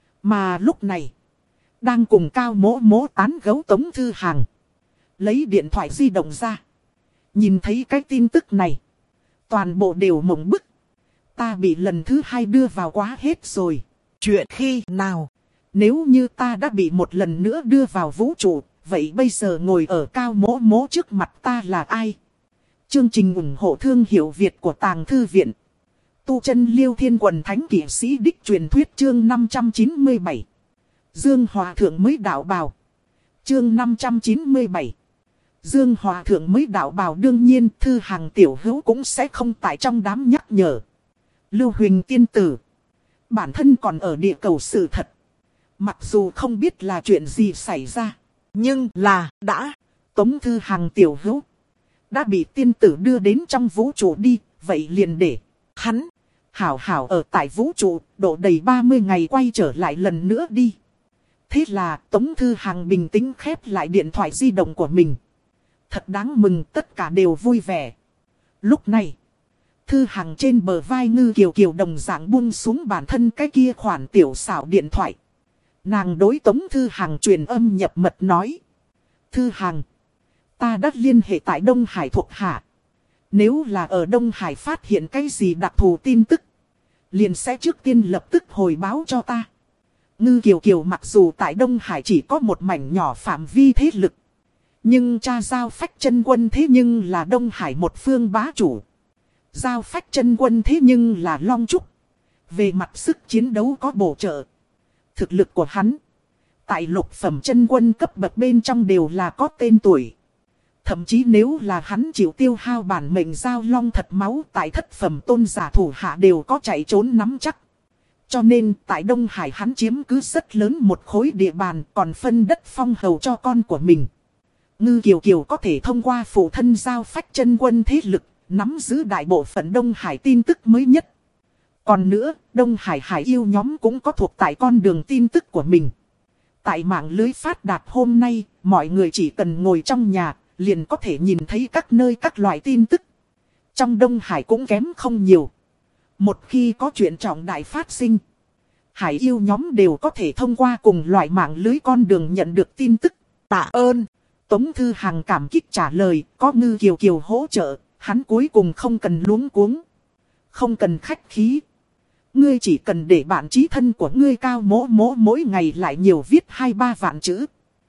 Mà lúc này, đang cùng Cao Mỗ Mỗ tán gấu Tống Thư Hằng. Lấy điện thoại di động ra. Nhìn thấy cái tin tức này. Toàn bộ đều mộng bức. Ta bị lần thứ hai đưa vào quá hết rồi. Chuyện khi nào? Nếu như ta đã bị một lần nữa đưa vào vũ trụ, vậy bây giờ ngồi ở Cao Mỗ Mỗ trước mặt ta là ai? Chương trình ủng hộ thương hiệu Việt của Tàng Thư Viện. Tu chân Liêu Thiên Quần Thánh Kỷ Sĩ Đích truyền thuyết chương năm trăm chín mươi bảy. Dương Hòa Thượng mới đạo bào. Chương năm trăm chín mươi bảy. Dương Hòa Thượng mới đạo bào, đương nhiên Thư Hằng tiểu hữu cũng sẽ không tại trong đám nhắc nhở. Lưu Huỳnh tiên tử. Bản thân còn ở địa cầu sự thật. Mặc dù không biết là chuyện gì xảy ra. Nhưng là đã. Tống Thư Hằng tiểu hữu đã bị tiên tử đưa đến trong vũ trụ đi. Vậy liền để hắn hảo hảo ở tại vũ trụ, độ đầy ba mươi ngày quay trở lại lần nữa đi. Thế là Tống Thư Hằng bình tĩnh khép lại điện thoại di động của mình. Thật đáng mừng, tất cả đều vui vẻ. Lúc này, Thư Hằng trên bờ vai Ngư Kiều Kiều đồng dạng buông xuống bản thân cái kia khoản tiểu xảo điện thoại. Nàng đối Tống Thư Hằng truyền âm nhập mật nói. Thư Hằng, ta đã liên hệ tại Đông Hải thuộc hạ. Nếu là ở Đông Hải phát hiện cái gì đặc thù tin tức, liền sẽ trước tiên lập tức hồi báo cho ta. Ngư Kiều Kiều mặc dù tại Đông Hải chỉ có một mảnh nhỏ phạm vi thế lực, nhưng cha Giao Phách Chân Quân thế nhưng là Đông Hải một phương bá chủ. Giao Phách Chân Quân thế nhưng là Long Trúc. Về mặt sức chiến đấu có bổ trợ. Thực lực của hắn, tại lục phẩm chân quân cấp bậc bên trong đều là có tên tuổi. Thậm chí nếu là hắn chịu tiêu hao bản mệnh Giao Long thật máu tại thất phẩm tôn giả thủ hạ đều có chạy trốn nắm chắc. Cho nên tại Đông Hải hắn chiếm cứ rất lớn một khối địa bàn, còn phân đất phong hầu cho con của mình. Ngư Kiều Kiều có thể thông qua phụ thân Giao Phách Chân Quân thế lực, nắm giữ đại bộ phận Đông Hải tin tức mới nhất. Còn nữa, Đông Hải Hải yêu nhóm cũng có thuộc tại con đường tin tức của mình. Tại mạng lưới phát đạt hôm nay, mọi người chỉ cần ngồi trong nhà, liền có thể nhìn thấy các nơi các loại tin tức. Trong Đông Hải cũng kém không nhiều. Một khi có chuyện trọng đại phát sinh, Hải yêu nhóm đều có thể thông qua cùng loại mạng lưới con đường nhận được tin tức. Tạ ơn. Tống Thư Hằng cảm kích trả lời, có Ngư Kiều Kiều hỗ trợ, hắn cuối cùng không cần luống cuống. Không cần khách khí. Ngươi chỉ cần để bạn chí thân của ngươi Cao Mỗ Mỗ mỗi ngày lại nhiều viết hai ba vạn chữ,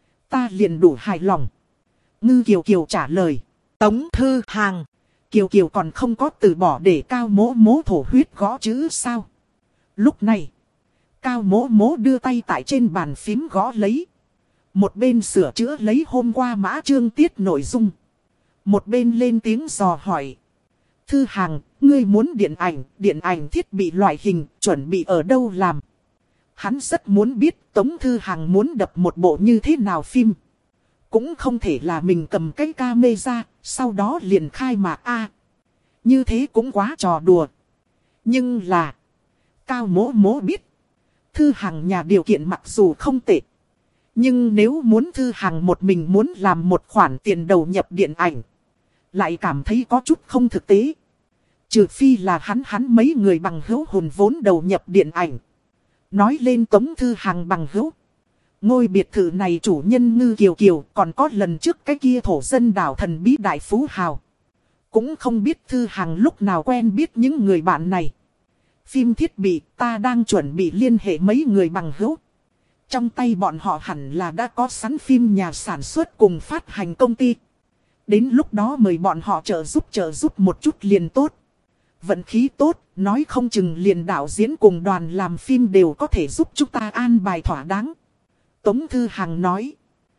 ta liền đủ hài lòng. Ngư Kiều Kiều trả lời. Tống Thư Hằng, Kiều Kiều còn không có từ bỏ để Cao Mỗ Mỗ thổ huyết gõ chữ sao? Lúc này, Cao Mỗ Mỗ đưa tay tại trên bàn phím gõ lấy. Một bên sửa chữa lấy hôm qua mã chương tiết nội dung. Một bên lên tiếng dò hỏi. Thư Hằng, ngươi muốn điện ảnh, điện ảnh thiết bị loại hình, chuẩn bị ở đâu làm? Hắn rất muốn biết Tống Thư Hằng muốn đập một bộ như thế nào phim. Cũng không thể là mình cầm cái camera, sau đó liền khai mạc a. Như thế cũng quá trò đùa. Nhưng là, Cao Mỗ Mỗ biết, Thư Hằng nhà điều kiện mặc dù không tệ. Nhưng nếu muốn Thư Hằng một mình muốn làm một khoản tiền đầu nhập điện ảnh, lại cảm thấy có chút không thực tế. Trừ phi là hắn hắn mấy người bằng hữu hùn vốn đầu nhập điện ảnh. Nói lên Tống Thư Hằng bằng hữu, ngôi biệt thự này chủ nhân Ngư Kiều Kiều, còn có lần trước cái kia thổ dân đảo thần bí đại phú hào. Cũng không biết Thư Hằng lúc nào quen biết những người bạn này. Phim thiết bị ta đang chuẩn bị liên hệ mấy người bằng hữu. Trong tay bọn họ hẳn là đã có sẵn phim nhà sản xuất cùng phát hành công ty. Đến lúc đó mời bọn họ trợ giúp trợ giúp một chút liền tốt. Vận khí tốt, nói không chừng liền đạo diễn cùng đoàn làm phim đều có thể giúp chúng ta an bài thỏa đáng. Tống Thư Hằng nói.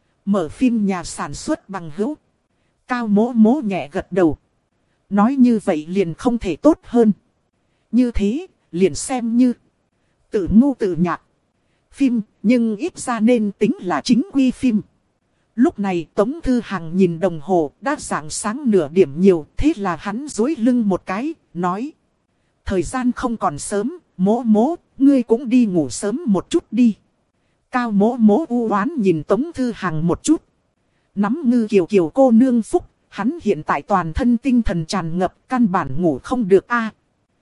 Mở phim nhà sản xuất bằng hữu. Cao Mỗ Mỗ nhẹ gật đầu. Nói như vậy liền không thể tốt hơn. Như thế, liền xem như tự ngu tự nhạc phim, nhưng ít ra nên tính là chính quy phim. Lúc này Tống Thư Hằng nhìn đồng hồ, đã rạng sáng nửa điểm nhiều, thế là hắn duỗi lưng một cái, nói. Thời gian không còn sớm, Mỗ Mỗ, ngươi cũng đi ngủ sớm một chút đi. Cao Mỗ Mỗ u oán nhìn Tống Thư Hằng một chút. Nắm Ngư Kiều Kiều cô nương phúc, hắn hiện tại toàn thân tinh thần tràn ngập, căn bản ngủ không được a.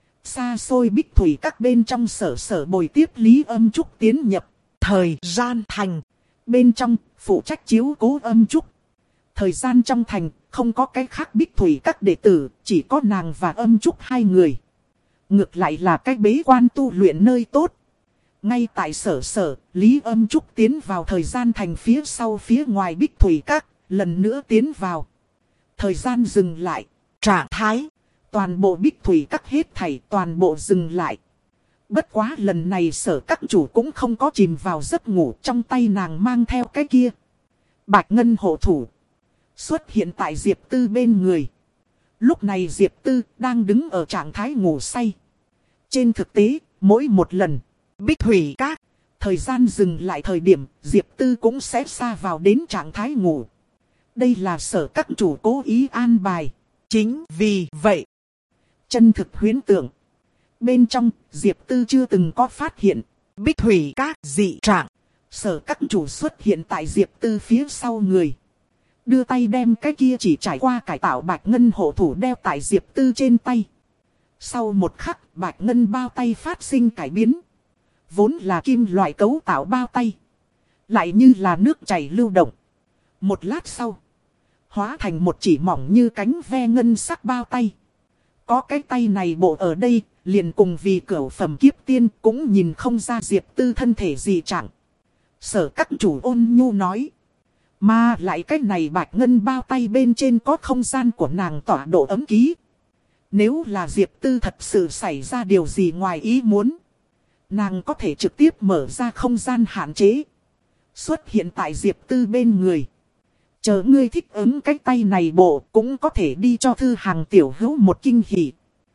Xa xôi Bích Thủy các bên trong sở sở bồi tiếp Lý Âm Trúc tiến nhập. thời gian thành. Bên trong, phụ trách chiếu cố Âm Trúc. Thời gian trong thành, không có cái khác Bích Thủy các đệ tử, chỉ có nàng và Âm Trúc hai người. Ngược lại là cái bế quan tu luyện nơi tốt. Ngay tại sở sở, Lý Âm Trúc tiến vào thời gian thành phía sau phía ngoài Bích Thủy các, lần nữa tiến vào. Thời gian dừng lại. Trạng thái. Toàn bộ Bích Thủy các hết thảy toàn bộ dừng lại. Bất quá lần này sở các chủ cũng không có chìm vào giấc ngủ, trong tay nàng mang theo cái kia. Bạch Ngân hộ thủ xuất hiện tại Diệp Tư bên người. Lúc này Diệp Tư đang đứng ở trạng thái ngủ say. Trên thực tế, mỗi một lần Bích Thủy các thời gian dừng lại thời điểm, Diệp Tư cũng sẽ xa vào đến trạng thái ngủ. Đây là sở các chủ cố ý an bài. Chính vì vậy, chân thực huyễn tưởng bên trong, Diệp Tư chưa từng có phát hiện Bích Thủy các dị trạng. Sở các chủ xuất hiện tại Diệp Tư phía sau người. Đưa tay đem cái kia chỉ trải qua cải tạo Bạch Ngân hộ thủ đeo tại Diệp Tư trên tay. Sau một khắc, Bạch Ngân bao tay phát sinh cải biến. Vốn là kim loại cấu tạo bao tay, lại như là nước chảy lưu động. Một lát sau, hóa thành một chỉ mỏng như cánh ve ngân sắc bao tay. Có cái tay này bộ ở đây, liền cùng vì cửu phẩm kiếp tiên cũng nhìn không ra Diệp Tư thân thể gì chẳng. Sở các chủ ôn nhu nói. Mà lại cái này bạch ngân bao tay bên trên có không gian của nàng tỏa độ ấm ký. Nếu là Diệp Tư thật sự xảy ra điều gì ngoài ý muốn, nàng có thể trực tiếp mở ra không gian hạn chế, xuất hiện tại Diệp Tư bên người. Chờ ngươi thích ứng cái tay này bộ cũng có thể đi cho Thư Hàng tiểu hữu một kinh hỉ.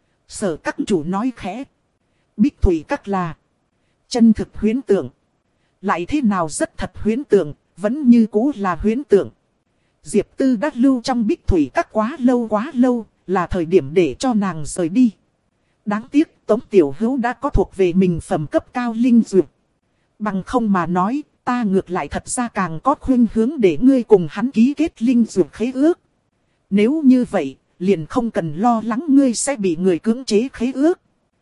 Sở các chủ nói khẽ. Bích Thủy các là chân thực huyễn tượng. Lại thế nào rất thật huyễn tượng, vẫn như cũ là huyễn tượng. Diệp Tư đã lưu trong Bích Thủy các quá lâu quá lâu, là thời điểm để cho nàng rời đi. Đáng tiếc Tống tiểu hữu đã có thuộc về mình phẩm cấp cao linh dược. Bằng không mà nói, ta ngược lại thật ra càng có khuynh hướng để ngươi cùng hắn ký kết linh dược khế ước. Nếu như vậy, liền không cần lo lắng ngươi sẽ bị người cưỡng chế khế ước.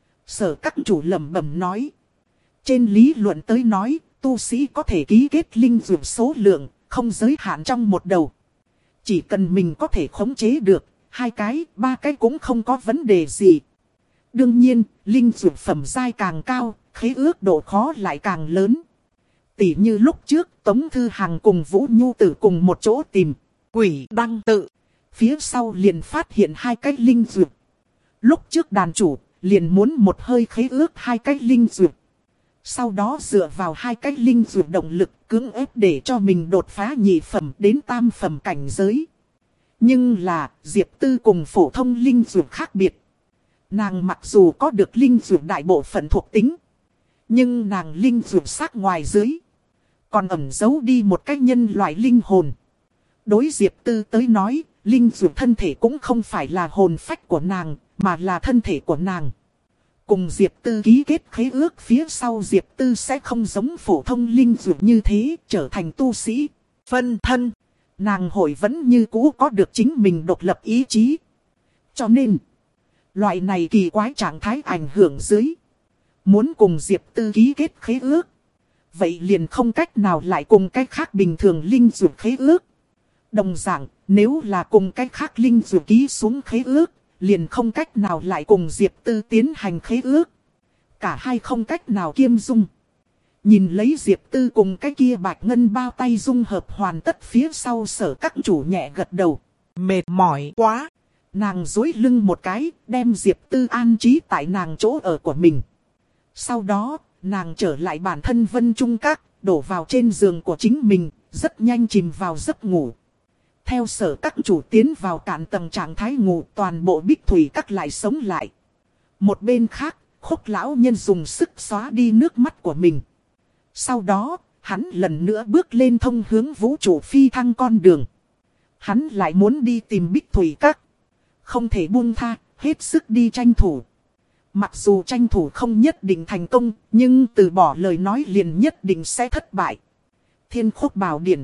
Sở các chủ lẩm bẩm nói. Trên lý luận tới nói, tu sĩ có thể ký kết linh dược số lượng, không giới hạn trong một đầu. Chỉ cần mình có thể khống chế được, hai cái, ba cái cũng không có vấn đề gì. Đương nhiên, linh dược phẩm giai càng cao, khế ước độ khó lại càng lớn. Tỉ như lúc trước, Tống Thư Hàng cùng Vũ Nhu Tử cùng một chỗ tìm Quỷ Đăng Tự. Phía sau liền phát hiện hai cái linh dược. Lúc trước đàn chủ, liền muốn một hơi khế ước hai cái linh dược. Sau đó dựa vào hai cái linh dược động lực cưỡng ép để cho mình đột phá nhị phẩm đến tam phẩm cảnh giới. Nhưng là, Diệp Tư cùng phổ thông linh dược khác biệt. Nàng mặc dù có được linh dược đại bộ phận thuộc tính, nhưng nàng linh dược sắc ngoài dưới còn ẩn giấu đi một cái nhân loại linh hồn. Đối Diệp Tư tới nói, linh dược thân thể cũng không phải là hồn phách của nàng, mà là thân thể của nàng. Cùng Diệp Tư ký kết khế ước phía sau, Diệp Tư sẽ không giống phổ thông linh dược như thế, trở thành tu sĩ phân thân. Nàng hội vẫn như cũ có được chính mình độc lập ý chí. Cho nên, loại này kỳ quái trạng thái ảnh hưởng dưới, muốn cùng Diệp Tư ký kết khế ước, vậy liền không cách nào lại cùng cái khác bình thường linh dược khế ước. Đồng dạng, nếu là cùng cái khác linh dược ký xuống khế ước, liền không cách nào lại cùng Diệp Tư tiến hành khế ước. Cả hai không cách nào kiêm dung. Nhìn lấy Diệp Tư cùng cái kia bạch ngân bao tay dung hợp hoàn tất phía sau, sở các chủ nhẹ gật đầu. Mệt mỏi quá. Nàng duỗi lưng một cái, đem Diệp Tư an trí tại nàng chỗ ở của mình. Sau đó, nàng trở lại bản thân Vân Trung Các, đổ vào trên giường của chính mình, rất nhanh chìm vào giấc ngủ. Theo sở các chủ tiến vào cạn tầng trạng thái ngủ, toàn bộ Bích Thủy Các lại sống lại. Một bên khác, Khúc lão nhân dùng sức xóa đi nước mắt của mình. Sau đó, hắn lần nữa bước lên thông hướng vũ trụ phi thăng con đường. Hắn lại muốn đi tìm Bích Thủy Các. Không thể buông tha, hết sức đi tranh thủ. Mặc dù tranh thủ không nhất định thành công, nhưng từ bỏ lời nói liền nhất định sẽ thất bại. Thiên Khúc Bảo Điển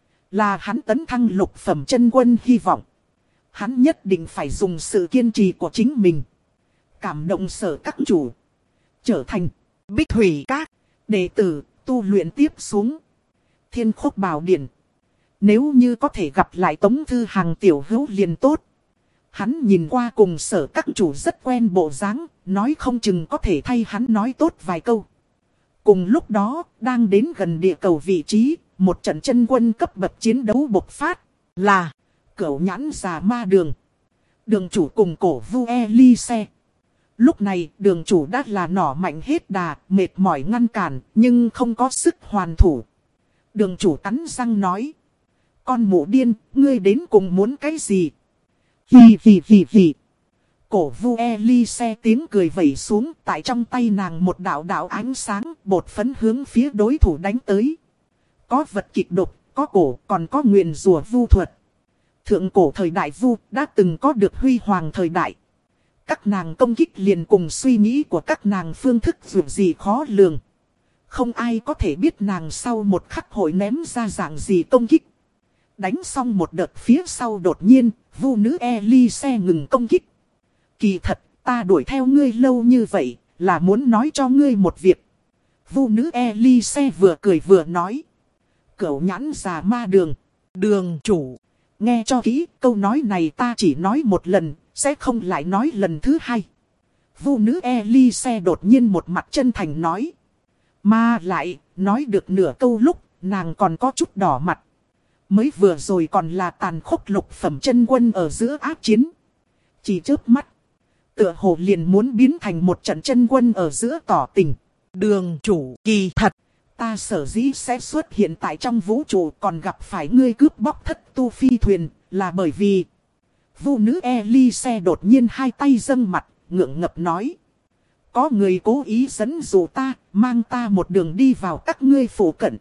là hắn tấn thăng lục phẩm chân quân hy vọng. Hắn nhất định phải dùng sự kiên trì của chính mình, cảm động sở các chủ, trở thành Bích Thủy Các đệ tử, tu luyện tiếp xuống Thiên Khúc Bảo Điển. Nếu như có thể gặp lại Tống Thư Hàng tiểu hữu liền tốt. Hắn nhìn qua cùng sở các chủ rất quen bộ dáng, nói không chừng có thể thay hắn nói tốt vài câu. Cùng lúc đó, đang đến gần địa cầu vị trí, một trận chân quân cấp bậc chiến đấu bộc phát, là Cẩu Nhãn Già Ma Đường. Đường chủ cùng Cổ Vu Elise. Lúc này, đường chủ đã là nỏ mạnh hết đà, mệt mỏi ngăn cản, nhưng không có sức hoàn thủ. Đường chủ cắn răng nói. Con mụ điên, ngươi đến cùng muốn cái gì? Hì hì hì hì. Cổ Vu Elise tiếng cười vẩy xuống, tại trong tay nàng một đạo đạo ánh sáng, bột phấn hướng phía đối thủ đánh tới. Có vật kịch độc, có cổ, còn có nguyền rùa vu thuật. Thượng cổ thời đại vu đã từng có được huy hoàng thời đại. Các nàng công kích liền cùng suy nghĩ của các nàng phương thức dù gì khó lường. Không ai có thể biết nàng sau một khắc hội ném ra dạng gì công kích. Đánh xong một đợt phía sau đột nhiên, vu nữ Elise ngừng công kích. Kỳ thật, ta đuổi theo ngươi lâu như vậy, là muốn nói cho ngươi một việc. Vu nữ Elise vừa cười vừa nói. Cửu nhãn già ma đường. Đường chủ. Nghe cho kỹ, câu nói này ta chỉ nói một lần, sẽ không lại nói lần thứ hai. Vu nữ Elise đột nhiên một mặt chân thành nói. Mà lại, nói được nửa câu lúc, nàng còn có chút đỏ mặt. Mới vừa rồi còn là tàn khốc lục phẩm chân quân ở giữa áp chiến. Chỉ chớp mắt, tựa hồ liền muốn biến thành một trận chân quân ở giữa tỏ tình. Đường chủ kỳ thật. Ta sở dĩ sẽ xuất hiện tại trong vũ trụ còn gặp phải ngươi cướp bóc thất tu phi thuyền, là bởi vì... Vu nữ Elise đột nhiên hai tay dâng mặt, ngượng ngập nói. Có người cố ý dẫn dụ ta, mang ta một đường đi vào các ngươi phủ cận.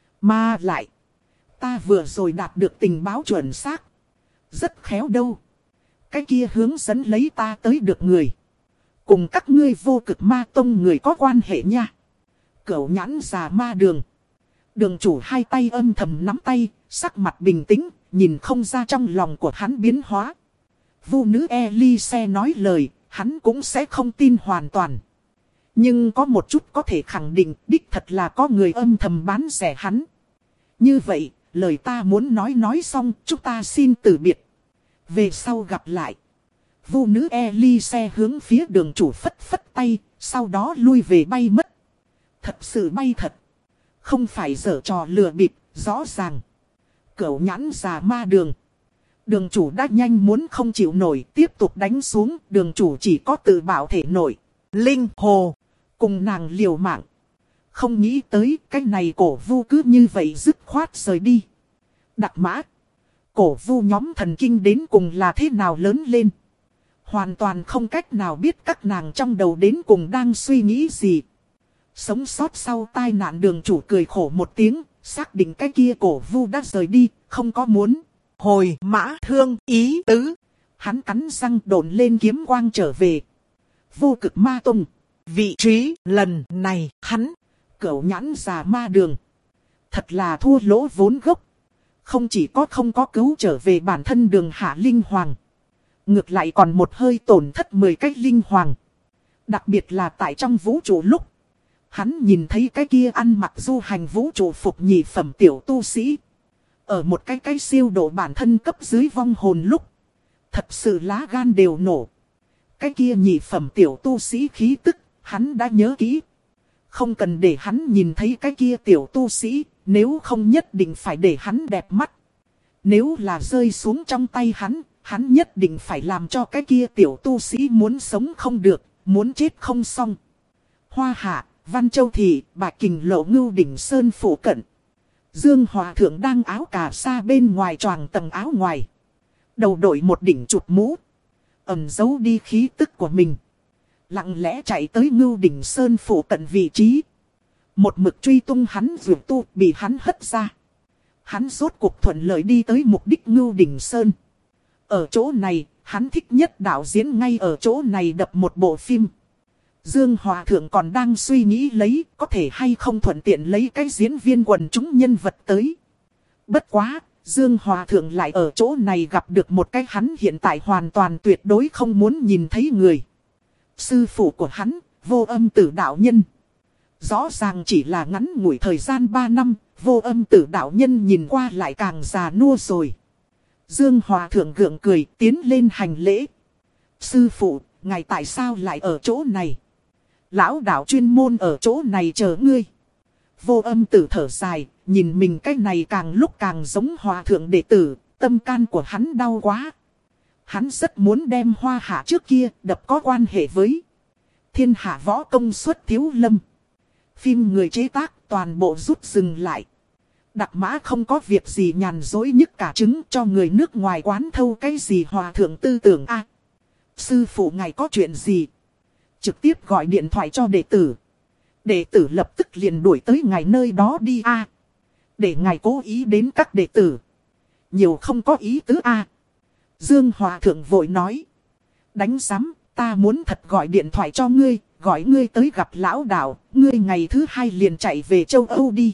Mà lại, ta vừa rồi đạt được tình báo chuẩn xác. Rất khéo đâu. Cái kia hướng dẫn lấy ta tới được người. Cùng các ngươi vô cực ma tông người có quan hệ nha. Cửu nhãn già ma đường. Đường chủ hai tay âm thầm nắm tay, sắc mặt bình tĩnh, nhìn không ra trong lòng của hắn biến hóa. Vu nữ Elise nói lời, hắn cũng sẽ không tin hoàn toàn. Nhưng có một chút có thể khẳng định, đích thật là có người âm thầm bán rẻ hắn. Như vậy, lời ta muốn nói nói xong, chúng ta xin từ biệt. Về sau gặp lại. Vu nữ Elise hướng phía đường chủ phất phất tay, sau đó lui về bay mất. Thật sự bay thật. Không phải giở trò lừa bịp, rõ ràng. Cửu nhãn già ma đường. Đường chủ đã nhanh muốn không chịu nổi, tiếp tục đánh xuống, đường chủ chỉ có tự bảo thể nổi. Linh hồ, cùng nàng liều mạng. Không nghĩ tới cái này cổ vu cứ như vậy dứt khoát rời đi. Đặc mã. Cổ vu nhóm thần kinh đến cùng là thế nào lớn lên. Hoàn toàn không cách nào biết các nàng trong đầu đến cùng đang suy nghĩ gì. Sống sót sau tai nạn đường chủ cười khổ một tiếng, xác định cái kia cổ vu đã rời đi, không có muốn. Hồi mã thương ý tứ. Hắn cắn răng độn lên kiếm quang trở về. Vô cực ma tông. Vị trí lần này hắn. Cửu nhãn già ma đường. Thật là thua lỗ vốn gốc. Không chỉ có không có cứu trở về bản thân đường hạ linh hoàng. Ngược lại còn một hơi tổn thất mười cách linh hoàng. Đặc biệt là tại trong vũ trụ lúc. Hắn nhìn thấy cái kia ăn mặc du hành vũ trụ phục nhị phẩm tiểu tu sĩ. Ở một cái cái siêu độ bản thân cấp dưới vong hồn lúc. Thật sự lá gan đều nổ. Cái kia nhị phẩm tiểu tu sĩ khí tức, hắn đã nhớ kỹ. Không cần để hắn nhìn thấy cái kia tiểu tu sĩ, nếu không nhất định phải để hắn đẹp mắt. Nếu là rơi xuống trong tay hắn, hắn nhất định phải làm cho cái kia tiểu tu sĩ muốn sống không được, muốn chết không xong. Hoa Hạ, Văn Châu Thị, Bạch Kình Lộ Ngưu Đỉnh Sơn phủ cận. Dương Hòa Thượng đang áo cà sa bên ngoài choàng tầng áo ngoài. Đầu đội một đỉnh chụp mũ. Ẩn giấu đi khí tức của mình. Lặng lẽ chạy tới Ngưu Đỉnh Sơn phủ cận vị trí. Một mực truy tung hắn dược tu bị hắn hất ra. Hắn rốt cuộc thuận lợi đi tới mục đích Ngưu Đỉnh Sơn. Ở chỗ này, hắn thích nhất đạo diễn ngay ở chỗ này đập một bộ phim. Dương Hòa Thượng còn đang suy nghĩ lấy có thể hay không thuận tiện lấy cái diễn viên quần chúng nhân vật tới. Bất quá, Dương Hòa Thượng lại ở chỗ này gặp được một cái hắn hiện tại hoàn toàn tuyệt đối không muốn nhìn thấy người. Sư phụ của hắn, Vô Âm Tử đạo nhân. Rõ ràng chỉ là ngắn ngủi thời gian ba năm, Vô Âm Tử đạo nhân nhìn qua lại càng già nua rồi. Dương Hòa Thượng gượng cười tiến lên hành lễ. Sư phụ, ngài tại sao lại ở chỗ này? Lão đạo chuyên môn ở chỗ này chờ ngươi. Vô Âm Tử thở dài, nhìn mình cái này càng lúc càng giống Hòa Thượng đệ tử, tâm can của hắn đau quá. Hắn rất muốn đem Hoa Hạ trước kia đập có quan hệ với Thiên Hạ Võ Công Xuất Thiếu Lâm. Phim người chế tác toàn bộ rút dừng lại. Đặc mã không có việc gì nhàn dối nhức cả trứng cho người nước ngoài quán thâu cái gì Hòa Thượng tư tưởng a. Sư phụ ngài có chuyện gì? Trực tiếp gọi điện thoại cho đệ tử. Đệ tử lập tức liền đuổi tới ngài nơi đó đi a. Để ngài cố ý đến các đệ tử. Nhiều không có ý tứ a. Dương Hòa Thượng vội nói. Đánh giám, ta muốn thật gọi điện thoại cho ngươi, gọi ngươi tới gặp lão đạo, ngươi ngày thứ hai liền chạy về châu Âu đi.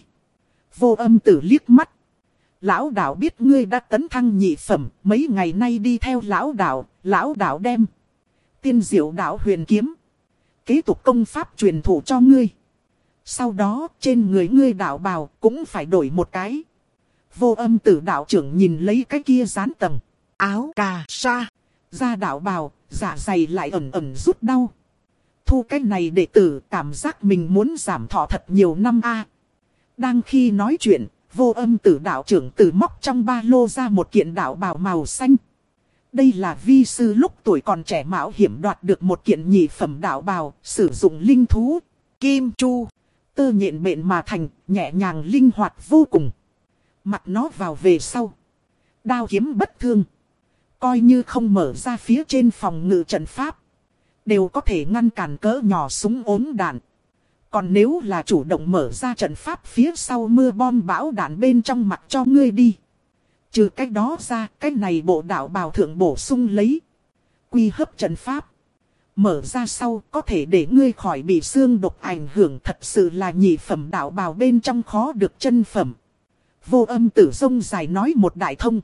Vô Âm Tử liếc mắt. Lão đạo biết ngươi đã tấn thăng nhị phẩm, mấy ngày nay đi theo lão đạo, lão đạo đem tiên diệu đạo huyền kiếm. Kế tục công pháp truyền thụ cho ngươi. Sau đó trên người ngươi đạo bào cũng phải đổi một cái. Vô Âm Tử đạo trưởng nhìn lấy cái kia dán tầng áo cà sa ra đạo bào, dạ dày lại ẩn ẩn rút đau. Thu cái này đệ tử cảm giác mình muốn giảm thọ thật nhiều năm a. Đang khi nói chuyện, Vô Âm Tử đạo trưởng từ móc trong ba lô ra một kiện đạo bào màu xanh. Đây là vi sư lúc tuổi còn trẻ mạo hiểm đoạt được một kiện nhị phẩm đạo bào, sử dụng linh thú, kim chu, tơ nhện bện mà thành, nhẹ nhàng linh hoạt vô cùng. Mặc nó vào về sau, đao kiếm bất thương. Coi như không mở ra phía trên phòng ngự trận pháp, đều có thể ngăn cản cỡ nhỏ súng ốm đạn. Còn nếu là chủ động mở ra trận pháp phía sau mưa bom bão đạn bên trong mặt cho ngươi đi. Trừ cách đó ra, cái này bộ đạo bào thượng bổ sung lấy quy hấp trận pháp. Mở ra sau có thể để ngươi khỏi bị xương độc ảnh hưởng, thật sự là nhị phẩm đạo bào bên trong khó được chân phẩm. Vô Âm Tử rông dài nói một đại thông.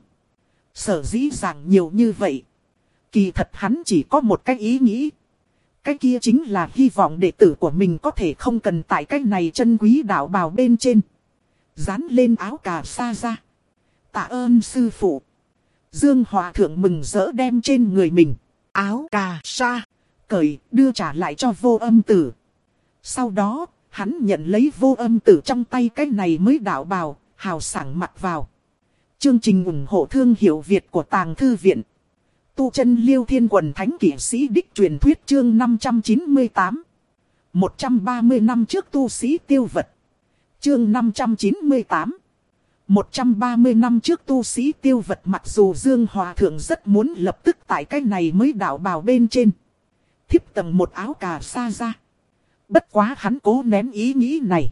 Sở dĩ giảng nhiều như vậy, kỳ thật hắn chỉ có một cái ý nghĩ. Cái kia chính là hy vọng đệ tử của mình có thể không cần tại cái này chân quý đạo bào bên trên dán lên áo cà sa ra. Tạ ơn sư phụ. Dương Hòa Thượng mừng rỡ đem trên người mình áo cà sa cởi đưa trả lại cho Vô Âm Tử. Sau đó hắn nhận lấy Vô Âm Tử trong tay cái này mới đạo bào, hào sảng mặc vào. Chương trình ủng hộ thương hiệu Việt của Tàng Thư Viện. Tu chân Liêu Thiên Quần Thánh Kỷ Sĩ Đích truyền thuyết chương năm trăm chín mươi tám. một trăm ba mươi năm trước tu sĩ tiêu vật. Chương năm trăm chín mươi tám. một trăm ba mươi năm trước tu sĩ tiêu vật, mặc dù Dương Hòa Thượng rất muốn lập tức tại cái này mới đạo bào bên trên thiếp tầng một áo cà sa ra. Bất quá hắn cố nén ý nghĩ này.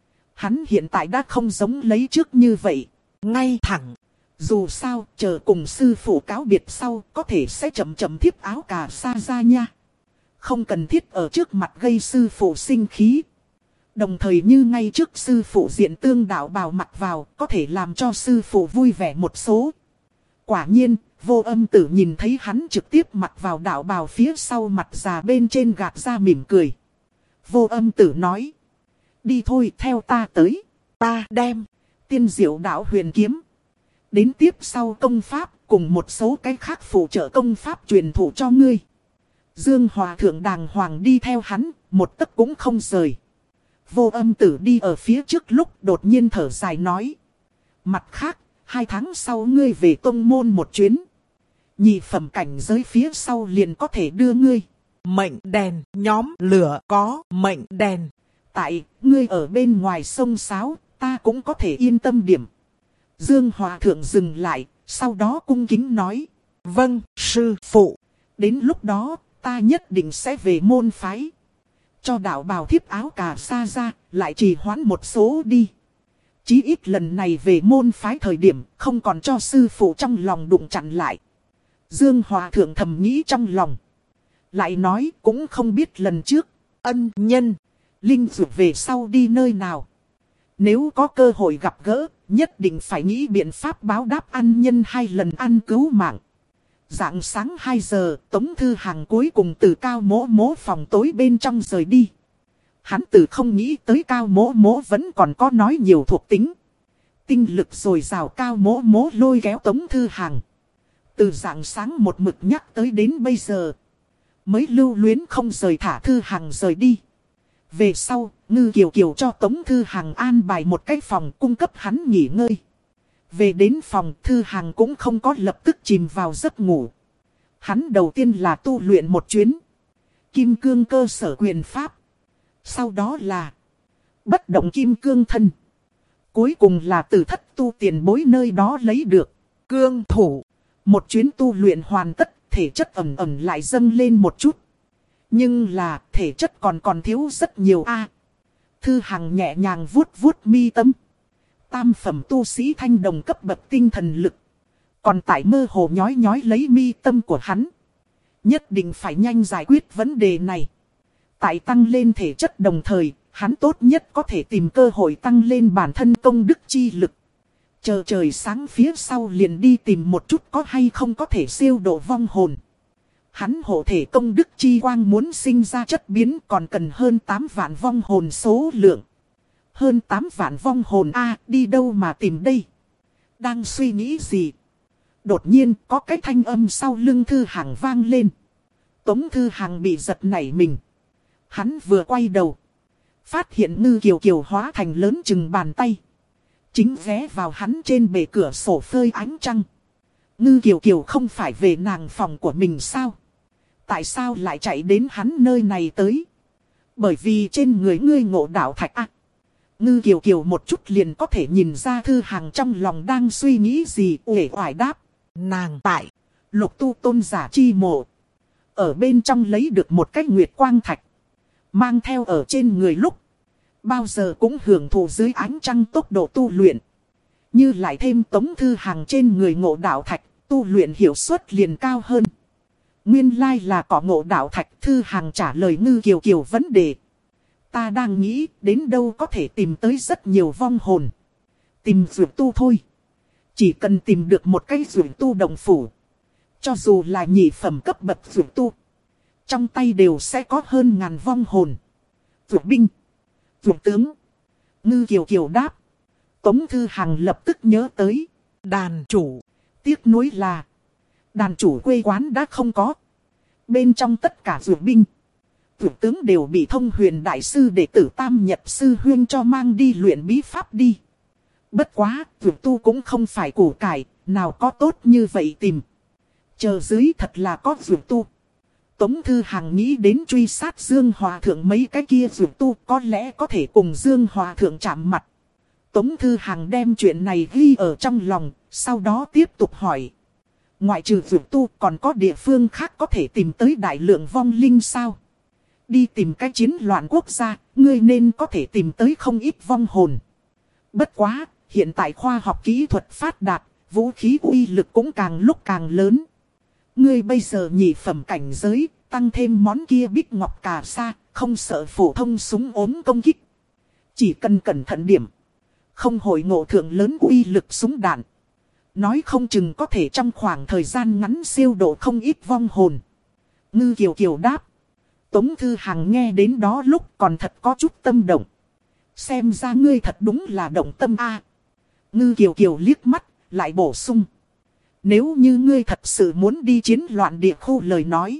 Hắn hiện tại đã không giống lấy trước như vậy, ngay thẳng. Dù sao, chờ cùng sư phụ cáo biệt sau, có thể sẽ chậm chậm thiếp áo cà sa ra nha. Không cần thiết ở trước mặt gây sư phụ sinh khí. Đồng thời như ngay trước sư phụ diện tương đạo bào mặc vào, có thể làm cho sư phụ vui vẻ một số. Quả nhiên, Vô Âm Tử nhìn thấy hắn trực tiếp mặc vào đạo bào phía sau, mặt già bên trên gạt ra mỉm cười. Vô Âm Tử nói: đi thôi, theo ta tới. Ta đem tiên diệu đạo huyền kiếm, đến tiếp sau công pháp, cùng một số cái khác phụ trợ công pháp truyền thụ cho ngươi. Dương Hòa Thượng đàng hoàng đi theo hắn, một tấc cũng không rời. Vô Âm Tử đi ở phía trước lúc đột nhiên thở dài nói: mặt khác, hai tháng sau ngươi về tông môn một chuyến. Nhị phẩm cảnh giới phía sau liền có thể đưa ngươi mệnh đèn, nhóm lửa có mệnh đèn. Tại, ngươi ở bên ngoài sông Sáo, ta cũng có thể yên tâm điểm. Dương Hòa Thượng dừng lại, sau đó cung kính nói: vâng, sư phụ. Đến lúc đó, ta nhất định sẽ về môn phái. Cho đạo bào thiếp áo cà sa ra, lại trì hoãn một số đi. Chí ít lần này về môn phái thời điểm, không còn cho sư phụ trong lòng đụng chặn lại. Dương Hòa Thượng thầm nghĩ trong lòng. Lại nói cũng không biết lần trước, ân nhân, linh dược về sau đi nơi nào. Nếu có cơ hội gặp gỡ, nhất định phải nghĩ biện pháp báo đáp ăn nhân hai lần ăn cứu mạng. Rạng sáng hai giờ, Tống Thư Hàng cuối cùng từ Cao Mỗ Mỗ phòng tối bên trong rời đi. Hắn từ không nghĩ tới Cao Mỗ Mỗ vẫn còn có nói nhiều thuộc tính. Tinh lực dồi dào Cao Mỗ Mỗ lôi kéo Tống Thư Hàng. Từ rạng sáng một mực nhắc tới đến bây giờ, mới lưu luyến không rời thả Thư Hàng rời đi. Về sau, Ngư Kiều Kiều cho Tống Thư Hàng an bài một cái phòng cung cấp hắn nghỉ ngơi. Về đến phòng, Thư Hàng cũng không có lập tức chìm vào giấc ngủ. Hắn đầu tiên là tu luyện một chuyến Kim Cương cơ sở quyền pháp. Sau đó là bất động kim cương thân. Cuối cùng là từ thất tu tiền bối nơi đó lấy được cương thủ. Một chuyến tu luyện hoàn tất, thể chất ẩm ẩm lại dâng lên một chút. Nhưng là thể chất còn còn thiếu rất nhiều a. Thư Hằng nhẹ nhàng vuốt vuốt mi tâm. Tam phẩm tu sĩ thanh đồng cấp bậc tinh thần lực. Còn tại mơ hồ nhói nhói lấy mi tâm của hắn. Nhất định phải nhanh giải quyết vấn đề này. Tại tăng lên thể chất đồng thời, hắn tốt nhất có thể tìm cơ hội tăng lên bản thân công đức chi lực. Chờ trời sáng phía sau liền đi tìm một chút có hay không có thể siêu độ vong hồn. Hắn hộ thể công đức chi quang muốn sinh ra chất biến còn cần hơn tám vạn vong hồn số lượng. Hơn tám vạn vong hồn a, đi đâu mà tìm đây? Đang suy nghĩ gì? Đột nhiên có cái thanh âm sau lưng Thư Hằng vang lên. Tống Thư Hằng bị giật nảy mình. Hắn vừa quay đầu, phát hiện Ngư Kiều Kiều hóa thành lớn chừng bàn tay, chính ghé vào hắn trên bề cửa sổ phơi ánh trăng. Ngư Kiều Kiều không phải về nàng phòng của mình sao? Tại sao lại chạy đến hắn nơi này tới? Bởi vì trên người ngươi ngộ đạo thạch à. Ngư Kiều Kiều một chút liền có thể nhìn ra Thư Hằng trong lòng đang suy nghĩ gì, uể oải đáp. Nàng tại Lục Tu tôn giả chi mộ. Ở bên trong lấy được một cái nguyệt quang thạch. Mang theo ở trên người lúc. Bao giờ cũng hưởng thụ dưới ánh trăng tốc độ tu luyện. Như lại thêm Tống Thư Hằng trên người ngộ đạo thạch, tu luyện hiệu suất liền cao hơn. Nguyên lai là có ngộ đạo thạch. Thư Hằng trả lời Ngư Kiều Kiều vấn đề. Ta đang nghĩ đến đâu có thể tìm tới rất nhiều vong hồn. Tìm dược tu thôi. Chỉ cần tìm được một cái dược tu đồng phủ. Cho dù là nhị phẩm cấp bậc dược tu. Trong tay đều sẽ có hơn ngàn vong hồn. Dược binh. Dược tướng. Ngư Kiều Kiều đáp. Tống Thư Hằng lập tức nhớ tới. đàn chủ. Tiếc nuối là. Đàn chủ quê quán đã không có. Bên trong tất cả dược binh. Dược tướng đều bị Thông Huyền Đại Sư đệ tử Tam Nhật Sư Huyên cho mang đi luyện bí pháp đi. Bất quá, dược tu cũng không phải củ cải, nào có tốt như vậy tìm. Chờ dưới thật là có dược tu. Tống Thư Hằng nghĩ đến truy sát Dương Hòa Thượng mấy cái kia dược tu có lẽ có thể cùng Dương Hòa Thượng chạm mặt. Tống Thư Hằng đem chuyện này ghi ở trong lòng, sau đó tiếp tục hỏi. Ngoại trừ dược tu còn có địa phương khác có thể tìm tới đại lượng vong linh sao? Đi tìm cái chiến loạn quốc gia, ngươi nên có thể tìm tới không ít vong hồn. Bất quá, hiện tại khoa học kỹ thuật phát đạt, vũ khí uy lực cũng càng lúc càng lớn. Ngươi bây giờ nhị phẩm cảnh giới, tăng thêm món kia bích ngọc cà sa, không sợ phổ thông súng ốm công kích. Chỉ cần cẩn thận điểm, không hội ngộ thượng lớn uy lực súng đạn. Nói không chừng có thể trong khoảng thời gian ngắn siêu độ không ít vong hồn. Ngư Kiều Kiều đáp. Tống Thư Hằng nghe đến đó lúc còn thật có chút tâm động. Xem ra ngươi thật đúng là động tâm a. Ngư Kiều Kiều liếc mắt, lại bổ sung. Nếu như ngươi thật sự muốn đi chiến loạn địa khu lời nói.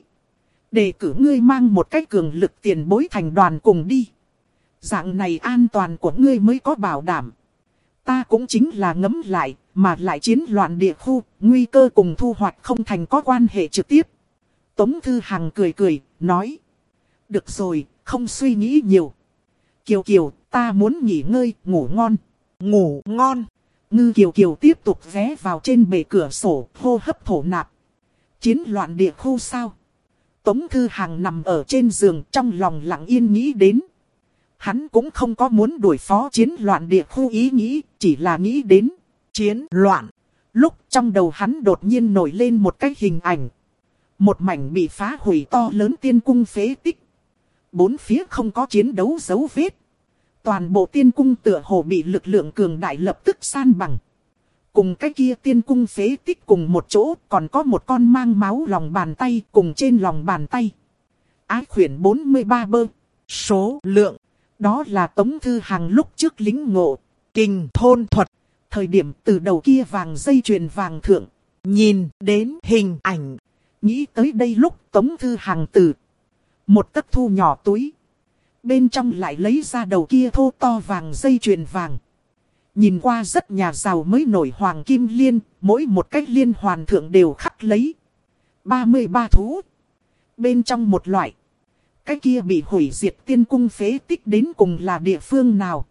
Đề cử ngươi mang một cách cường lực tiền bối thành đoàn cùng đi. Dạng này an toàn của ngươi mới có bảo đảm. Ta cũng chính là ngấm lại, mà lại chiến loạn địa khu, nguy cơ cùng thu hoạch không thành có quan hệ trực tiếp. Tống Thư Hằng cười cười, nói. Được rồi, không suy nghĩ nhiều. Kiều Kiều, ta muốn nghỉ ngơi, ngủ ngon. Ngủ ngon. Ngư Kiều Kiều tiếp tục ghé vào trên bề cửa sổ, hô hấp thổ nạp. Chiến loạn địa khu sao? Tống Thư Hằng nằm ở trên giường trong lòng lặng yên nghĩ đến. Hắn cũng không có muốn đuổi phó chiến loạn địa khu ý nghĩ, chỉ là nghĩ đến chiến loạn. Lúc trong đầu hắn đột nhiên nổi lên một cái hình ảnh. Một mảnh bị phá hủy to lớn tiên cung phế tích. Bốn phía không có chiến đấu dấu vết. Toàn bộ tiên cung tựa hồ bị lực lượng cường đại lập tức san bằng. Cùng cái kia tiên cung phế tích cùng một chỗ còn có một con mang máu lòng bàn tay cùng trên lòng bàn tay. Ái khuyển bốn mươi ba bơ. Số lượng. Đó là Tống Thư Hằng lúc trước lính ngộ. Kinh thôn thuật. Thời điểm từ đầu kia vàng dây chuyền vàng thượng. Nhìn đến hình ảnh. Nghĩ tới đây lúc Tống Thư Hằng từ một tấc thu nhỏ túi. Bên trong lại lấy ra đầu kia thô to vàng dây chuyền vàng. Nhìn qua rất nhà giàu mới nổi hoàng kim liên. Mỗi một cách liên hoàn thượng đều khắc lấy ba mươi ba thú. Bên trong một loại. Cái kia bị hủy diệt tiên cung phế tích đến cùng là địa phương nào?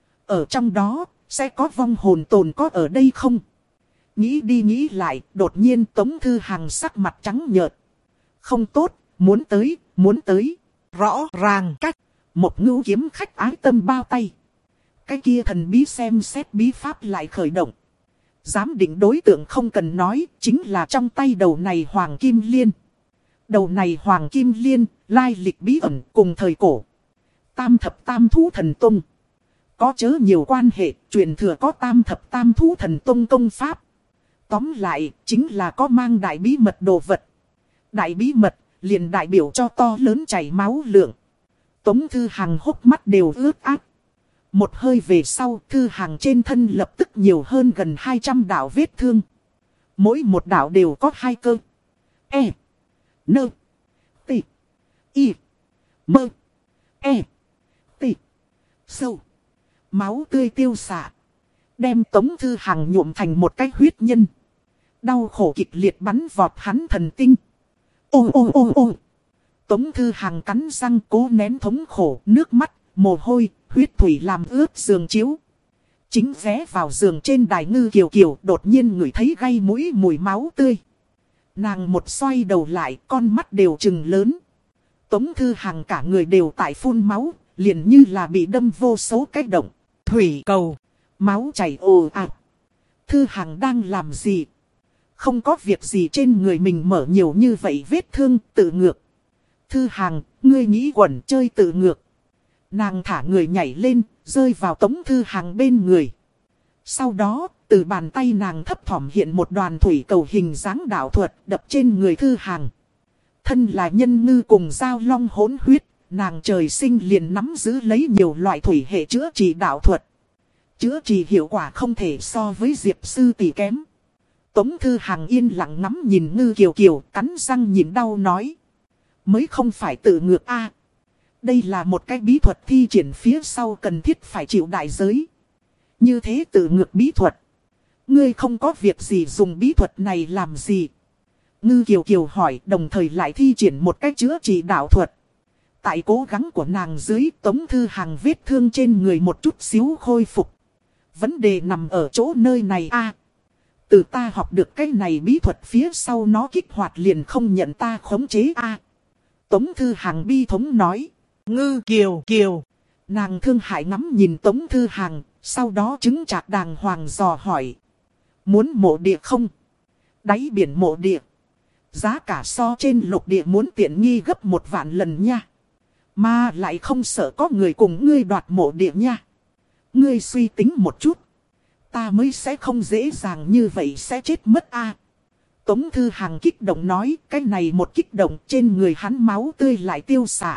Ở trong đó, sẽ có vong hồn tồn có ở đây không? Nghĩ đi nghĩ lại, đột nhiên Tống Thư Hằng sắc mặt trắng nhợt. Không tốt, muốn tới, muốn tới. Rõ ràng cách, một ngưu kiếm khách ái tâm bao tay. Cái kia thần bí xem xét bí pháp lại khởi động. Giám định đối tượng không cần nói, chính là trong tay đầu này hoàng kim liên. Đầu này hoàng kim liên, lai lịch bí ẩn cùng thời cổ. Tam thập tam thú thần tông. Có chớ nhiều quan hệ, truyền thừa có tam thập tam thú thần tông công pháp. Tóm lại, chính là có mang đại bí mật đồ vật. Đại bí mật, liền đại biểu cho to lớn chảy máu lượng. Tống Thư Hằng hốc mắt đều ướt át. Một hơi về sau, Thư Hằng trên thân lập tức nhiều hơn gần hai trăm đạo vết thương. Mỗi một đạo đều có hai cơ. E. Nơ. Tị. Y. Mơ. E. Tị. Sâu. Máu tươi tiêu xạ. Đem Tống Thư Hằng nhuộm thành một cái huyết nhân. Đau khổ kịch liệt bắn vọt hắn thần tinh. Ô ô ô ô. Tống Thư Hằng cắn răng cố nén thống khổ, nước mắt, mồ hôi, huyết thủy làm ướt giường chiếu. Chính ghé vào giường trên đài Ngư Kiều Kiều đột nhiên ngửi thấy gay mũi mùi máu tươi. Nàng một xoay đầu lại, con mắt đều trừng lớn. Tống Thư Hằng cả người đều tại phun máu, liền như là bị đâm vô số cái động. Thủy cầu. Máu chảy ồ ạt. Thư Hằng đang làm gì? Không có việc gì trên người mình mở nhiều như vậy vết thương tự ngược. Thư Hằng, ngươi nghĩ quẩn chơi tự ngược. Nàng thả người nhảy lên, rơi vào Tống Thư Hằng bên người. Sau đó, từ bàn tay nàng thấp thỏm hiện một đoàn thủy cầu hình dáng đạo thuật đập trên người Thư Hằng. Thân là nhân ngư cùng giao long hỗn huyết, nàng trời sinh liền nắm giữ lấy nhiều loại thủy hệ chữa trị đạo thuật. Chữa trị hiệu quả không thể so với Diệp sư tỷ kém. Tống Thư Hằng yên lặng ngắm nhìn Ngư Kiều Kiều, cắn răng nhìn đau nói. Mới không phải tự ngược a. Đây là một cái bí thuật thi triển phía sau cần thiết phải chịu đại giới. Như thế tự ngược bí thuật. Ngươi không có việc gì dùng bí thuật này làm gì? Ngư Kiều Kiều hỏi, đồng thời lại thi triển một cách chữa trị đạo thuật. Tại cố gắng của nàng dưới, Tống Thư Hằng vết thương trên người một chút xíu khôi phục. Vấn đề nằm ở chỗ nơi này a. Từ ta học được cái này bí thuật phía sau nó kích hoạt liền không nhận ta khống chế a. Tống Thư Hằng bi thống nói. Ngư Kiều Kiều. Nàng thương hại ngắm nhìn Tống Thư Hằng, sau đó chứng chạc đàng hoàng dò hỏi. Muốn mộ địa không? Đáy biển mộ địa. Giá cả so trên lục địa muốn tiện nghi gấp một vạn lần nha. Mà lại không sợ có người cùng ngươi đoạt mộ địa nha. Ngươi suy tính một chút. Ta mới sẽ không dễ dàng như vậy sẽ chết mất a. Tống Thư Hằng kích động nói, cái này một kích động trên người hắn máu tươi lại tiêu xạ.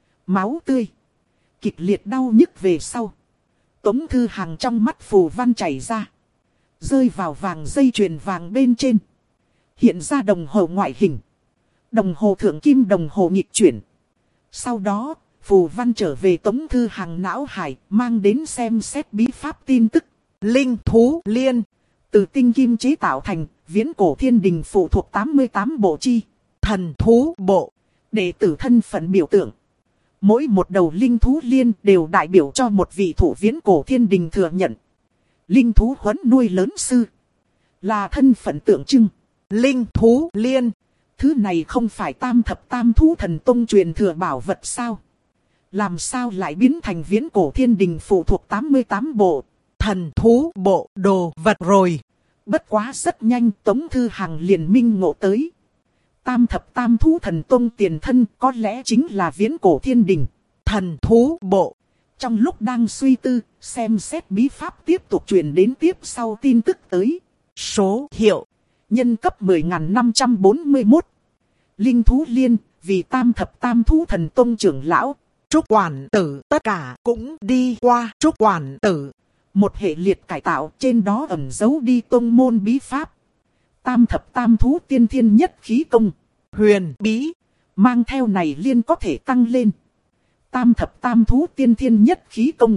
Máu tươi. Kịch liệt đau nhức về sau. Tống Thư Hằng trong mắt phù văn chảy ra. Rơi vào vàng dây chuyền vàng bên trên. Hiện ra đồng hồ ngoại hình. Đồng hồ thượng kim đồng hồ nghịch chuyển. Sau đó, phù văn trở về Tống Thư Hằng não hải, mang đến xem xét bí pháp tin tức. Linh thú liên. Từ tinh kim chế tạo thành, viễn cổ thiên đình phụ thuộc tám mươi tám bộ chi. Thần thú bộ. Đệ tử thân phận biểu tượng. Mỗi một đầu linh thú liên đều đại biểu cho một vị thủ viễn cổ thiên đình thừa nhận. Linh thú huấn nuôi lớn sư. Là thân phận tượng trưng. Linh thú liên. Thứ này không phải tam thập tam thú thần tông truyền thừa bảo vật sao? Làm sao lại biến thành viễn cổ thiên đình phụ thuộc tám mươi tám bộ? Thần thú bộ đồ vật rồi. Bất quá rất nhanh Tống Thư Hằng liền minh ngộ tới. Tam thập tam thú thần tông tiền thân có lẽ chính là viễn cổ thiên đình. Thần thú bộ. Trong lúc đang suy tư, xem xét bí pháp tiếp tục truyền đến tiếp sau tin tức tới. Số hiệu. Nhân cấp mười nghìn năm trăm bốn mươi mốt. Linh thú liên, vì tam thập tam thú thần tông trưởng lão. Trúc quản tử tất cả cũng đi qua trúc quản tử. Một hệ liệt cải tạo trên đó ẩn giấu đi tông môn bí pháp. Tam thập tam thú tiên thiên nhất khí công. Huyền bí. Mang theo này liên có thể tăng lên. Tam thập tam thú tiên thiên nhất khí công.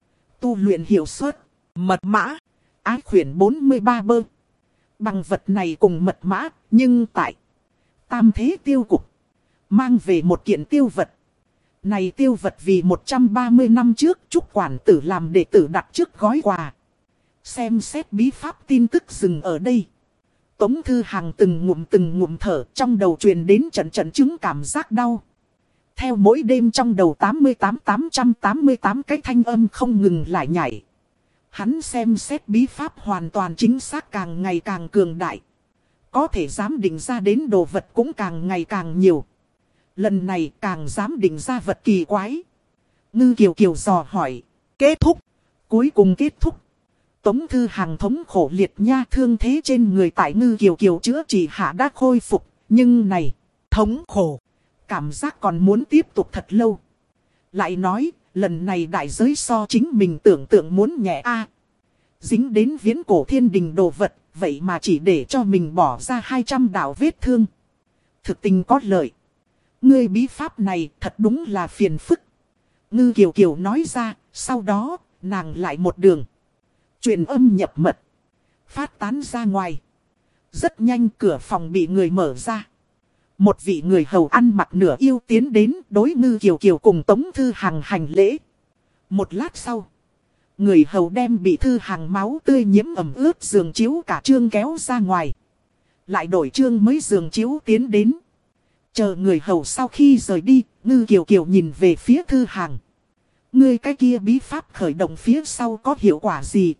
Tu luyện hiệu suất. Mật mã. Ái khuyển bốn mươi ba bơ. Bằng vật này cùng mật mã, nhưng tại tam thế tiêu cục. Mang về một kiện tiêu vật. Này tiêu vật vì một trăm ba mươi năm trước Trúc quản tử làm đệ tử đặt trước gói quà. Xem xét bí pháp tin tức dừng ở đây. Tống Thư Hằng từng ngụm từng ngụm thở, trong đầu truyền đến trận trận chứng cảm giác đau. Theo mỗi đêm trong đầu tám mươi tám nghìn tám trăm tám mươi tám cái thanh âm không ngừng lại nhảy. Hắn xem xét bí pháp hoàn toàn chính xác càng ngày càng cường đại. Có thể dám định ra đến đồ vật cũng càng ngày càng nhiều. Lần này càng dám định ra vật kỳ quái. Ngư Kiều Kiều dò hỏi. Kết thúc. Cuối cùng kết thúc. Tống Thư Hằng thống khổ liệt nha, thương thế trên người tại Ngư Kiều Kiều chữa trị hạ đã khôi phục. Nhưng này, thống khổ. Cảm giác còn muốn tiếp tục thật lâu. Lại nói, Lần này đại giới so chính mình tưởng tượng muốn nhẹ a. Dính đến viễn cổ thiên đình đồ vật, vậy mà chỉ để cho mình bỏ ra hai trăm đạo vết thương. Thực tình có lợi. Ngươi bí pháp này thật đúng là phiền phức. Ngư Kiều Kiều nói ra, sau đó, nàng lại một đường. Truyền âm nhập mật. Phát tán ra ngoài. Rất nhanh cửa phòng bị người mở ra. Một vị người hầu ăn mặc nửa yêu tiến đến đối Ngư Kiều Kiều cùng Tống Thư Hằng hành lễ. Một lát sau. Người hầu đem bị Thư Hằng máu tươi nhiễm ẩm ướt giường chiếu cả trương kéo ra ngoài. Lại đổi trương mới giường chiếu tiến đến. Chờ người hầu sau khi rời đi, Ngư Kiều Kiều nhìn về phía Thư Hằng. Ngươi cái kia bí pháp khởi động phía sau có hiệu quả gì?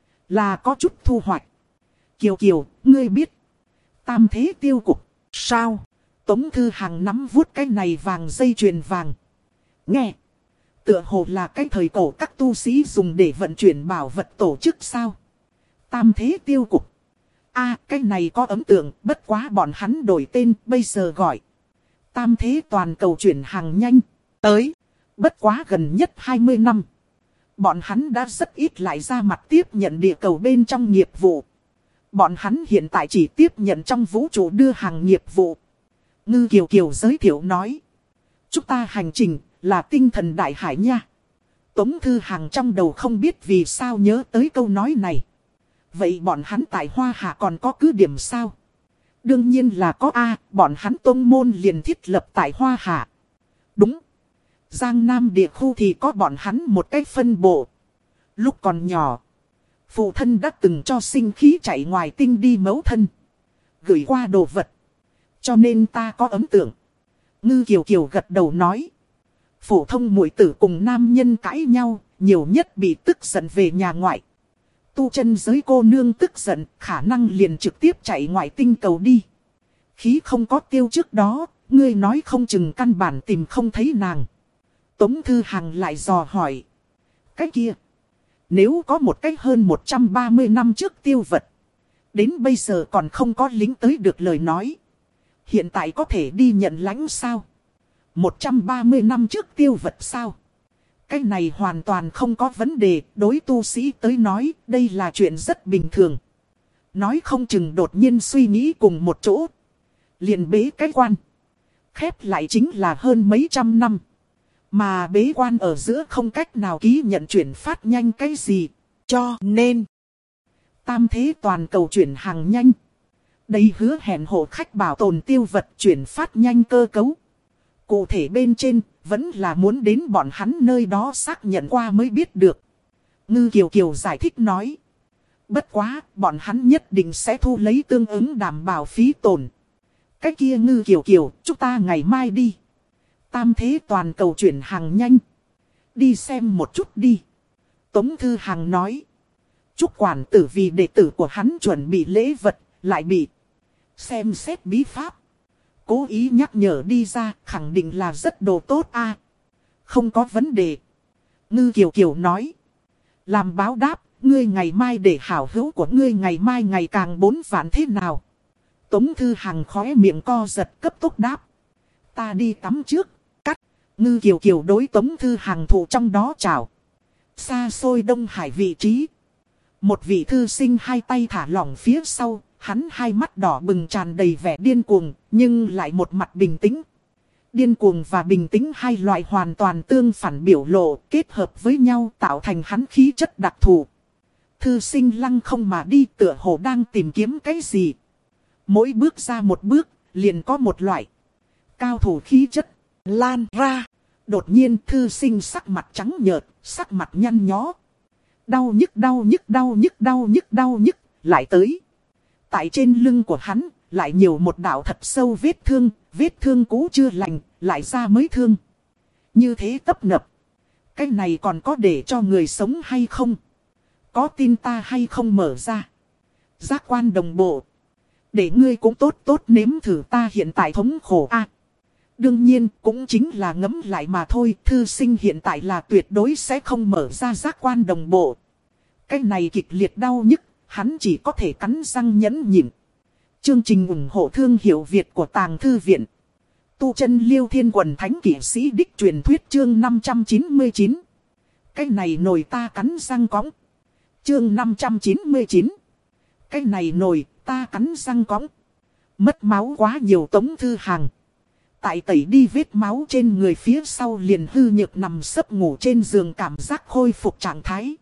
Là có chút thu hoạch. Kiều Kiều, ngươi biết. Tam thế tiêu cục. Sao? Tống Thư Hằng nắm vuốt cái này vàng dây chuyền vàng. Nghe. Tựa hồ là cái thời cổ các tu sĩ dùng để vận chuyển bảo vật tổ chức sao? Tam thế tiêu cục. A, cái này có ấn tượng, bất quá bọn hắn đổi tên, bây giờ gọi. Tam thế toàn cầu chuyển hàng nhanh. Tới. Bất quá gần nhất hai mươi năm. Bọn hắn đã rất ít lại ra mặt tiếp nhận địa cầu bên trong nghiệp vụ. Bọn hắn hiện tại chỉ tiếp nhận trong vũ trụ đưa hàng nghiệp vụ. Ngư Kiều Kiều giới thiệu nói. Chúng ta hành trình là tinh thần đại hải nha. Tống Thư Hằng trong đầu không biết vì sao nhớ tới câu nói này. Vậy bọn hắn tại Hoa Hạ còn có cứ điểm sao? Đương nhiên là có A, bọn hắn tông môn liền thiết lập tại Hoa Hạ. Đúng. Giang Nam địa khu thì có bọn hắn một cái phân bộ. Lúc còn nhỏ, phụ thân đã từng cho sinh khí chạy ngoài tinh đi mẫu thân. Gửi qua đồ vật. Cho nên ta có ấn tượng. Ngư Kiều Kiều gật đầu nói. Phổ thông muội tử cùng nam nhân cãi nhau, nhiều nhất bị tức giận về nhà ngoại. Tu chân giới cô nương tức giận, khả năng liền trực tiếp chạy ngoại tinh cầu đi. Khí không có tiêu trước đó, ngươi nói không chừng căn bản tìm không thấy nàng. Tống Thư Hằng lại dò hỏi. Cái kia, nếu có một cách hơn một trăm ba mươi năm trước tiêu vật, đến bây giờ còn không có lính tới được lời nói. Hiện tại có thể đi nhận lãnh sao? một trăm ba mươi năm trước tiêu vật sao? Cái này hoàn toàn không có vấn đề, đối tu sĩ tới nói, đây là chuyện rất bình thường. Nói không chừng đột nhiên suy nghĩ cùng một chỗ. Liền bế cái quan. Khép lại chính là hơn mấy trăm năm. Mà bế quan ở giữa không cách nào ký nhận chuyển phát nhanh cái gì. Cho nên, tam thế toàn cầu chuyển hàng nhanh. Đây hứa hẹn hộ khách bảo tồn tiêu vật chuyển phát nhanh cơ cấu. Cụ thể bên trên, vẫn là muốn đến bọn hắn nơi đó xác nhận qua mới biết được. Ngư Kiều Kiều giải thích nói. Bất quá, bọn hắn nhất định sẽ thu lấy tương ứng đảm bảo phí tổn. Cái kia Ngư Kiều Kiều, chúng ta ngày mai đi. Tam thế toàn cầu chuyển hàng nhanh. Đi xem một chút đi. Tống Thư Hằng nói. Chúc quản tử vì đệ tử của hắn chuẩn bị lễ vật, lại bị xem xét bí pháp. Cố ý nhắc nhở đi ra, khẳng định là rất đồ tốt a. Không có vấn đề. Ngư Kiều Kiều nói. Làm báo đáp, ngươi ngày mai để hảo hữu của ngươi ngày mai ngày càng bốn vạn thế nào. Tống Thư Hằng khóe miệng co giật cấp tốc đáp. Ta đi tắm trước. Cắt. Ngư Kiều Kiều đối Tống Thư Hằng thủ trong đó chào. Xa xôi Đông Hải vị trí. Một vị thư sinh hai tay thả lỏng phía sau. Hắn hai mắt đỏ bừng tràn đầy vẻ điên cuồng, nhưng lại một mặt bình tĩnh. Điên cuồng và bình tĩnh hai loại hoàn toàn tương phản biểu lộ kết hợp với nhau tạo thành hắn khí chất đặc thù. Thư sinh lăng không mà đi tựa hồ đang tìm kiếm cái gì. Mỗi bước ra một bước, liền có một loại cao thủ khí chất lan ra. Đột nhiên thư sinh sắc mặt trắng nhợt, sắc mặt nhăn nhó. Đau nhức đau nhức đau nhức đau nhức đau nhức, lại tới. Tại trên lưng của hắn, lại nhiều một đạo thật sâu vết thương, vết thương cũ chưa lành, lại ra mới thương. Như thế tấp nập. Cái này còn có để cho người sống hay không? Có tin ta hay không mở ra? Giác quan đồng bộ. Để ngươi cũng tốt tốt nếm thử ta hiện tại thống khổ a. À, đương nhiên cũng chính là ngấm lại mà thôi. Thư sinh hiện tại là tuyệt đối sẽ không mở ra giác quan đồng bộ. Cái này kịch liệt đau nhức. Hắn chỉ có thể cắn răng nhẫn nhịn. Chương trình ủng hộ thương hiệu Việt của Tàng Thư Viện. tu chân Liêu Thiên Quần Thánh Kỷ Sĩ Đích truyền thuyết chương năm trăm chín mươi chín. Cái này nồi ta cắn răng cõng. Chương năm trăm chín mươi chín. Cái này nồi ta cắn răng cõng. Mất máu quá nhiều Tống Thư Hàng. Tại tẩy đi vết máu trên người phía sau liền hư nhược nằm sấp ngủ trên giường, cảm giác khôi phục trạng thái.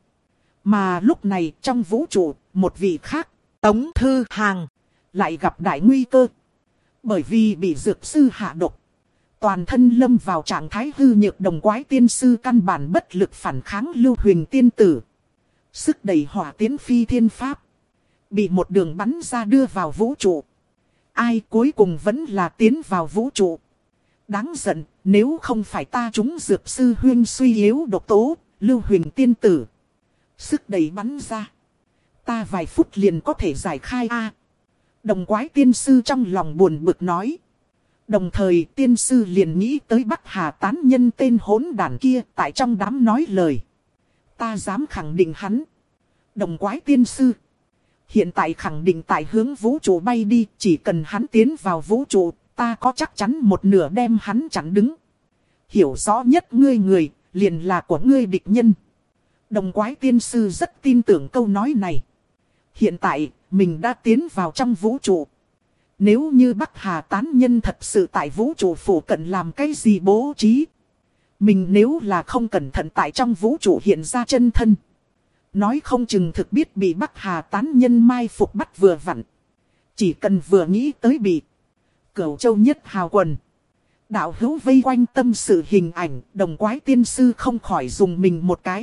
Mà lúc này trong vũ trụ, một vị khác, Tống Thư Hàng, lại gặp đại nguy cơ. Bởi vì bị dược sư hạ độc, toàn thân lâm vào trạng thái hư nhược, Đồng Quái Tiên Sư căn bản bất lực phản kháng Lưu Huỳnh Tiên Tử. Sức đẩy hỏa tiến phi thiên pháp, bị một đường bắn ra đưa vào vũ trụ. Ai cuối cùng vẫn là tiến vào vũ trụ. Đáng giận, nếu không phải ta trúng dược sư huyên suy yếu độc tố, Lưu Huỳnh Tiên Tử. Sức đẩy bắn ra, ta vài phút liền có thể giải khai a. Đồng Quái Tiên Sư trong lòng buồn bực nói. Đồng thời tiên sư liền nghĩ tới Bắc Hà tán nhân tên hỗn đản kia tại trong đám nói lời. Ta dám khẳng định hắn. Đồng Quái Tiên Sư hiện tại khẳng định tại hướng vũ trụ bay đi. Chỉ cần hắn tiến vào vũ trụ, ta có chắc chắn một nửa đem hắn chặn đứng. Hiểu rõ nhất ngươi người, liền là của ngươi địch nhân. Đồng Quái Tiên Sư rất tin tưởng câu nói này. Hiện tại, mình đã tiến vào trong vũ trụ. Nếu như Bắc Hà tán nhân thật sự tại vũ trụ phủ cận làm cái gì bố trí, mình nếu là không cẩn thận tại trong vũ trụ hiện ra chân thân, nói không chừng thực biết bị Bắc Hà tán nhân mai phục bắt vừa vặn. Chỉ cần vừa nghĩ tới bị Cửu Châu Nhất Hào Quần đạo hữu vây quanh tâm sự hình ảnh, Đồng Quái Tiên Sư không khỏi dùng mình một cái.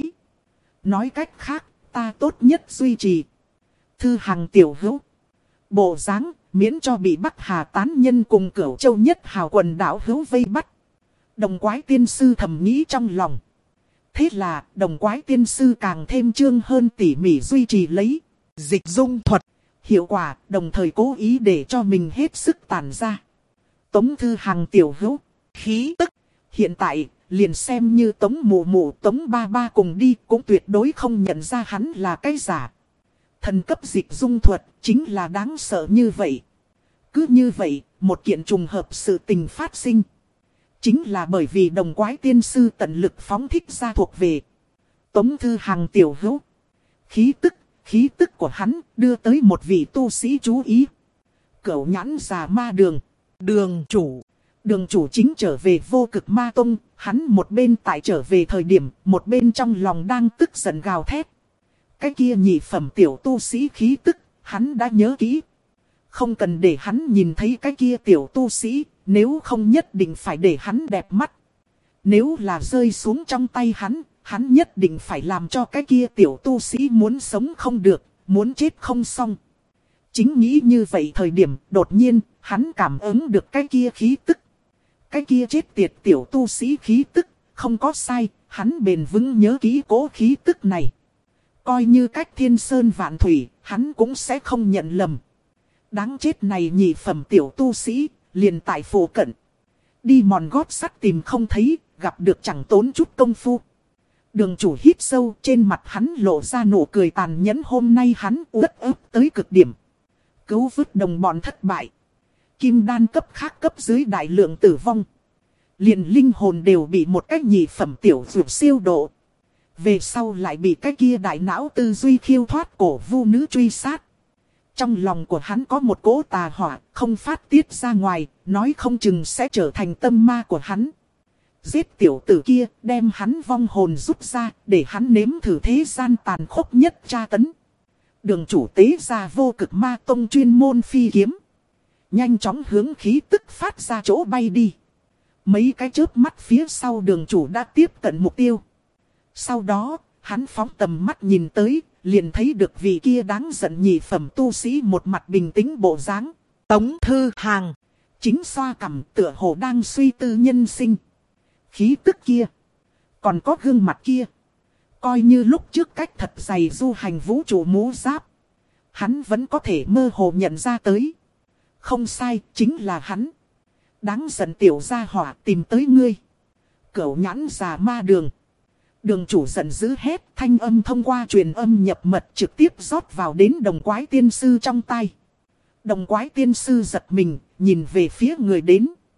Nói cách khác, ta tốt nhất duy trì Thư Hàng tiểu hữu bộ dáng, miễn cho bị Bắc Hà tán nhân cùng Cửu Châu Nhất Hào Quần đạo hữu vây bắt. Đồng Quái Tiên Sư thầm nghĩ trong lòng. Thế là Đồng Quái Tiên Sư càng thêm trương hơn tỉ mỉ duy trì lấy dịch dung thuật. Hiệu quả đồng thời cố ý để cho mình hết sức tản ra. Tống Thư Hàng tiểu hữu, khí tức hiện tại liền xem như Tống Mụ Mụ, Tống Ba Ba cùng đi cũng tuyệt đối không nhận ra hắn là cái giả. Thần cấp dịch dung thuật chính là đáng sợ như vậy. Cứ như vậy, một kiện trùng hợp sự tình phát sinh. Chính là bởi vì Đồng Quái Tiên Sư tận lực phóng thích ra thuộc về Tống Thư Hàng tiểu hữu. Khí tức, khí tức của hắn đưa tới một vị tu sĩ chú ý. Cẩu Nhãn Già Ma Đường, đường chủ. Đường chủ chính trở về Vô Cực Ma Tông, hắn một bên tại trở về thời điểm, một bên trong lòng đang tức giận gào thét. Cái kia nhị phẩm tiểu tu sĩ khí tức, hắn đã nhớ kỹ. Không cần để hắn nhìn thấy cái kia tiểu tu sĩ, nếu không nhất định phải để hắn đẹp mắt. Nếu là rơi xuống trong tay hắn, hắn nhất định phải làm cho cái kia tiểu tu sĩ muốn sống không được, muốn chết không xong. Chính nghĩ như vậy thời điểm, đột nhiên, hắn cảm ứng được cái kia khí tức. Cái kia chết tiệt tiểu tu sĩ khí tức, không có sai, hắn bền vững nhớ kỹ cố khí tức này. Coi như cách thiên sơn vạn thủy, hắn cũng sẽ không nhận lầm. Đáng chết này nhị phẩm tiểu tu sĩ, liền tại phủ cận. Đi mòn gót sắt tìm không thấy, gặp được chẳng tốn chút công phu. Đường chủ hít sâu, trên mặt hắn lộ ra nụ cười tàn nhẫn. Hôm nay hắn uất ức tới cực điểm. Cứu vớt đồng bọn thất bại. Kim đan cấp khác cấp dưới đại lượng tử vong. Liền linh hồn đều bị một cách nhị phẩm tiểu dược siêu độ. Về sau lại bị cái kia đại não tư duy khiêu thoát cổ vu nữ truy sát. Trong lòng của hắn có một cỗ tà hỏa, không phát tiết ra ngoài, nói không chừng sẽ trở thành tâm ma của hắn. Giết tiểu tử kia, đem hắn vong hồn rút ra, để hắn nếm thử thế gian tàn khốc nhất tra tấn. Đường chủ tế ra Vô Cực Ma Tông chuyên môn phi kiếm. Nhanh chóng hướng khí tức phát ra chỗ bay đi. Mấy cái chớp mắt phía sau đường chủ đã tiếp cận mục tiêu. Sau đó, hắn phóng tầm mắt nhìn tới, liền thấy được vị kia đáng giận nhị phẩm tu sĩ một mặt bình tĩnh bộ dáng. Tống Thư Hàng chính xoa cằm tựa hồ đang suy tư nhân sinh. Khí tức kia, còn có gương mặt kia, coi như lúc trước cách thật dày du hành vũ trụ mũ giáp, hắn vẫn có thể mơ hồ nhận ra tới. Không sai, chính là hắn. Đáng giận tiểu gia hỏa tìm tới ngươi. Cẩu Nhãn Già Ma Đường. Đường chủ giận dữ hét, thanh âm thông qua truyền âm nhập mật trực tiếp rót vào đến Đồng Quái Tiên Sư trong tai. Đồng Quái Tiên Sư giật mình, nhìn về phía người đến.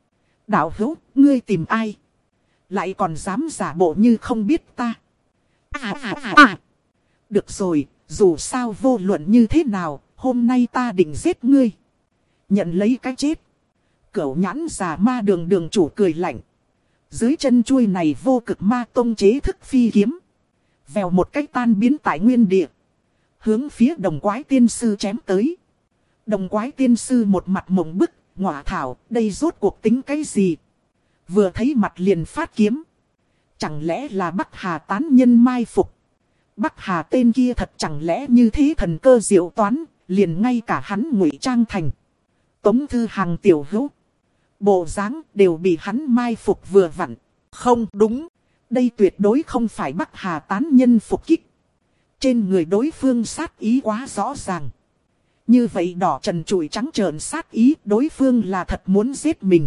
Đạo hữu, ngươi tìm ai? Lại còn dám giả bộ như không biết ta. À à à à. Được rồi, dù sao vô luận như thế nào, hôm nay ta định giết ngươi. Nhận lấy cái chết. Cẩu nhãn già ma đường đường chủ cười lạnh. Dưới chân chuôi này vô cực ma tông chế thức phi kiếm. Vèo một cách tan biến tại nguyên địa. Hướng phía đồng quái tiên sư chém tới. Đồng quái tiên sư một mặt mộng bức, ngọa thảo, đây rốt cuộc tính cái gì? Vừa thấy mặt liền phát kiếm. Chẳng lẽ là Bắc Hà tán nhân mai phục? Bắc Hà tên kia thật chẳng lẽ như thế thần cơ diệu toán, liền ngay cả hắn ngụy trang thành. Tống Thư Hàng tiểu hữu. Bộ dáng đều bị hắn mai phục vừa vặn. Không đúng, đây tuyệt đối không phải Bắc Hà tán nhân phục kích. Trên người đối phương sát ý quá rõ ràng. Như vậy đỏ trần trụi trắng trợn sát ý, đối phương là thật muốn giết mình.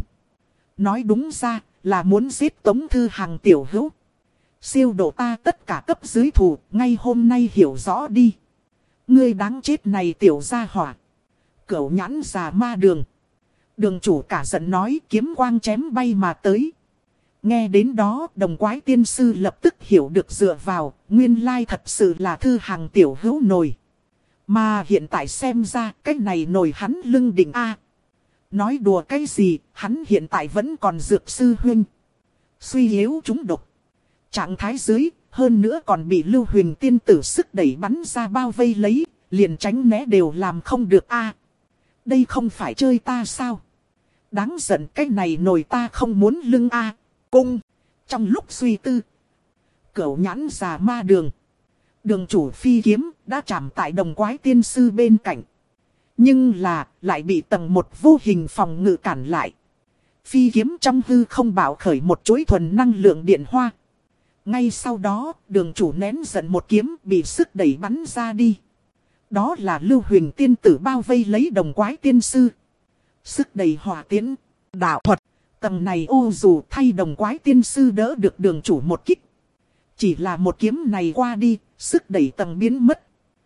Nói đúng ra là muốn giết Tống Thư Hàng tiểu hữu. Siêu độ ta tất cả cấp dưới thủ, ngay hôm nay hiểu rõ đi. Ngươi đáng chết này tiểu gia hỏa. Cẩu nhãn già ma đường. Đường chủ cả giận nói, kiếm quang chém bay mà tới. Nghe đến đó, đồng quái tiên sư lập tức hiểu được dựa vào, nguyên lai thật sự là Thư Hàng tiểu hữu nồi. Mà hiện tại xem ra, cái này nồi hắn lưng đỉnh A. Nói đùa cái gì, hắn hiện tại vẫn còn dược sư huynh. Suy yếu trúng độc. Trạng thái dưới, hơn nữa còn bị Lưu Huyền tiên tử sức đẩy bắn ra bao vây lấy, liền tránh né đều làm không được A. Đây không phải chơi ta sao? Đáng giận, cái này nồi ta không muốn lưng A. Cung. Trong lúc suy tư, cẩu nhãn già ma đường. Đường chủ phi kiếm đã chạm tại đồng quái tiên sư bên cạnh. Nhưng là lại bị tầng một vô hình phòng ngự cản lại. Phi kiếm trong hư không bạo khởi một chuỗi thuần năng lượng điện hoa. Ngay sau đó đường chủ nén giận một kiếm bị sức đẩy bắn ra đi. Đó là Lưu Huyền tiên tử bao vây lấy đồng quái tiên sư. Sức đẩy hỏa tiến, đạo thuật. Tầng này ô dù thay đồng quái tiên sư đỡ được đường chủ một kích. Chỉ là một kiếm này qua đi, sức đẩy tầng biến mất.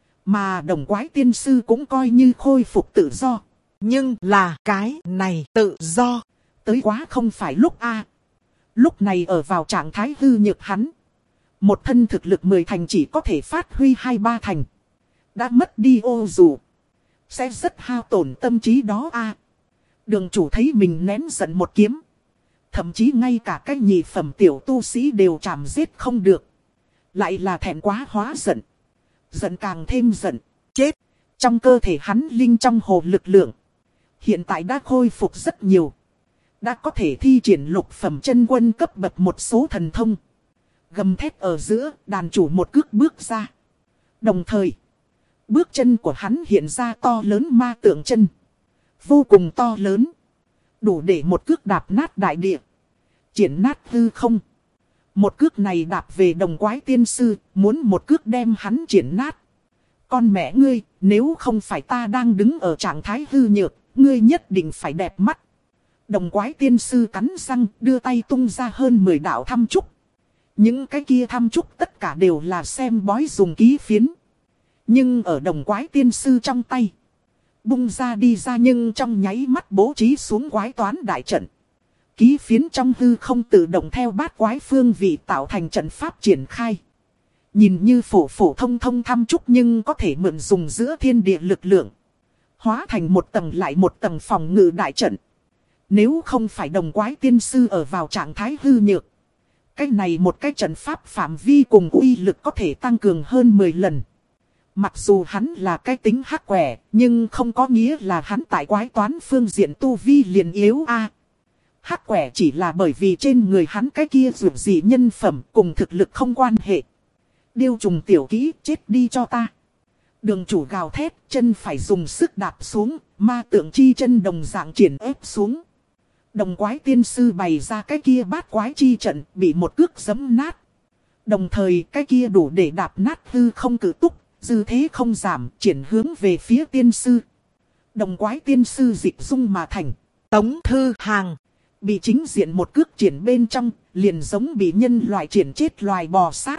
Mà đồng quái tiên sư cũng coi như khôi phục tự do. Nhưng là cái này tự do. Tới quá không phải lúc A. Lúc này ở vào trạng thái hư nhược hắn. Một thân thực lực mười thành chỉ có thể phát huy hai ba thành. Đã mất đi ô dù. Sẽ rất hao tổn tâm trí đó A. Đường chủ thấy mình nén giận một kiếm. Thậm chí ngay cả cái nhị phẩm tiểu tu sĩ đều chạm giết không được. Lại là thẹn quá hóa giận. Giận càng thêm giận. Chết. Trong cơ thể hắn linh trong hồ lực lượng. Hiện tại đã khôi phục rất nhiều. Đã có thể thi triển lục phẩm chân quân cấp bậc một số thần thông. Gầm thét ở giữa, đàn chủ một cước bước ra. Đồng thời, bước chân của hắn hiện ra to lớn ma tượng chân. Vô cùng to lớn. Đủ để một cước đạp nát đại địa. Triển nát hư không. Một cước này đạp về đồng quái tiên sư, muốn một cước đem hắn triển nát. Con mẹ ngươi, nếu không phải ta đang đứng ở trạng thái hư nhược, ngươi nhất định phải đẹp mắt. Đồng quái tiên sư cắn răng, đưa tay tung ra hơn mười đạo thăm trúc. Những cái kia thăm trúc tất cả đều là xem bói dùng ký phiến. Nhưng ở đồng quái tiên sư trong tay, bung ra đi ra nhưng trong nháy mắt bố trí xuống quái toán đại trận. Ký phiến trong hư không tự động theo bát quái phương vị tạo thành trận pháp triển khai. Nhìn như phổ phổ thông thông thăm trúc nhưng có thể mượn dùng giữa thiên địa lực lượng. Hóa thành một tầng lại một tầng phòng ngự đại trận. Nếu không phải đồng quái tiên sư ở vào trạng thái hư nhược. Cái này một cái trận pháp phạm vi cùng uy lực có thể tăng cường hơn mười lần. Mặc dù hắn là cái tính hắc quẻ, nhưng không có nghĩa là hắn tại quái toán phương diện tu vi liền yếu a. Hắc quẻ chỉ là bởi vì trên người hắn cái kia dù gì nhân phẩm cùng thực lực không quan hệ. Điêu trùng tiểu kỹ chết đi cho ta. Đường chủ gào thét, chân phải dùng sức đạp xuống, ma tượng chi chân đồng dạng triển ép xuống. Đồng quái tiên sư bày ra cái kia bát quái chi trận bị một cước giẫm nát. Đồng thời cái kia đủ để đạp nát hư không cử túc, dư thế không giảm, triển hướng về phía tiên sư. Đồng quái tiên sư dịch dung mà thành. Tống Thư Hàng bị chính diện một cước triển bên trong, liền giống bị nhân loại triển chết loài bò sát.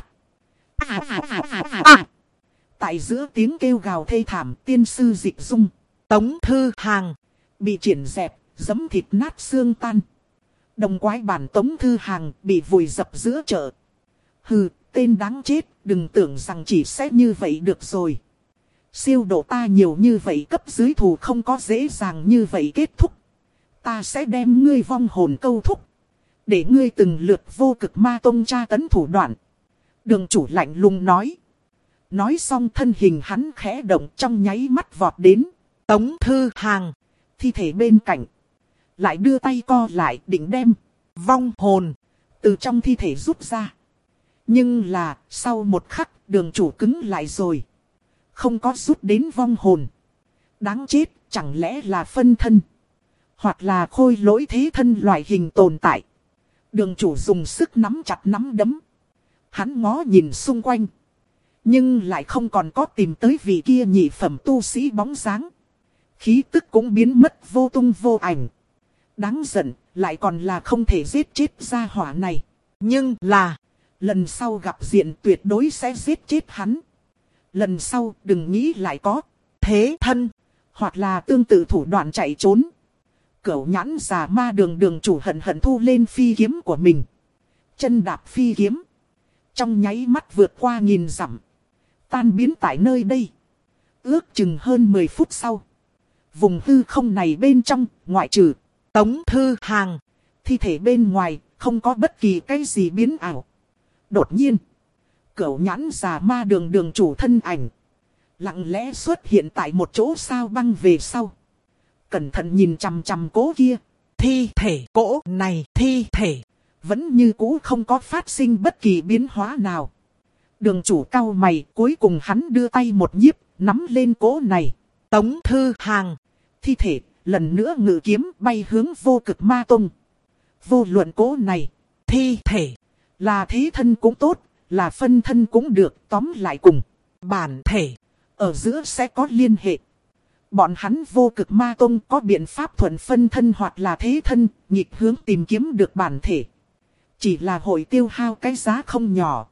À, à, à, à, à, à. Tại giữa tiếng kêu gào thê thảm, tiên sư dịch dung. Tống Thư Hàng bị triển dẹp, giẫm thịt nát xương tan. Đồng quái bản Tống Thư Hàng bị vùi dập giữa chợ. Hừ, tên đáng chết, đừng tưởng rằng chỉ sẽ như vậy được rồi. Siêu độ ta nhiều như vậy, cấp dưới thù không có dễ dàng như vậy kết thúc. Ta sẽ đem ngươi vong hồn câu thúc, để ngươi từng lượt vô cực ma tông tra tấn thủ đoạn. Đường chủ lạnh lùng nói. Nói xong thân hình hắn khẽ động, trong nháy mắt vọt đến Tống Thư Hàng thi thể bên cạnh. Lại đưa tay co lại định đem vong hồn từ trong thi thể rút ra. Nhưng là sau một khắc đường chủ cứng lại rồi. Không có rút đến vong hồn. Đáng chết, chẳng lẽ là phân thân, hoặc là khôi lỗi thế thân loại hình tồn tại. Đường chủ dùng sức nắm chặt nắm đấm. Hắn ngó nhìn xung quanh, nhưng lại không còn có tìm tới vị kia nhị phẩm tu sĩ bóng dáng. Khí tức cũng biến mất vô tung vô ảnh. Đáng giận, lại còn là không thể giết chết gia hỏa này. Nhưng là, lần sau gặp diện tuyệt đối sẽ giết chết hắn. Lần sau đừng nghĩ lại có thế thân, hoặc là tương tự thủ đoạn chạy trốn. Cửu nhãn già ma đường đường chủ hận hận thu lên phi kiếm của mình. Chân đạp phi kiếm, trong nháy mắt vượt qua nghìn dặm, tan biến tại nơi đây. Ước chừng hơn mười phút sau, vùng hư không này bên trong, ngoại trừ Tống Thư Hàng thi thể bên ngoài, không có bất kỳ cái gì biến ảo. Đột nhiên, cửu nhãn già ma đường đường chủ thân ảnh lặng lẽ xuất hiện tại một chỗ sao băng về sau. Cẩn thận nhìn chằm chằm cố kia thi thể. Cỗ này thi thể vẫn như cũ không có phát sinh bất kỳ biến hóa nào. Đường chủ cau mày, cuối cùng hắn đưa tay một nhiếp, nắm lên cỗ này Tống Thư Hàng thi thể, lần nữa ngự kiếm bay hướng vô cực ma tông. Vô luận cỗ này thi thể là thế thân cũng tốt, là phân thân cũng được, tóm lại cùng bản thể ở giữa sẽ có liên hệ. Bọn hắn vô cực ma tông có biện pháp thuận phân thân hoặc là thế thân, nghịch hướng tìm kiếm được bản thể. Chỉ là hội tiêu hao cái giá không nhỏ.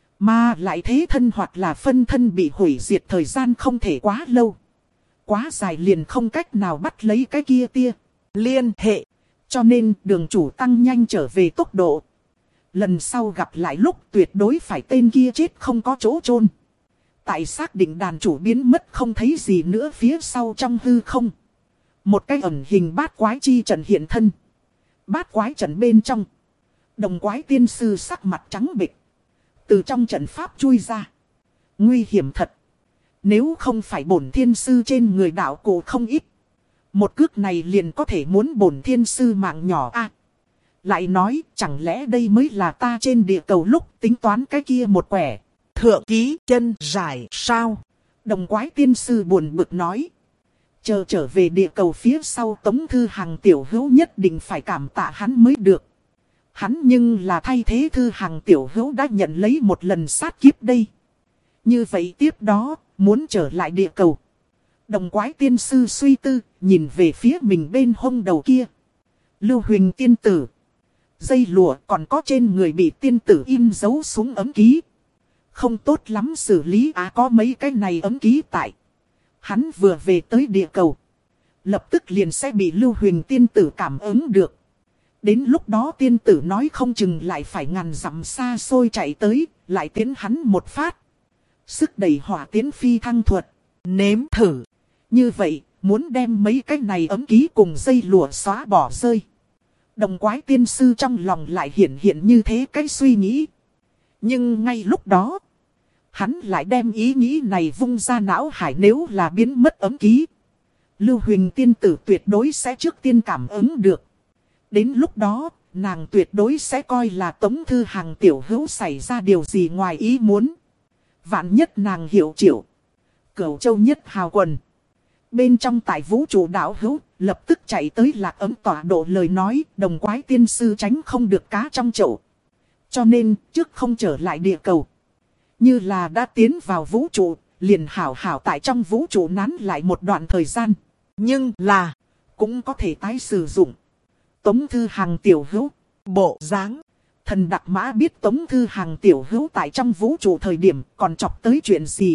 Mà lại thế thân hoặc là phân thân bị hủy diệt thời gian không thể quá lâu. Quá dài liền không cách nào bắt lấy cái kia tia liên hệ. Cho nên đường chủ tăng nhanh trở về tốc độ. Lần sau gặp lại lúc tuyệt đối phải tên kia chết không có chỗ chôn. Tại xác định đàn chủ biến mất không thấy gì nữa phía sau trong hư không, một cái ẩn hình bát quái chi trận hiện thân. Bát quái trận bên trong, đồng quái tiên sư sắc mặt trắng bệch, từ trong trận pháp chui ra. Nguy hiểm thật. Nếu không phải bổn thiên sư trên người đạo cổ không ít, một cước này liền có thể muốn bổn thiên sư mạng nhỏ a. À, lại nói, chẳng lẽ đây mới là ta trên địa cầu lúc tính toán cái kia một quẻ thượng ký chân giải sao? Đồng quái tiên sư buồn bực nói. Chờ trở về địa cầu phía sau, Tống Thư Hàng tiểu hữu nhất định phải cảm tạ hắn mới được. Hắn nhưng là thay thế Thư Hàng tiểu hữu đã nhận lấy một lần sát kiếp đây. Như vậy tiếp đó, muốn trở lại địa cầu. Đồng quái tiên sư suy tư, nhìn về phía mình bên hông đầu kia. Lưu Huỳnh tiên tử, dây lụa, còn có trên người bị tiên tử in dấu xuống ấm ký. Không tốt lắm xử lý, à có mấy cái này ấm ký tại. Hắn vừa về tới địa cầu, lập tức liền sẽ bị Lưu Huỳnh tiên tử cảm ứng được. Đến lúc đó tiên tử nói không chừng lại phải ngàn dặm xa xôi chạy tới, lại tiến hắn một phát. Sức đẩy hỏa tiến phi thăng thuật, nếm thử. Như vậy, muốn đem mấy cái này ấm ký cùng dây lụa xóa bỏ rơi. Đồng quái tiên sư trong lòng lại hiện hiện như thế cái suy nghĩ. Nhưng ngay lúc đó, hắn lại đem ý nghĩ này vung ra não hải. Nếu là biến mất ấm ký, Lưu Huỳnh tiên tử tuyệt đối sẽ trước tiên cảm ứng được. Đến lúc đó, nàng tuyệt đối sẽ coi là Tống Thư Hàng tiểu hữu xảy ra điều gì ngoài ý muốn. Vạn nhất nàng hiểu triệu Cửu Châu nhất hào quần bên trong tại vũ trụ đạo hữu, lập tức chạy tới lạc ấm tọa độ lời nói, đồng quái tiên sư tránh không được cá trong chậu. Cho nên, trước không trở lại địa cầu, như là đã tiến vào vũ trụ, liền hảo hảo tại trong vũ trụ nán lại một đoạn thời gian. Nhưng là, cũng có thể tái sử dụng. Tống Thư Hàng tiểu hữu, bộ dáng. Thần Đặc Mã biết Tống Thư Hàng tiểu hữu tại trong vũ trụ thời điểm còn chọc tới chuyện gì.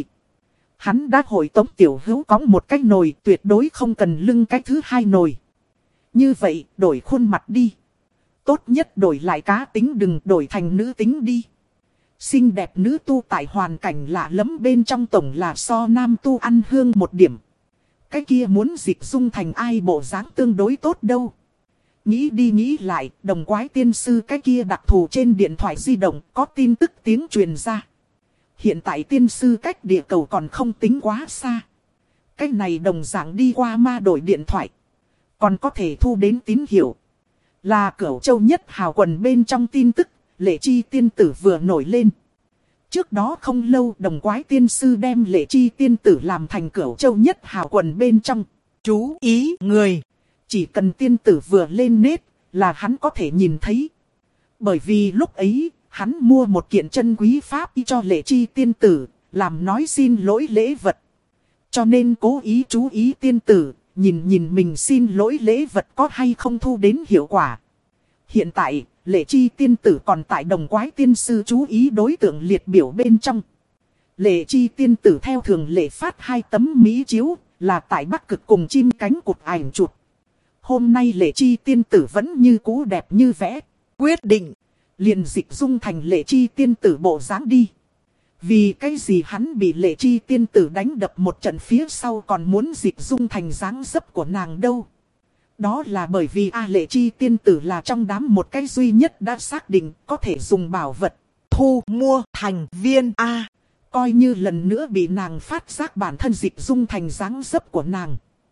Hắn đã hội Tống tiểu hữu có một cái nồi, tuyệt đối không cần lưng cái thứ hai nồi. Như vậy, đổi khuôn mặt đi. Tốt nhất đổi lại cá tính, đừng đổi thành nữ tính đi. Xinh đẹp nữ tu tại hoàn cảnh lạ lẫm bên trong tổng là so nam tu ăn hương một điểm. Cái kia muốn dịch dung thành ai bộ dáng tương đối tốt đâu. Nghĩ đi nghĩ lại, đồng quái tiên sư cái kia đặc thù trên điện thoại di động có tin tức tiếng truyền ra. Hiện tại tiên sư cách địa cầu còn không tính quá xa. Cái này đồng dạng đi qua ma đổi điện thoại. Còn có thể thu đến tín hiệu. Là Cửu Châu Nhất Hào quần bên trong tin tức, Lệ Chi tiên tử vừa nổi lên. Trước đó không lâu đồng quái tiên sư đem Lệ Chi tiên tử làm thành Cửu Châu Nhất Hào quần bên trong. Chú ý người. Chỉ cần tiên tử vừa lên nét là hắn có thể nhìn thấy. Bởi vì lúc ấy, hắn mua một kiện chân quý pháp cho Lệ Chi tiên tử, làm nói xin lỗi lễ vật. Cho nên cố ý chú ý tiên tử, nhìn nhìn mình xin lỗi lễ vật có hay không thu đến hiệu quả. Hiện tại, Lệ Chi tiên tử còn tại đồng quái tiên sư chú ý đối tượng liệt biểu bên trong. Lệ Chi tiên tử theo thường lệ phát hai tấm mỹ chiếu, là tại Bắc Cực cùng chim cánh cụt ảnh chụp. Hôm nay Lệ Chi tiên tử vẫn như cũ đẹp như vẽ. Quyết định, liền dịch dung thành Lệ Chi tiên tử bộ dáng đi. Vì cái gì hắn bị Lệ Chi tiên tử đánh đập một trận phía sau còn muốn dịch dung thành dáng dấp của nàng đâu. Đó là bởi vì A Lệ Chi tiên tử là trong đám một cái duy nhất đã xác định có thể dùng bảo vật. Thu mua thành viên A. Coi như lần nữa bị nàng phát giác bản thân dịch dung thành dáng dấp của nàng.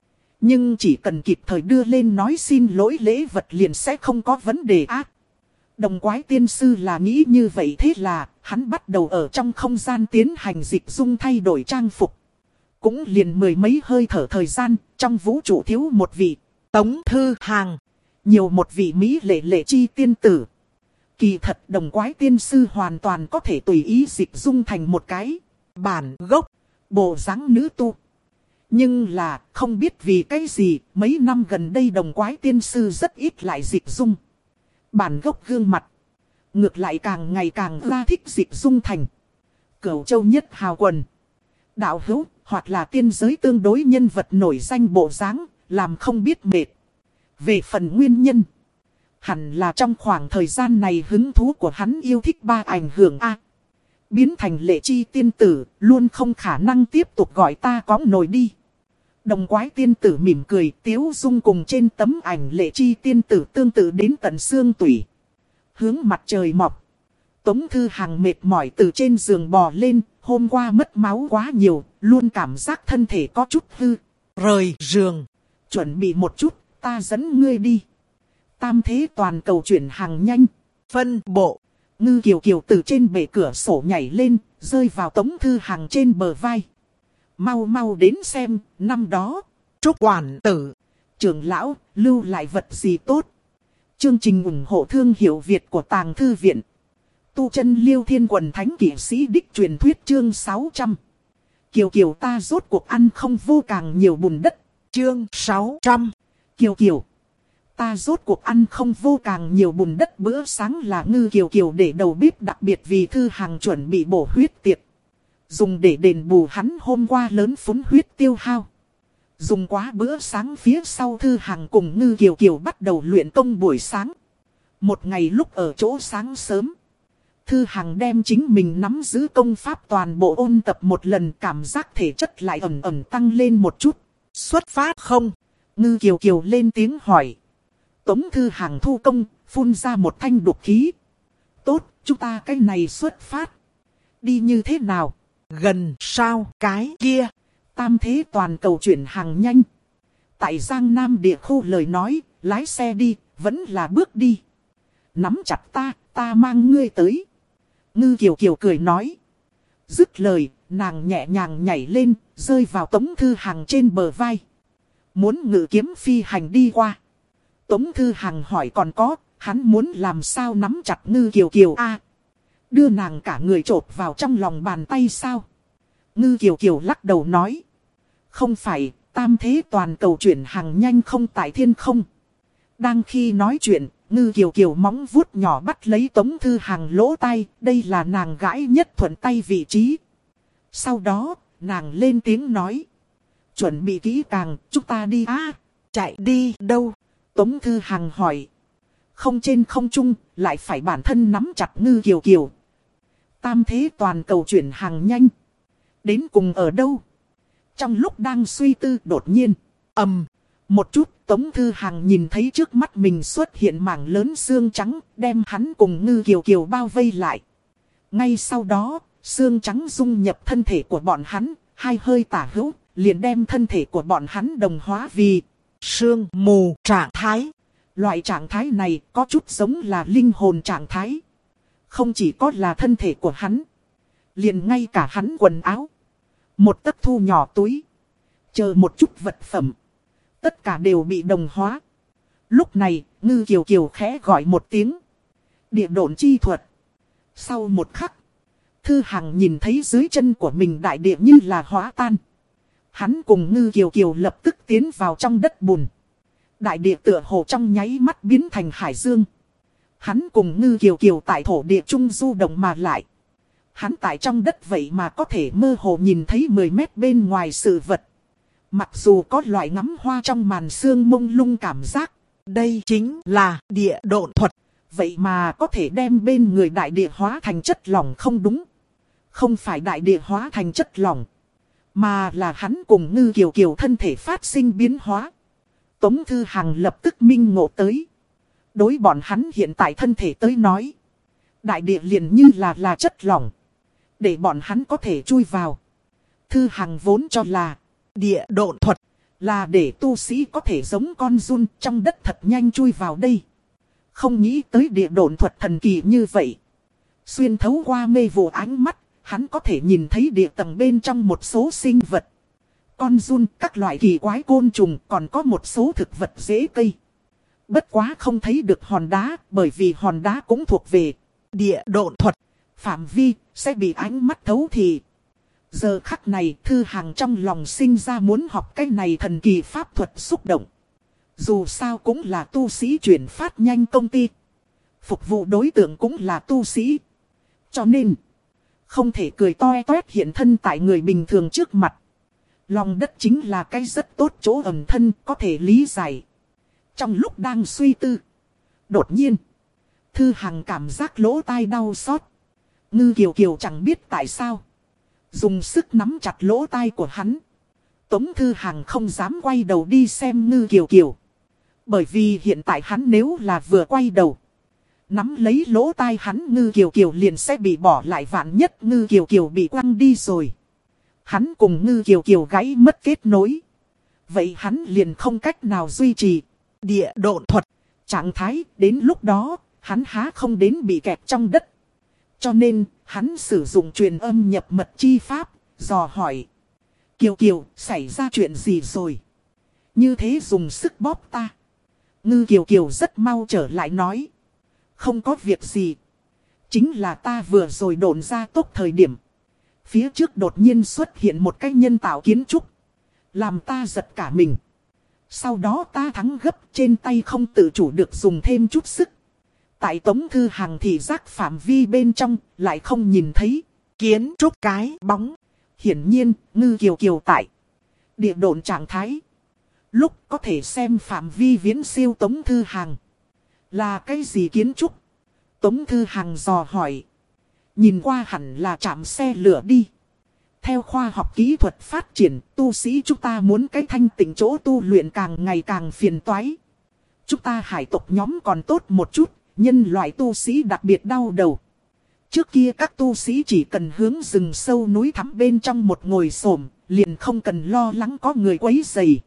Nhưng chỉ cần kịp thời đưa lên nói xin lỗi lễ vật liền sẽ không có vấn đề ác. Đồng quái tiên sư là nghĩ như vậy, thế là hắn bắt đầu ở trong không gian tiến hành dịch dung thay đổi trang phục. Cũng liền mười mấy hơi thở thời gian, trong vũ trụ thiếu một vị Tống Thư Hàng, nhiều một vị Mỹ Lệ Lệ Chi tiên tử. Kỳ thật đồng quái tiên sư hoàn toàn có thể tùy ý dịch dung thành một cái bản gốc, bộ dáng nữ tu. Nhưng là không biết vì cái gì mấy năm gần đây đồng quái tiên sư rất ít lại dịch dung bản gốc gương mặt. Ngược lại càng ngày càng ra thích dịch dung thành Cửu Châu Nhất Hào quần, đạo hữu hoặc là tiên giới tương đối nhân vật nổi danh bộ dáng, làm không biết mệt. Về phần nguyên nhân, hẳn là trong khoảng thời gian này hứng thú của hắn yêu thích ba ảnh hưởng A. Biến thành Lệ Chi tiên tử, luôn không khả năng tiếp tục gọi ta cõng nồi đi. Đồng quái tiên tử mỉm cười, tiếu dung cùng trên tấm ảnh Lệ Chi tiên tử tương tự đến tận xương tủy. Hướng mặt trời mọc, Tống Thư Hàng mệt mỏi từ trên giường bò lên, hôm qua mất máu quá nhiều, luôn cảm giác thân thể có chút hư. Rời giường, chuẩn bị một chút, ta dẫn ngươi đi. Tam thế toàn cầu chuyển hàng nhanh. Phân bộ, Ngư Kiều Kiều từ trên bệ cửa sổ nhảy lên, rơi vào Tống Thư Hàng trên bờ vai. Mau mau đến xem, năm đó, Trúc quản tử, trưởng lão, lưu lại vật gì tốt. Chương trình ủng hộ thương hiệu Việt của Tàng Thư Viện. Tu chân Liêu Thiên Quần Thánh Kỷ Sĩ Đích truyền thuyết chương sáu trăm. Kiều Kiều ta rốt cuộc ăn không vô càng nhiều bùn đất. Chương sáu trăm. Kiều Kiều ta rốt cuộc ăn không vô càng nhiều bùn đất. Bữa sáng là Ngư Kiều Kiều để đầu bếp đặc biệt vì Thư Hàng chuẩn bị bổ huyết tiệc. Dùng để đền bù hắn hôm qua lớn phúng huyết tiêu hao. Dùng quá bữa sáng phía sau Thư Hàng cùng Ngư Kiều Kiều bắt đầu luyện công buổi sáng. Một ngày lúc ở chỗ sáng sớm, Thư Hàng đem chính mình nắm giữ công pháp toàn bộ ôn tập một lần, cảm giác thể chất lại ẩm ẩm tăng lên một chút. Xuất phát không? Ngư Kiều Kiều lên tiếng hỏi. Tống Thư Hàng thu công, phun ra một thanh đục khí. Tốt, chúng ta cái này xuất phát. Đi như thế nào? Gần sao cái kia? Tam thế toàn cầu chuyển hàng nhanh. Tại Giang Nam địa khu lời nói, lái xe đi, vẫn là bước đi. Nắm chặt ta, ta mang ngươi tới. Ngư Kiều Kiều cười nói. Dứt lời, nàng nhẹ nhàng nhảy lên, rơi vào Tống Thư Hàng trên bờ vai. Muốn ngự kiếm phi hành đi qua. Tống Thư Hàng hỏi còn có, hắn muốn làm sao nắm chặt Ngư Kiều Kiều a? Đưa nàng cả người chộp vào trong lòng bàn tay sao? Ngư Kiều Kiều lắc đầu nói. Không phải, tam thế toàn cầu chuyển hàng nhanh không tại thiên không. Đang khi nói chuyện, Ngư Kiều Kiều móng vuốt nhỏ bắt lấy Tống Thư Hàng lỗ tai, đây là nàng gãi nhất thuận tay vị trí. Sau đó, nàng lên tiếng nói. Chuẩn bị kỹ càng, chúng ta đi á. Chạy đi đâu? Tống Thư Hàng hỏi. Không trên không trung, lại phải bản thân nắm chặt Ngư Kiều Kiều. Tam thế toàn cầu chuyển hàng nhanh. Đến cùng ở đâu? Trong lúc đang suy tư đột nhiên, ầm, một chút Tống Thư Hằng nhìn thấy trước mắt mình xuất hiện mảng lớn xương trắng, đem hắn cùng Ngư Kiều Kiều bao vây lại. Ngay sau đó, xương trắng dung nhập thân thể của bọn hắn, hai hơi tả hữu, liền đem thân thể của bọn hắn đồng hóa vì sương mù trạng thái. Loại trạng thái này có chút giống là linh hồn trạng thái. Không chỉ có là thân thể của hắn, liền ngay cả hắn quần áo, một tấc thu nhỏ túi, chờ một chút vật phẩm, tất cả đều bị đồng hóa. Lúc này, Ngư Kiều Kiều khẽ gọi một tiếng. Địa độn chi thuật. Sau một khắc, Thư Hằng nhìn thấy dưới chân của mình đại địa như là hóa tan. Hắn cùng Ngư Kiều Kiều lập tức tiến vào trong đất bùn. Đại địa tựa hồ trong nháy mắt biến thành hải dương. Hắn cùng Ngư Kiều Kiều tại thổ địa trung du động mà lại. Hắn tại trong đất vậy mà có thể mơ hồ nhìn thấy mười mét bên ngoài sự vật. Mặc dù có loại ngắm hoa trong màn sương mông lung cảm giác. Đây chính là địa độn thuật. Vậy mà có thể đem bên người đại địa hóa thành chất lỏng không đúng. Không phải đại địa hóa thành chất lỏng, mà là hắn cùng Ngư Kiều Kiều thân thể phát sinh biến hóa. Tống Thư Hằng lập tức minh ngộ tới. Đối bọn hắn hiện tại thân thể tới nói, đại địa liền như là là chất lỏng, để bọn hắn có thể chui vào. Thư Hằng vốn cho là địa độn thuật là để tu sĩ có thể giống con giun trong đất thật nhanh chui vào đây. Không nghĩ tới địa độn thuật thần kỳ như vậy. Xuyên thấu qua mê vụ ánh mắt, hắn có thể nhìn thấy địa tầng bên trong một số sinh vật. Con giun, các loại kỳ quái côn trùng, còn có một số thực vật dễ cây. Bất quá không thấy được hòn đá, bởi vì hòn đá cũng thuộc về địa độn thuật. Phạm vi sẽ bị ánh mắt thấu thị. Giờ khắc này, Thư Hằng trong lòng sinh ra muốn học cái này thần kỳ pháp thuật xúc động. Dù sao cũng là tu sĩ chuyển phát nhanh công ty. Phục vụ đối tượng cũng là tu sĩ. Cho nên, không thể cười toe toét hiện thân tại người bình thường trước mặt. Lòng đất chính là cái rất tốt chỗ ẩn thân có thể lý giải. Trong lúc đang suy tư, đột nhiên, Thư Hằng cảm giác lỗ tai đau xót. Ngư Kiều Kiều chẳng biết tại sao, dùng sức nắm chặt lỗ tai của hắn. Tống Thư Hằng không dám quay đầu đi xem Ngư Kiều Kiều. Bởi vì hiện tại hắn nếu là vừa quay đầu, nắm lấy lỗ tai hắn, Ngư Kiều Kiều liền sẽ bị bỏ lại, vạn nhất Ngư Kiều Kiều bị quăng đi rồi. Hắn cùng Ngư Kiều Kiều gãy mất kết nối. Vậy hắn liền không cách nào duy trì địa độn thuật trạng thái, đến lúc đó, hắn há không đến bị kẹt trong đất. Cho nên, hắn sử dụng truyền âm nhập mật chi pháp, dò hỏi. Kiều Kiều, xảy ra chuyện gì rồi? Như thế dùng sức bóp ta. Ngư Kiều Kiều rất mau trở lại nói. Không có việc gì. Chính là ta vừa rồi độn ra tốc thời điểm. Phía trước đột nhiên xuất hiện một cái nhân tạo kiến trúc. Làm ta giật cả mình. Sau đó ta thắng gấp, trên tay không tự chủ được dùng thêm chút sức. Tại Tống Thư Hằng thì giác phạm vi bên trong, lại không nhìn thấy kiến trúc cái bóng. Hiển nhiên, Ngư Kiều Kiều tại địa độn trạng thái. Lúc có thể xem phạm vi viễn siêu Tống Thư Hằng. Là cái gì kiến trúc? Tống Thư Hằng dò hỏi. Nhìn qua hẳn là trạm xe lửa đi. Theo khoa học kỹ thuật phát triển, tu sĩ chúng ta muốn cái thanh tịnh chỗ tu luyện càng ngày càng phiền toái. Chúng ta hải tộc nhóm còn tốt một chút, nhân loại tu sĩ đặc biệt đau đầu. Trước kia các tu sĩ chỉ cần hướng rừng sâu núi thẳm bên trong một ngồi xổm, liền không cần lo lắng có người quấy rầy.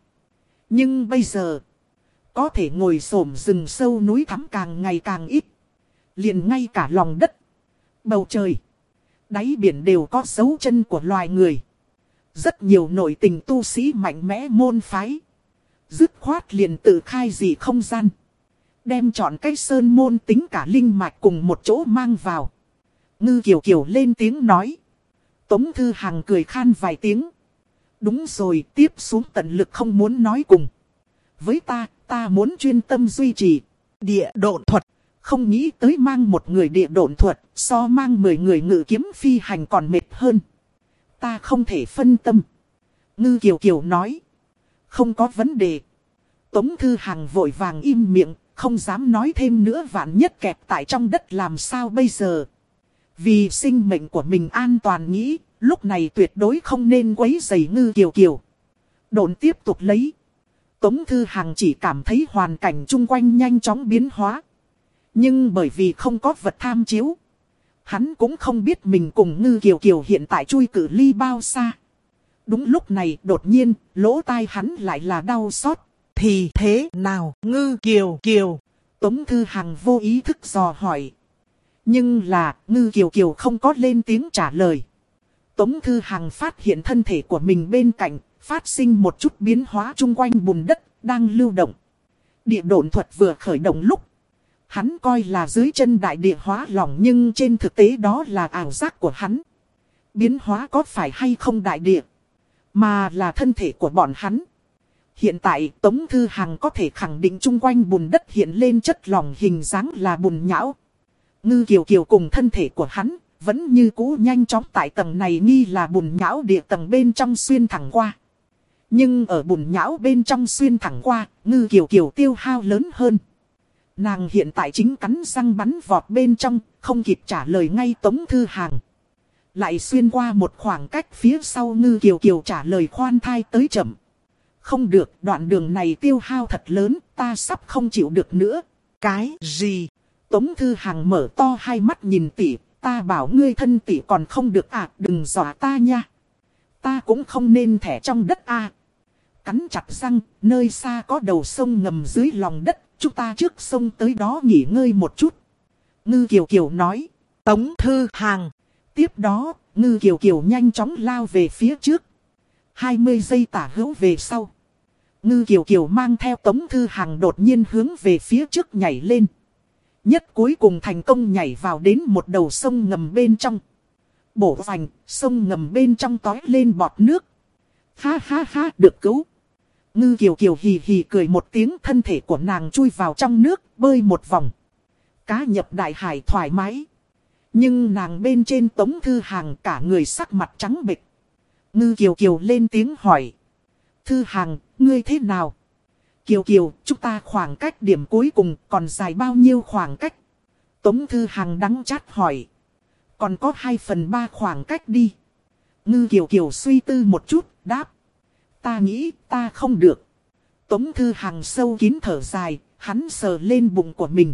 Nhưng bây giờ, có thể ngồi xổm rừng sâu núi thẳm càng ngày càng ít. Liền ngay cả lòng đất, bầu trời, đáy biển đều có dấu chân của loài người. Rất nhiều nội tình tu sĩ mạnh mẽ môn phái, dứt khoát liền tự khai dị không gian. Đem chọn cái sơn môn tính cả linh mạch cùng một chỗ mang vào. Ngư Kiều Kiều lên tiếng nói. Tống Thư Hằng cười khan vài tiếng. Đúng rồi, tiếp xuống tận lực không muốn nói cùng. Với ta, ta muốn chuyên tâm duy trì địa độn thuật. Không nghĩ tới mang một người địa độn thuật, so mang mười người ngự kiếm phi hành còn mệt hơn. Ta không thể phân tâm. Ngư Kiều Kiều nói. Không có vấn đề. Tống Thư Hằng vội vàng im miệng, không dám nói thêm nữa, vạn nhất kẹt tại trong đất làm sao bây giờ. Vì sinh mệnh của mình an toàn nghĩ, lúc này tuyệt đối không nên quấy rầy Ngư Kiều Kiều. Độn tiếp tục lấy. Tống Thư Hằng chỉ cảm thấy hoàn cảnh chung quanh nhanh chóng biến hóa. Nhưng bởi vì không có vật tham chiếu, hắn cũng không biết mình cùng Ngư Kiều Kiều hiện tại chui cự ly bao xa. Đúng lúc này đột nhiên, lỗ tai hắn lại là đau xót. Thì thế nào Ngư Kiều Kiều? Tống Thư Hằng vô ý thức dò hỏi. Nhưng là Ngư Kiều Kiều không có lên tiếng trả lời. Tống Thư Hằng phát hiện thân thể của mình bên cạnh, phát sinh một chút biến hóa chung quanh bùn đất, đang lưu động. Địa độn thuật vừa khởi động lúc, hắn coi là dưới chân đại địa hóa lỏng, nhưng trên thực tế đó là ảo giác của hắn. Biến hóa có phải hay không đại địa, mà là thân thể của bọn hắn. Hiện tại Tống Thư Hằng có thể khẳng định chung quanh bùn đất hiện lên chất lỏng hình dáng là bùn nhão. Ngư Kiều Kiều cùng thân thể của hắn vẫn như cũ nhanh chóng tại tầng này nghi là bùn nhão địa tầng bên trong xuyên thẳng qua. Nhưng ở bùn nhão bên trong xuyên thẳng qua, Ngư Kiều Kiều tiêu hao lớn hơn. Nàng hiện tại chính cắn răng bắn vọt bên trong, không kịp trả lời ngay Tống Thư Hằng. Lại xuyên qua một khoảng cách phía sau, Ngư Kiều Kiều trả lời khoan thai tới chậm. Không được, đoạn đường này tiêu hao thật lớn, ta sắp không chịu được nữa. Cái gì? Tống Thư Hằng mở to hai mắt nhìn tỷ, ta bảo ngươi thân tỷ còn không được à, đừng dọa ta nha. Ta cũng không nên thẻ trong đất à. Cắn chặt răng, nơi xa có đầu sông ngầm dưới lòng đất, chúng ta trước sông tới đó nghỉ ngơi một chút. Ngư Kiều Kiều nói. Tống Thư Hằng. Tiếp đó, Ngư Kiều Kiều nhanh chóng lao về phía trước. hai mươi giây tả hữu về sau, Ngư Kiều Kiều mang theo Tống Thư Hằng đột nhiên hướng về phía trước nhảy lên. Nhất cuối cùng thành công nhảy vào đến một đầu sông ngầm bên trong. Bổ vành, sông ngầm bên trong tói lên bọt nước. Ha ha ha, được cứu. Ngư Kiều Kiều hì hì cười một tiếng, thân thể của nàng chui vào trong nước, bơi một vòng. Cá nhập đại hải thoải mái. Nhưng nàng bên trên Tống Thư Hằng cả người sắc mặt trắng bệch. Ngư Kiều Kiều lên tiếng hỏi. Thư Hằng, ngươi thế nào? Kiều Kiều, chúng ta khoảng cách điểm cuối cùng còn dài bao nhiêu khoảng cách? Tống Thư Hằng đắng chát hỏi. Còn có hai phần ba khoảng cách đi. Ngư Kiều Kiều suy tư một chút, đáp. Ta nghĩ ta không được. Tống Thư Hằng sâu kín thở dài, hắn sờ lên bụng của mình.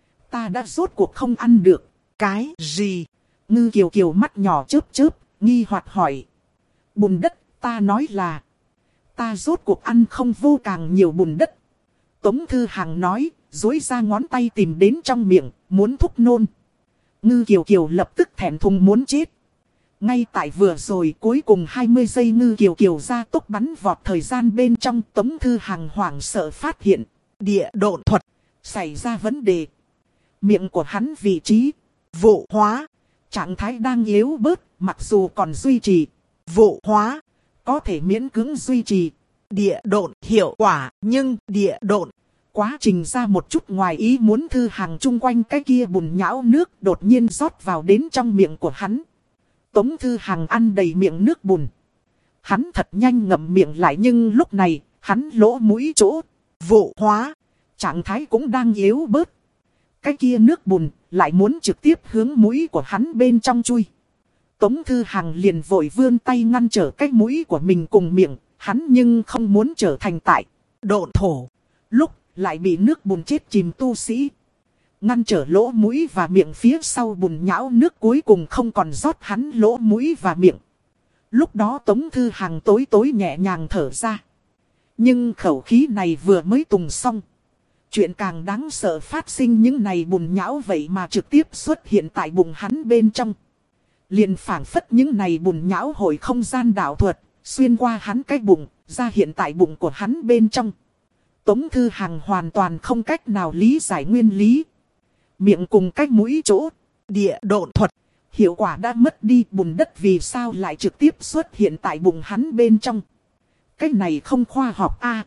Ta đã rốt cuộc không ăn được. Cái gì? Ngư Kiều Kiều mắt nhỏ chớp chớp, nghi hoặc hỏi. Bùn đất, ta nói là. Ta rốt cuộc ăn không vô càng nhiều bùn đất. Tống Thư Hằng nói, duỗi ra ngón tay tìm đến trong miệng, muốn thúc nôn. Ngư Kiều Kiều lập tức thẹn thùng muốn chết. Ngay tại vừa rồi cuối cùng hai mươi giây Ngư Kiều Kiều ra tốc bắn vọt thời gian bên trong, Tống Thư Hằng hoảng sợ phát hiện. Địa độn thuật xảy ra vấn đề. Miệng của hắn vị trí vụ hóa, trạng thái đang yếu bớt, mặc dù còn duy trì. Vụ hóa có thể miễn cưỡng duy trì. Địa độn hiệu quả, nhưng địa độn quá trình ra một chút ngoài ý muốn. Thư Hằng chung quanh cái kia bùn nhão nước đột nhiên rót vào đến trong miệng của hắn. Tống Thư Hằng ăn đầy miệng nước bùn. Hắn thật nhanh ngậm miệng lại, nhưng lúc này hắn lỗ mũi chỗ vụ hóa trạng thái cũng đang yếu bớt. Cái kia nước bùn lại muốn trực tiếp hướng mũi của hắn bên trong chui. Tống Thư Hằng liền vội vươn tay ngăn trở cái mũi của mình cùng miệng. Hắn nhưng không muốn trở thành tại độn thổ lúc lại bị nước bùn chết chìm tu sĩ. Ngăn trở lỗ mũi và miệng phía sau bùn nhão nước cuối cùng không còn rót hắn lỗ mũi và miệng. Lúc đó Tống Thư Hằng tối tối nhẹ nhàng thở ra. Nhưng khẩu khí này vừa mới tùng xong. Chuyện càng đáng sợ phát sinh, những này bùn nhão vậy mà trực tiếp xuất hiện tại bụng hắn bên trong. Liền phảng phất những này bùn nhão hội không gian đạo thuật, xuyên qua hắn cái bụng, ra hiện tại bụng của hắn bên trong. Tống Thư Hằng hoàn toàn không cách nào lý giải nguyên lý. Miệng cùng cái mũi chỗ địa độn thuật hiệu quả đã mất đi, bùn đất vì sao lại trực tiếp xuất hiện tại bụng hắn bên trong. Cái này không khoa học a. À,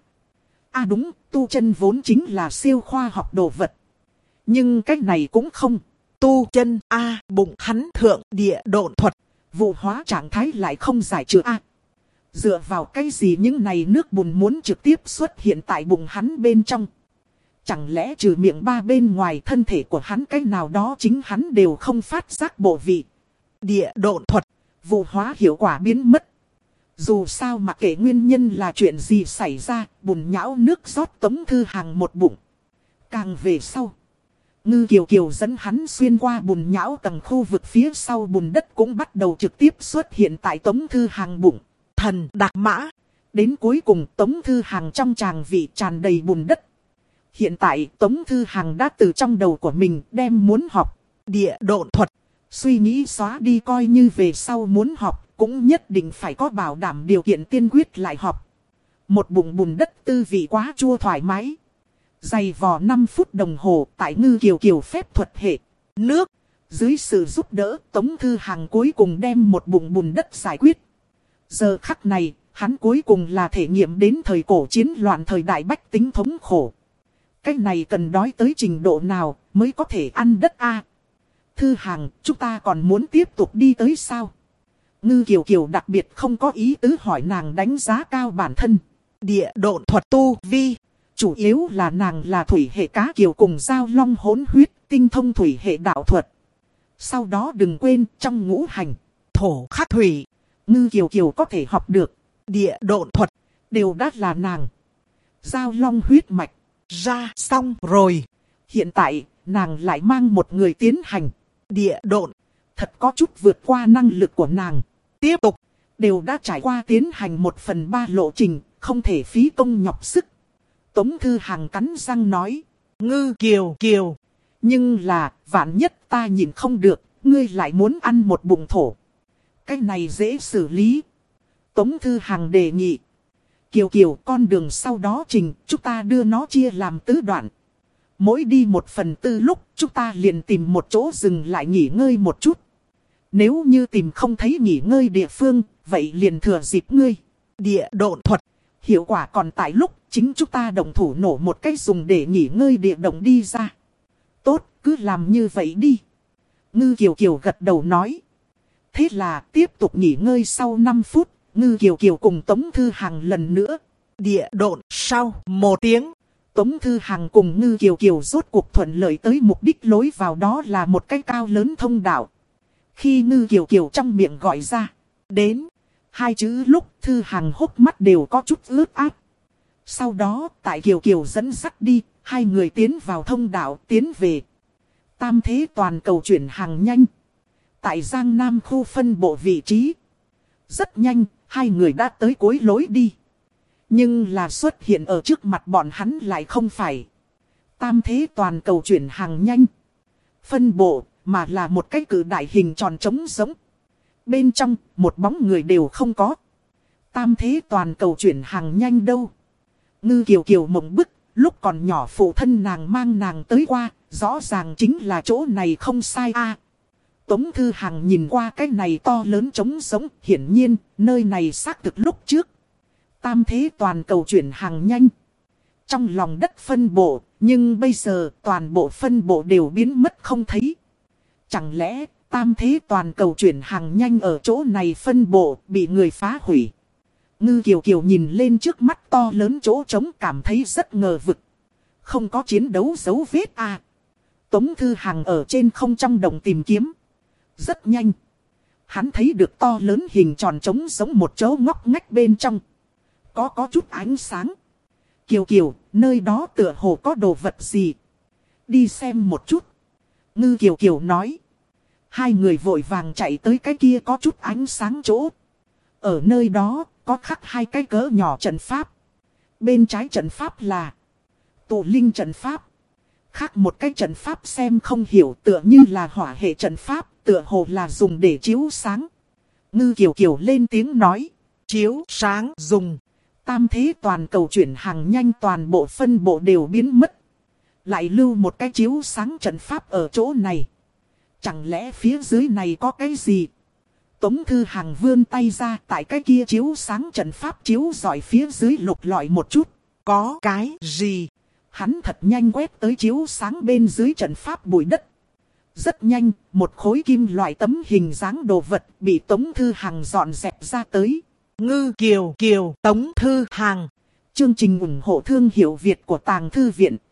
à đúng, tu chân vốn chính là siêu khoa học đồ vật. Nhưng cái này cũng không. Tu chân a à, bụng hắn thượng địa độn thuật. Vụ hóa trạng thái lại không giải trừ a. À, dựa vào cái gì những này nước bùn muốn trực tiếp xuất hiện tại bụng hắn bên trong. Chẳng lẽ trừ miệng ba bên ngoài thân thể của hắn cái nào đó chính hắn đều không phát giác bộ vị. Địa độn thuật, vụ hóa hiệu quả biến mất. Dù sao mà kể nguyên nhân là chuyện gì xảy ra, bùn nhão nước rót Tống Thư Hàng một bụng. Càng về sau, Ngư Kiều Kiều dẫn hắn xuyên qua bùn nhão tầng khu vực phía sau bùn đất cũng bắt đầu trực tiếp xuất hiện tại Tống Thư Hàng bụng. Thần đạc mã. Đến cuối cùng Tống Thư Hàng trong tràng vị tràn đầy bùn đất. Hiện tại Tống Thư Hàng đã từ trong đầu của mình đem muốn học địa độn thuật. Suy nghĩ xóa đi, coi như về sau muốn học cũng nhất định phải có bảo đảm điều kiện tiên quyết lại học. Một bụng bùn đất tư vị quá chua thoải mái. Dày vò năm phút đồng hồ tại Ngư Kiều Kiều phép thuật hệ nước. Dưới sự giúp đỡ Tống Thư Hàng cuối cùng đem một bụng bùn đất giải quyết. Giờ khắc này hắn cuối cùng là thể nghiệm đến thời cổ chiến loạn thời đại bách tính thống khổ. Cái này cần đói tới trình độ nào mới có thể ăn đất a? Thư Hàng, chúng ta còn muốn tiếp tục đi tới sao? Ngư Kiều Kiều đặc biệt không có ý tứ hỏi nàng đánh giá cao bản thân. Địa độn thuật tu vi. Chủ yếu là nàng là thủy hệ cá kiều cùng giao long hỗn huyết, tinh thông thủy hệ đạo thuật. Sau đó đừng quên trong ngũ hành, thổ khắc thủy. Ngư Kiều Kiều có thể học được. Địa độn thuật. Đều đã là nàng. Giao long huyết mạch. Ra xong rồi. Hiện tại, nàng lại mang một người tiến hành. Địa độn. Thật có chút vượt qua năng lực của nàng. Tiếp tục. Đều đã trải qua tiến hành một phần ba lộ trình, không thể phí công nhọc sức. Tống Thư Hàng cắn răng nói. Ngư Kiều Kiều. Nhưng là, vạn nhất ta nhìn không được, ngươi lại muốn ăn một bụng thổ. Cái này dễ xử lý. Tống Thư Hàng đề nghị. Kiều Kiều, con đường sau đó trình, chúng ta đưa nó chia làm tứ đoạn. Mỗi đi một phần tư lúc, chúng ta liền tìm một chỗ dừng lại nghỉ ngơi một chút. Nếu như tìm không thấy nghỉ ngơi địa phương, vậy liền thừa dịp ngươi. Địa độn thuật. Hiệu quả còn tại lúc, chính chúng ta đồng thủ nổ một cái dùng để nghỉ ngơi địa động đi ra. Tốt, cứ làm như vậy đi. Ngư Kiều Kiều gật đầu nói. Thế là tiếp tục nghỉ ngơi sau năm phút, Ngư Kiều Kiều cùng Tống Thư Hàng lần nữa. Địa độn sau một tiếng. Tống Thư Hàng cùng Ngư Kiều Kiều rốt cuộc thuận lợi tới mục đích, lối vào đó là một cái cao lớn thông đạo. Khi Ngư Kiều Kiều trong miệng gọi ra đến hai chữ lúc, Thư Hàng hốc mắt đều có chút ướt át. Sau đó tại Kiều Kiều dẫn dắt đi, hai người tiến vào thông đạo, tiến về tam thế toàn cầu chuyển hàng nhanh. Tại Giang Nam khu phân bộ vị trí. Rất nhanh, hai người đã tới cuối lối đi. Nhưng là xuất hiện ở trước mặt bọn hắn lại không phải tam thế toàn cầu chuyển hàng nhanh phân bộ, mà là một cái cự đại hình tròn trống giống. Bên trong, một bóng người đều không có. Tam thế toàn cầu chuyển hàng nhanh đâu? Ngư Kiều Kiều mộng bức, lúc còn nhỏ phụ thân nàng mang nàng tới qua, rõ ràng chính là chỗ này không sai a. Tống Thư Hàng nhìn qua cái này to lớn trống giống, hiển nhiên, nơi này xác thực lúc trước tam thế toàn cầu chuyển hàng nhanh trong lòng đất phân bộ, nhưng bây giờ toàn bộ phân bộ đều biến mất không thấy. Chẳng lẽ tam thế toàn cầu chuyển hàng nhanh ở chỗ này phân bộ bị người phá hủy? Ngư Kiều Kiều nhìn lên trước mắt to lớn chỗ trống, cảm thấy rất ngờ vực. Không có chiến đấu dấu vết à. Tống Thư Hàng ở trên không trong đồng tìm kiếm. Rất nhanh. Hắn thấy được to lớn hình tròn trống giống một chỗ ngóc ngách bên trong. Có có chút ánh sáng. Kiều Kiều, nơi đó tựa hồ có đồ vật gì. Đi xem một chút. Ngư Kiều Kiều nói. Hai người vội vàng chạy tới cái kia có chút ánh sáng chỗ. Ở nơi đó có khắc hai cái cỡ nhỏ trận pháp. Bên trái trận pháp là tụ linh trận pháp. Khác một cái trận pháp xem không hiểu, tựa như là hỏa hệ trận pháp, tựa hồ là dùng để chiếu sáng. Ngư Kiều Kiều lên tiếng nói. Chiếu sáng dùng. Tam thế toàn cầu chuyển hàng nhanh toàn bộ phân bộ đều biến mất. Lại lưu một cái chiếu sáng trận pháp ở chỗ này. Chẳng lẽ phía dưới này có cái gì? Tống Thư Hàng vươn tay ra, tại cái kia chiếu sáng trận pháp chiếu rọi phía dưới lục lọi một chút. Có cái gì? Hắn thật nhanh quét tới chiếu sáng bên dưới trận pháp bụi đất. Rất nhanh, một khối kim loại tấm hình dáng đồ vật bị Tống Thư Hàng dọn dẹp ra tới. Ngư Kiều Kiều, Tống Thư Hàng. Chương trình ủng hộ thương hiệu Việt của Tàng Thư Viện.